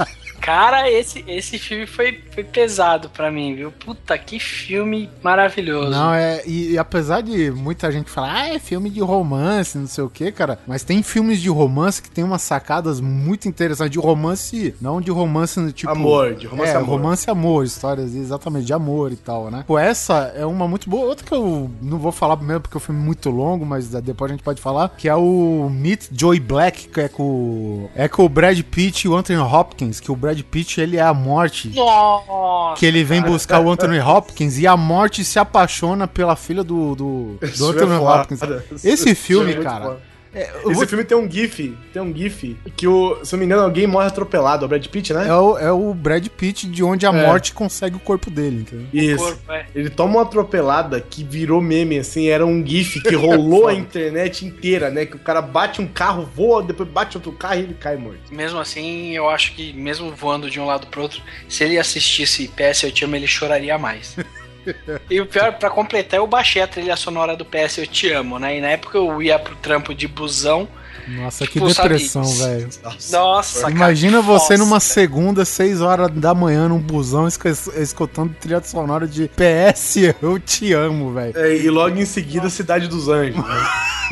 Cara, esse, esse filme foi, foi pesado pra mim, viu? Puta, que filme maravilhoso. Não, é... E, e apesar de muita gente falar, ah, é filme de romance, não sei o que, cara, mas tem filmes de romance que tem umas sacadas muito interessantes. De romance, não de romance tipo... Amor, de romance é, amor. romance amor, histórias exatamente de amor e tal, né? Pô, essa é uma muito boa. Outra que eu não vou falar primeiro porque o filme é muito longo, mas depois a gente pode falar, que é o Meet Joey Black, que é com, é com o Brad Pitt e o Anthony Hopkins, que o Brad Pitt, ele é a morte. Nossa, que ele vem cara. buscar o Anthony Hopkins e a morte se apaixona pela filha do, do, do Anthony é Hopkins. Esse Isso filme, é cara... É, Esse vou... filme tem um gif, tem um gif que, o, se eu não me engano, alguém morre atropelado, é o Brad Pitt, né? É o, é o Brad Pitt de onde a É. morte consegue o corpo dele, entendeu? Isso. corpo, é. Ele toma uma atropelada que virou meme, assim, era um gif que rolou a internet inteira, né? Que o cara bate um carro, voa, depois bate outro carro e ele cai morto. Mesmo assim, eu acho que mesmo voando de um lado pro outro, se ele assistisse P S Eu Te Amo, ele choraria mais. E o pior, pra completar, eu baixei a trilha sonora do P S Eu Te Amo, né? E na época eu ia pro trampo de busão. Nossa, que Tipo, depressão, sabe? velho. Nossa, cara. Imagina você nossa. numa segunda, seis horas da manhã, num busão, escu- escutando trilha sonora de P S Eu Te Amo, velho. É, e logo em seguida, Cidade dos Anjos. Né?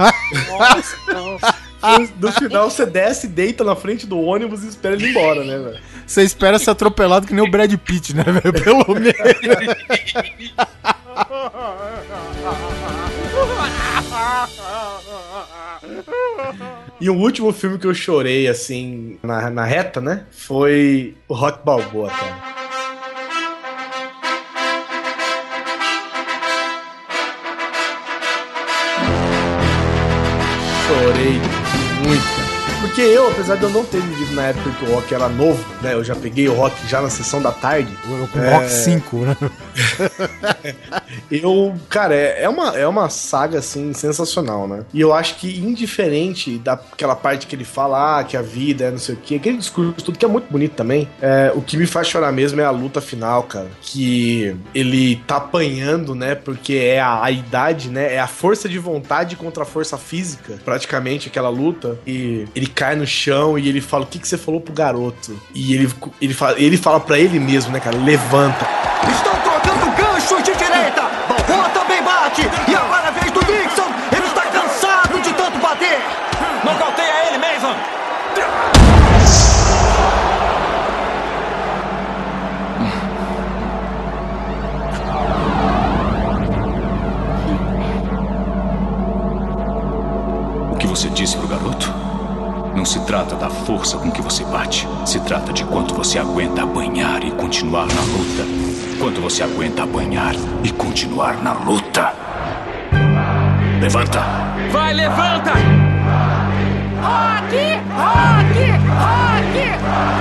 Nossa, nossa. No final, você desce, deita na frente do ônibus e espera ele ir embora, né, velho? Você espera ser atropelado que nem o Brad Pitt, né, velho? Pelo menos. E o último filme que eu chorei, assim, na, na reta, né? Foi o Rock Balboa, cara. Chorei muito, cara. Porque eu, apesar de eu não ter vivido na época que o rock era novo, né? Eu já peguei o rock já na sessão da tarde. Eu com o É... Rock cinco, né? Eu, cara, é, é, uma, é uma saga, assim, sensacional, né? E eu acho que, indiferente daquela parte que ele fala, ah, que a vida é não sei o quê, aquele discurso, tudo que é muito bonito também, é, o que me faz chorar mesmo é a luta final, cara. Que ele tá apanhando, né? Porque é a, a idade, né? É a força de vontade contra a força física, praticamente, aquela luta. E ele cai no chão e ele fala, o que, que você falou pro garoto? E ele, ele, fala, ele fala pra ele mesmo, né, cara? Levanta. Estão trocando ganchos de direita. Balboa também bate. E agora é a vez do Dixon. Ele está cansado de tanto bater. Nocauteia ele, Mason! O que você disse pro garoto? Não se trata da força com que você bate. Se trata de quanto você aguenta apanhar e continuar na luta. Quanto você aguenta apanhar e continuar na luta. Levanta! Vai, levanta! Rock! Rock! Rock!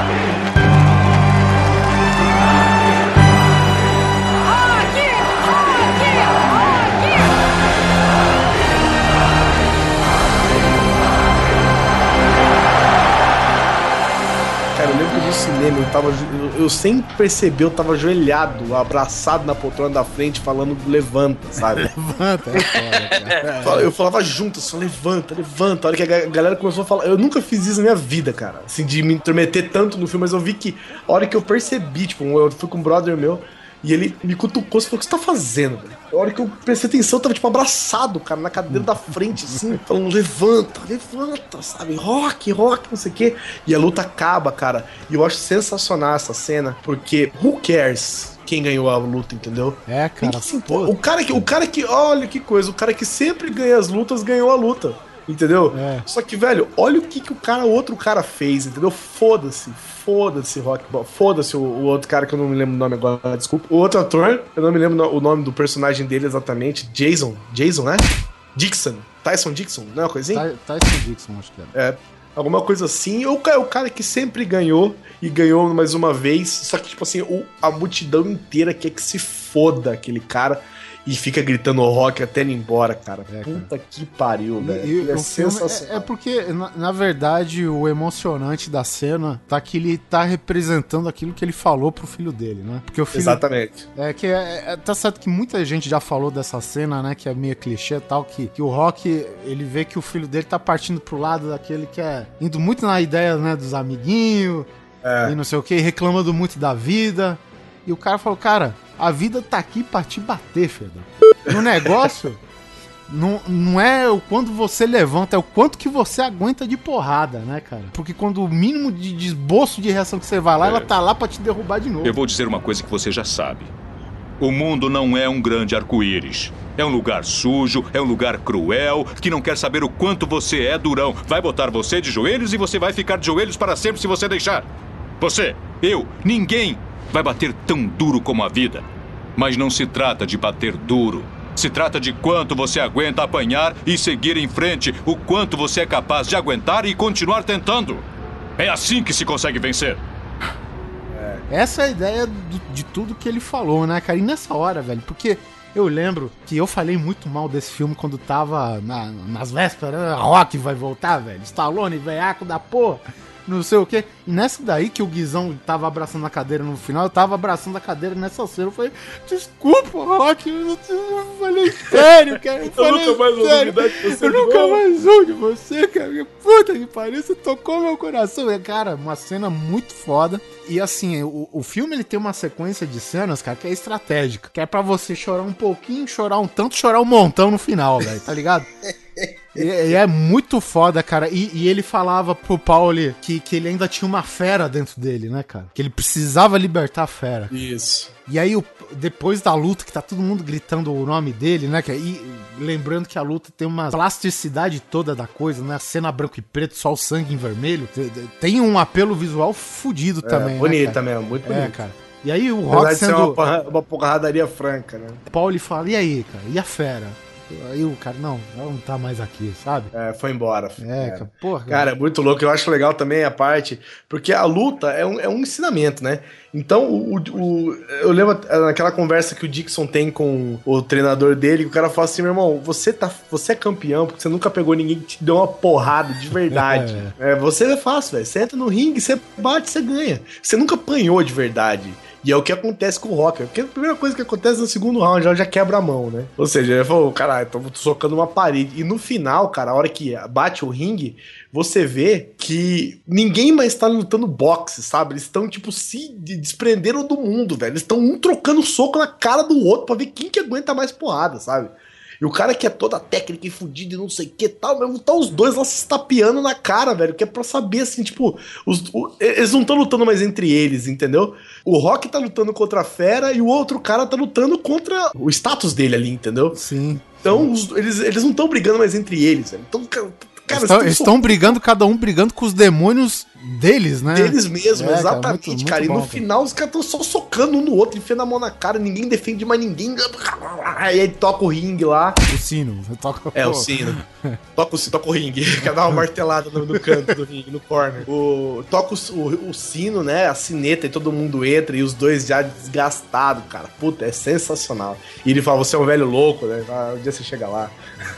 Cara, eu lembro que eu vi no cinema, eu tava. Eu, eu sem perceber, eu tava ajoelhado, abraçado na poltrona da frente, falando levanta, sabe? Levanta, é foda, Eu falava junto, só levanta, levanta. A hora que a galera começou a falar. Eu nunca fiz isso na minha vida, cara. Assim, de me intrometer tanto no filme, mas eu vi que a hora que eu percebi, tipo, eu fui com um brother meu. E ele me cutucou e falou: o que você tá fazendo, velho? A hora que eu prestei atenção, eu tava, tipo, abraçado, cara, na cadeira da frente, assim, falando: levanta, levanta, sabe? Rock, rock, não sei o quê. E a luta acaba, cara. E eu acho sensacional essa cena, porque who cares quem ganhou a luta, entendeu? É, cara. O cara que, o cara que, olha que coisa, o cara que sempre ganha as lutas ganhou a luta. Entendeu? É. Só que, velho, olha o que, que o cara, o outro cara fez, entendeu? Foda-se, foda-se, Rock, foda-se o, o outro cara que eu não me lembro o nome agora, desculpa. O outro ator, eu não me lembro o nome do personagem dele exatamente, Jason, Jason, né? Dixon, Tyson Dixon, não é uma coisa assim? Tyson Dixon, acho que é. É, alguma coisa assim, ou é o cara que sempre ganhou e ganhou mais uma vez, só que, tipo assim, o, a multidão inteira quer que se foda aquele cara. E fica gritando o Rock até ele ir embora, cara. É, Puta cara. que pariu, velho. É sensacional. É, é porque, na, na verdade, o emocionante da cena tá que ele tá representando aquilo que ele falou pro filho dele, né? Porque o filho, Exatamente. É que é, é, tá certo que muita gente já falou dessa cena, né? Que é meio clichê e tal, que, que o Rock, ele vê que o filho dele tá partindo pro lado daquele que é indo muito na ideia, né, dos amiguinhos é. e não sei o que, reclamando muito da vida. E o cara falou: cara, a vida tá aqui pra te bater, Fedor. No negócio, não, não é o quanto você levanta, é o quanto que você aguenta de porrada, né, cara? Porque quando o mínimo de, de esboço de reação que você vai lá, é. ela tá lá pra te derrubar de novo. Eu vou dizer uma coisa que você já sabe. O mundo não é um grande arco-íris. É um lugar sujo, é um lugar cruel, que não quer saber o quanto você é durão. Vai botar você de joelhos e você vai ficar de joelhos para sempre se você deixar. Você, eu, ninguém vai bater tão duro como a vida. Mas não se trata de bater duro. Se trata de quanto você aguenta apanhar e seguir em frente. O quanto você é capaz de aguentar e continuar tentando. É assim que se consegue vencer. Essa é a ideia do, de tudo que ele falou, né, cara? E nessa hora, velho, porque eu lembro que eu falei muito mal desse filme quando tava na, nas vésperas. Rock vai voltar, velho. Stallone, velhaco da porra. Não sei o que. E nessa daí que o Guizão tava abraçando a cadeira no final, eu tava abraçando a cadeira nessa cena. Eu falei: desculpa, Rock, eu, eu falei sério, cara. Eu, eu nunca mais sério. ouvi de você. Eu nunca mais ouvi de você, cara. Puta que pariu, você tocou meu coração. Cara, uma cena muito foda. E assim, o, o filme ele tem uma sequência de cenas, cara, que é estratégica. Que é pra você chorar um pouquinho, chorar um tanto, chorar um montão no final, velho, tá ligado? E, e é muito foda, cara. E, e ele falava pro Pauli que, que ele ainda tinha uma fera dentro dele, né, cara? Que ele precisava libertar a fera. Isso. E aí, o, depois da luta, que tá todo mundo gritando o nome dele, né? E lembrando que a luta tem uma plasticidade toda da coisa, né? A cena branco e preto, só o sangue em vermelho. Tem um apelo visual fudido é, também, bonito né, também, muito bonito. É, cara. E aí o Rock sendo... uma, porra, uma porradaria franca, né? Pauli fala: e aí, cara? E a fera? Aí o cara, não, ela não tá mais aqui, sabe? É, foi embora. É, é. Cara, porra. Cara, é muito louco. Eu acho legal também a parte, porque a luta é um, é um ensinamento, né? Então, o, o, eu lembro naquela conversa que o Dixon tem com o treinador dele, que o cara fala assim: meu irmão, você, tá, você é campeão porque você nunca pegou ninguém que te deu uma porrada de verdade. É. É, você é fácil, velho. Você entra no ringue, você bate, você ganha. Você nunca apanhou de verdade. E é o que acontece com o Rock. Porque a primeira coisa que acontece no segundo round, já, já quebra a mão, né? Ou seja, ele falou: caralho, tô socando uma parede. E no final, cara, a hora que bate o ringue, você vê que ninguém mais tá lutando boxe, sabe? Eles estão, tipo, se desprenderam do mundo, velho. Eles estão um trocando soco na cara do outro pra ver quem que aguenta mais porrada, sabe? E o cara que é toda técnica e fudido e não sei o que tal, mesmo, tá os dois lá se estapeando na cara, velho, que é pra saber, assim, tipo, os, o, eles não estão lutando mais entre eles, entendeu? O Rock tá lutando contra a fera e o outro cara tá lutando contra o status dele ali, entendeu? Sim. Então, os, eles, eles não estão brigando mais entre eles, velho. Então, Cara, estão, estão brigando, cada um brigando com os demônios deles, né? Deles mesmo, é, exatamente, cara. Muito, cara. muito e no bom, final os caras estão só socando um no outro, enfiando a mão na cara, ninguém defende mais ninguém. Aí toca o ringue lá. O sino. Toca... É, o sino. Toca o, toca o ringue. Quer dar uma martelada no, no canto do ringue, no corner. O, toca o, o, o sino, né? A sineta e todo mundo entra e os dois já desgastados, cara. Puta, é sensacional. E ele fala, você é um velho louco, né? Um dia você chega lá.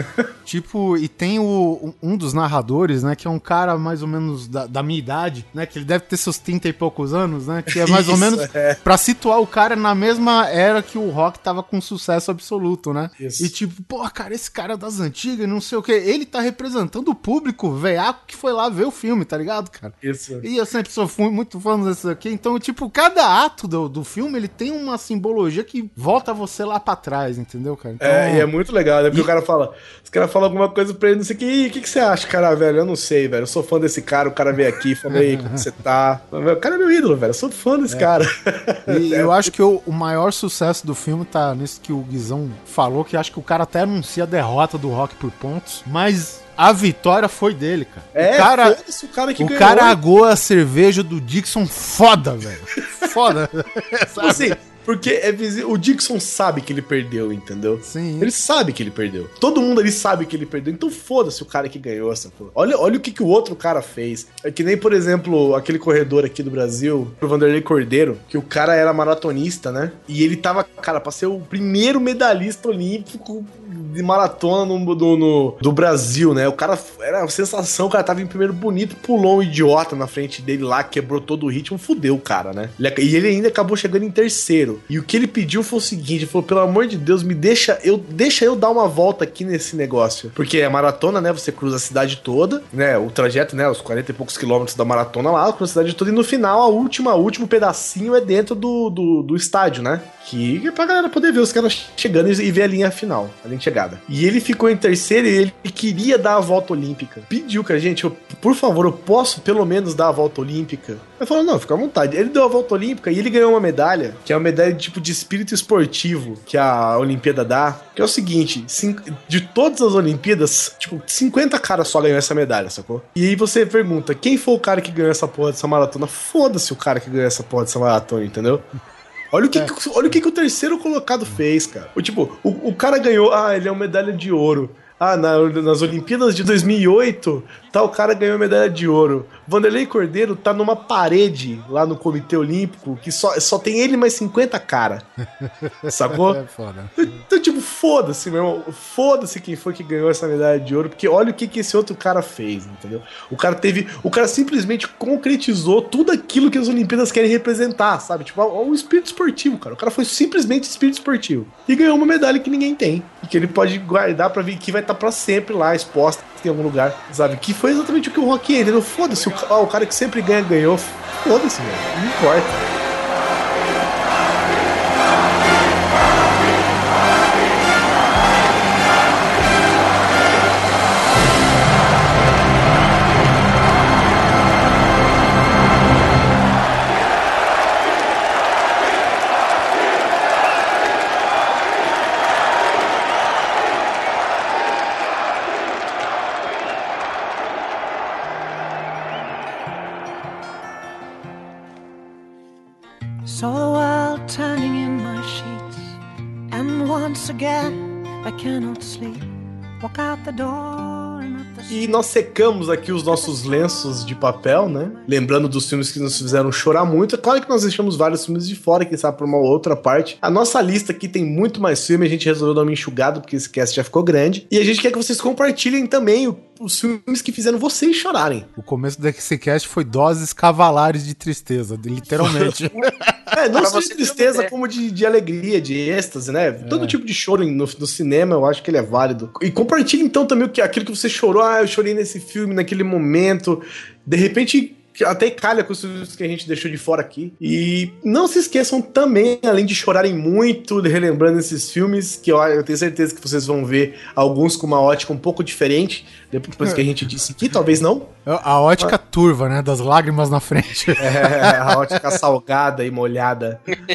Tipo, e tem o, um dos narradores, né? Que é um cara mais ou menos da, da minha idade, né? Que ele deve ter seus trinta e poucos anos, né? Que é mais Isso, ou menos é. pra situar o cara na mesma era que o rock tava com sucesso absoluto, né? Isso. E tipo, pô, cara, esse cara das antigas, não sei o que, ele tá representando o público veiaco que foi lá ver o filme, tá ligado, cara? Isso. E eu sempre sou fui muito fã desse aqui, então, tipo, cada ato do, do filme, ele tem uma simbologia que volta você lá pra trás, entendeu, cara? Então, é, e é muito legal, né? Porque e... o cara fala, os caras falam alguma coisa pra ele, não sei o que, o que, que você acha, cara, velho? Eu não sei, velho, eu sou fã desse cara, o cara veio aqui, falou, aí, como você tá? O cara é meu ídolo, velho, eu sou fã desse é. cara. E eu acho que o, o maior sucesso do filme tá nisso que o Guizão falou, que acho que o cara até anuncia a derrota do Rock por pontos, mas a vitória foi dele, cara. É, o cara, o cara que o ganhou. cara agou a cerveja do Dixon foda, velho. Foda. Sabe? Assim, porque é visível, o Dixon sabe que ele perdeu, entendeu? Sim. Ele sabe que ele perdeu. Todo mundo ali sabe que ele perdeu. Então foda-se o cara que ganhou essa porra. Olha, olha o que, que o outro cara fez. É que nem, por exemplo, aquele corredor aqui do Brasil, o Vanderlei Cordeiro, que o cara era maratonista, né? E ele tava, cara, pra ser o primeiro medalhista olímpico de maratona no, no, no, do Brasil, né? O cara era uma sensação, o cara tava em primeiro bonito, pulou um idiota na frente dele lá, quebrou todo o ritmo, fudeu o cara, né? E ele ainda acabou chegando em terceiro. E o que ele pediu foi o seguinte, ele falou, pelo amor de Deus, me deixa eu, deixa eu dar uma volta aqui nesse negócio. Porque é maratona, né? Você cruza a cidade toda, né? O trajeto, né? Os quarenta e poucos quilômetros da maratona lá, cruza a cidade toda, e no final, a última, o último pedacinho é dentro do, do, do estádio, né? Que é pra galera poder ver os caras chegando e ver a linha final, a linha de chegada. E ele ficou em terceiro e ele queria dar a volta olímpica. Pediu, cara, gente, eu, por favor, eu posso pelo menos dar a volta olímpica? Eu falei, não, fica à vontade. Ele deu a volta olímpica e ele ganhou uma medalha, que é uma medalha de tipo de espírito esportivo que a Olimpíada dá, que é o seguinte, cinco, de todas as Olimpíadas, tipo, cinquenta caras só ganhou essa medalha, sacou? E aí você pergunta, quem foi o cara que ganhou essa porra dessa maratona? Foda-se o cara que ganhou essa porra dessa maratona, entendeu? Olha o que, é. que, olha o que, que o terceiro colocado fez, cara. O, tipo, o, o cara ganhou, ah, ele é uma medalha de ouro. Ah, na, nas Olimpíadas de dois mil e oito, tal cara ganhou medalha de ouro. Vanderlei Cordeiro tá numa parede lá no Comitê Olímpico que só, só tem ele mais cinquenta cara. Sacou? É foda. Então, tipo, foda-se, meu irmão. Foda-se quem foi que ganhou essa medalha de ouro, porque olha o que, que esse outro cara fez, entendeu? O cara teve. O cara simplesmente concretizou tudo aquilo que as Olimpíadas querem representar, sabe? Tipo, o espírito esportivo, cara. O cara foi simplesmente espírito esportivo. E ganhou uma medalha que ninguém tem. E que ele pode guardar pra ver que vai estar pra sempre lá, exposta em algum lugar, sabe? Que foi exatamente o que o Rock entendeu? Foda-se, o, ó, o cara que sempre ganha, ganhou. Foda-se, velho. Não importa. Saw the world turning in my sheets, and once again I cannot sleep. Walk out the door and up the E nós secamos aqui os nossos lenços de papel, né? Lembrando dos filmes que nos fizeram chorar muito. É claro que nós deixamos vários filmes de fora, quem sabe por uma outra parte. A nossa lista aqui tem muito mais filme, a gente resolveu dar uma enxugada, porque esse cast já ficou grande. E a gente quer que vocês compartilhem também o os filmes que fizeram vocês chorarem. O começo desse cast foi doses cavalares de tristeza, literalmente. É, não só de tristeza, como de, de alegria, de êxtase, né? É. Todo tipo de choro no, no cinema, eu acho que ele é válido. E compartilhe então também o que, aquilo que você chorou. Ah, eu chorei nesse filme, naquele momento. De repente, até calha com os filmes que a gente deixou de fora aqui. E não se esqueçam também, além de chorarem muito, relembrando esses filmes, que eu, eu tenho certeza que vocês vão ver alguns com uma ótica um pouco diferente, depois que a gente disse aqui, talvez não. A ótica ah. turva, né? Das lágrimas na frente. É, a ótica salgada e molhada.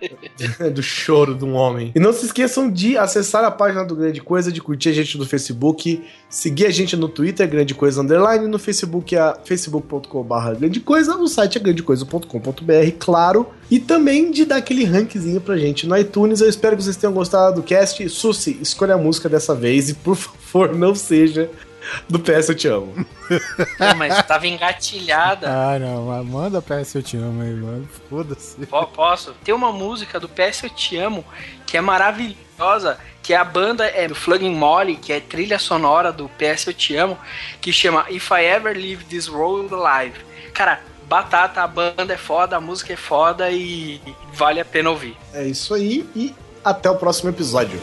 do choro de um homem. E não se esqueçam de acessar a página do Grande Coisa, de curtir a gente no Facebook, seguir a gente no Twitter, Grande Coisa Underline, no Facebook é facebook ponto com barra Grande Coisa, o site é grande coisa ponto com ponto b r, claro, e também de dar aquele rankzinho pra gente no iTunes. Eu espero que vocês tenham gostado do cast. Susi, escolha a música dessa vez e, por favor, não seja do P S Eu Te Amo. Pô, mas tava engatilhada. Ah, não, mas manda P S Eu Te Amo aí, mano. Foda-se. P- posso? Tem uma música do P S Eu Te Amo que é maravilhosa, que a banda é do Flogging Molly, que é trilha sonora do P S Eu Te Amo, que chama If I Ever Leave This World Alive. Cara, batata, a banda é foda, a música é foda e vale a pena ouvir. É isso aí e até o próximo episódio.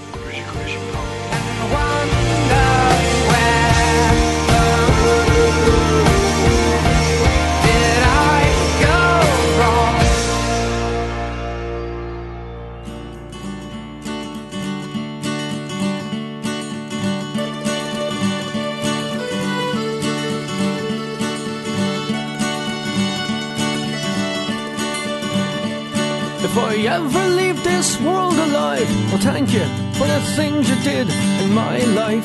If I ever leave this world alive, well, thank you for the things you did in my life.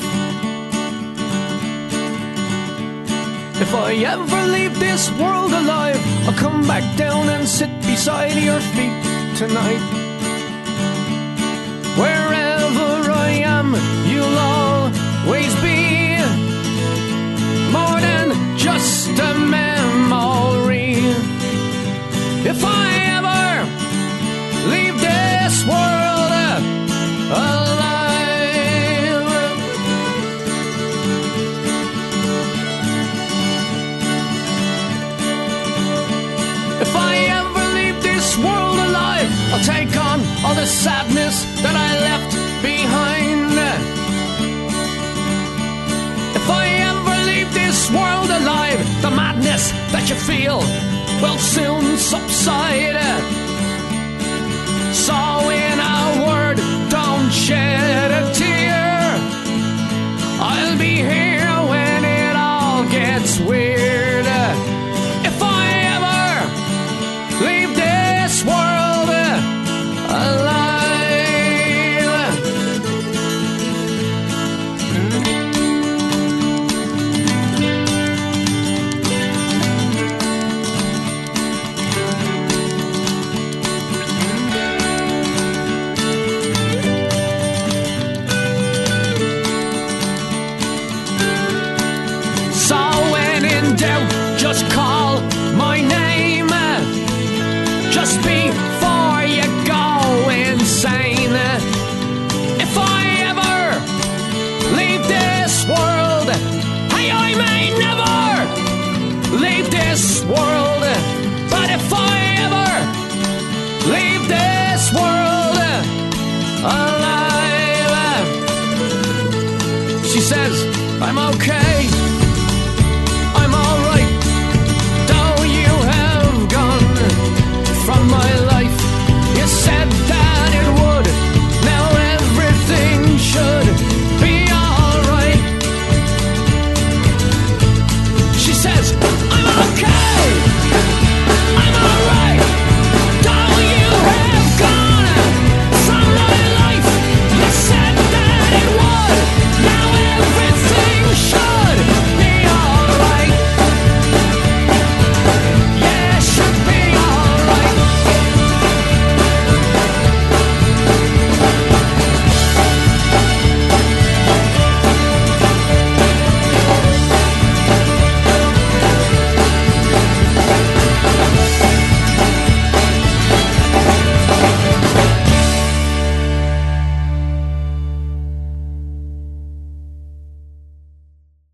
If I ever leave this world alive, I'll come back down and sit beside your feet tonight. Wherever I am, you'll always be more than just a memory. If I ever leave this world alive, if I ever leave this world alive, I'll take on all the sadness that I left behind. If I ever leave this world alive, the madness that you feel will soon subside. So in a word, don't shed a tear. I'll be here when it all gets weird. If I ever leave this world alive. Just call my name just before you go insane. If I ever leave this world, hey, I may never leave this world, but if I ever leave this world alive, she says I'm okay.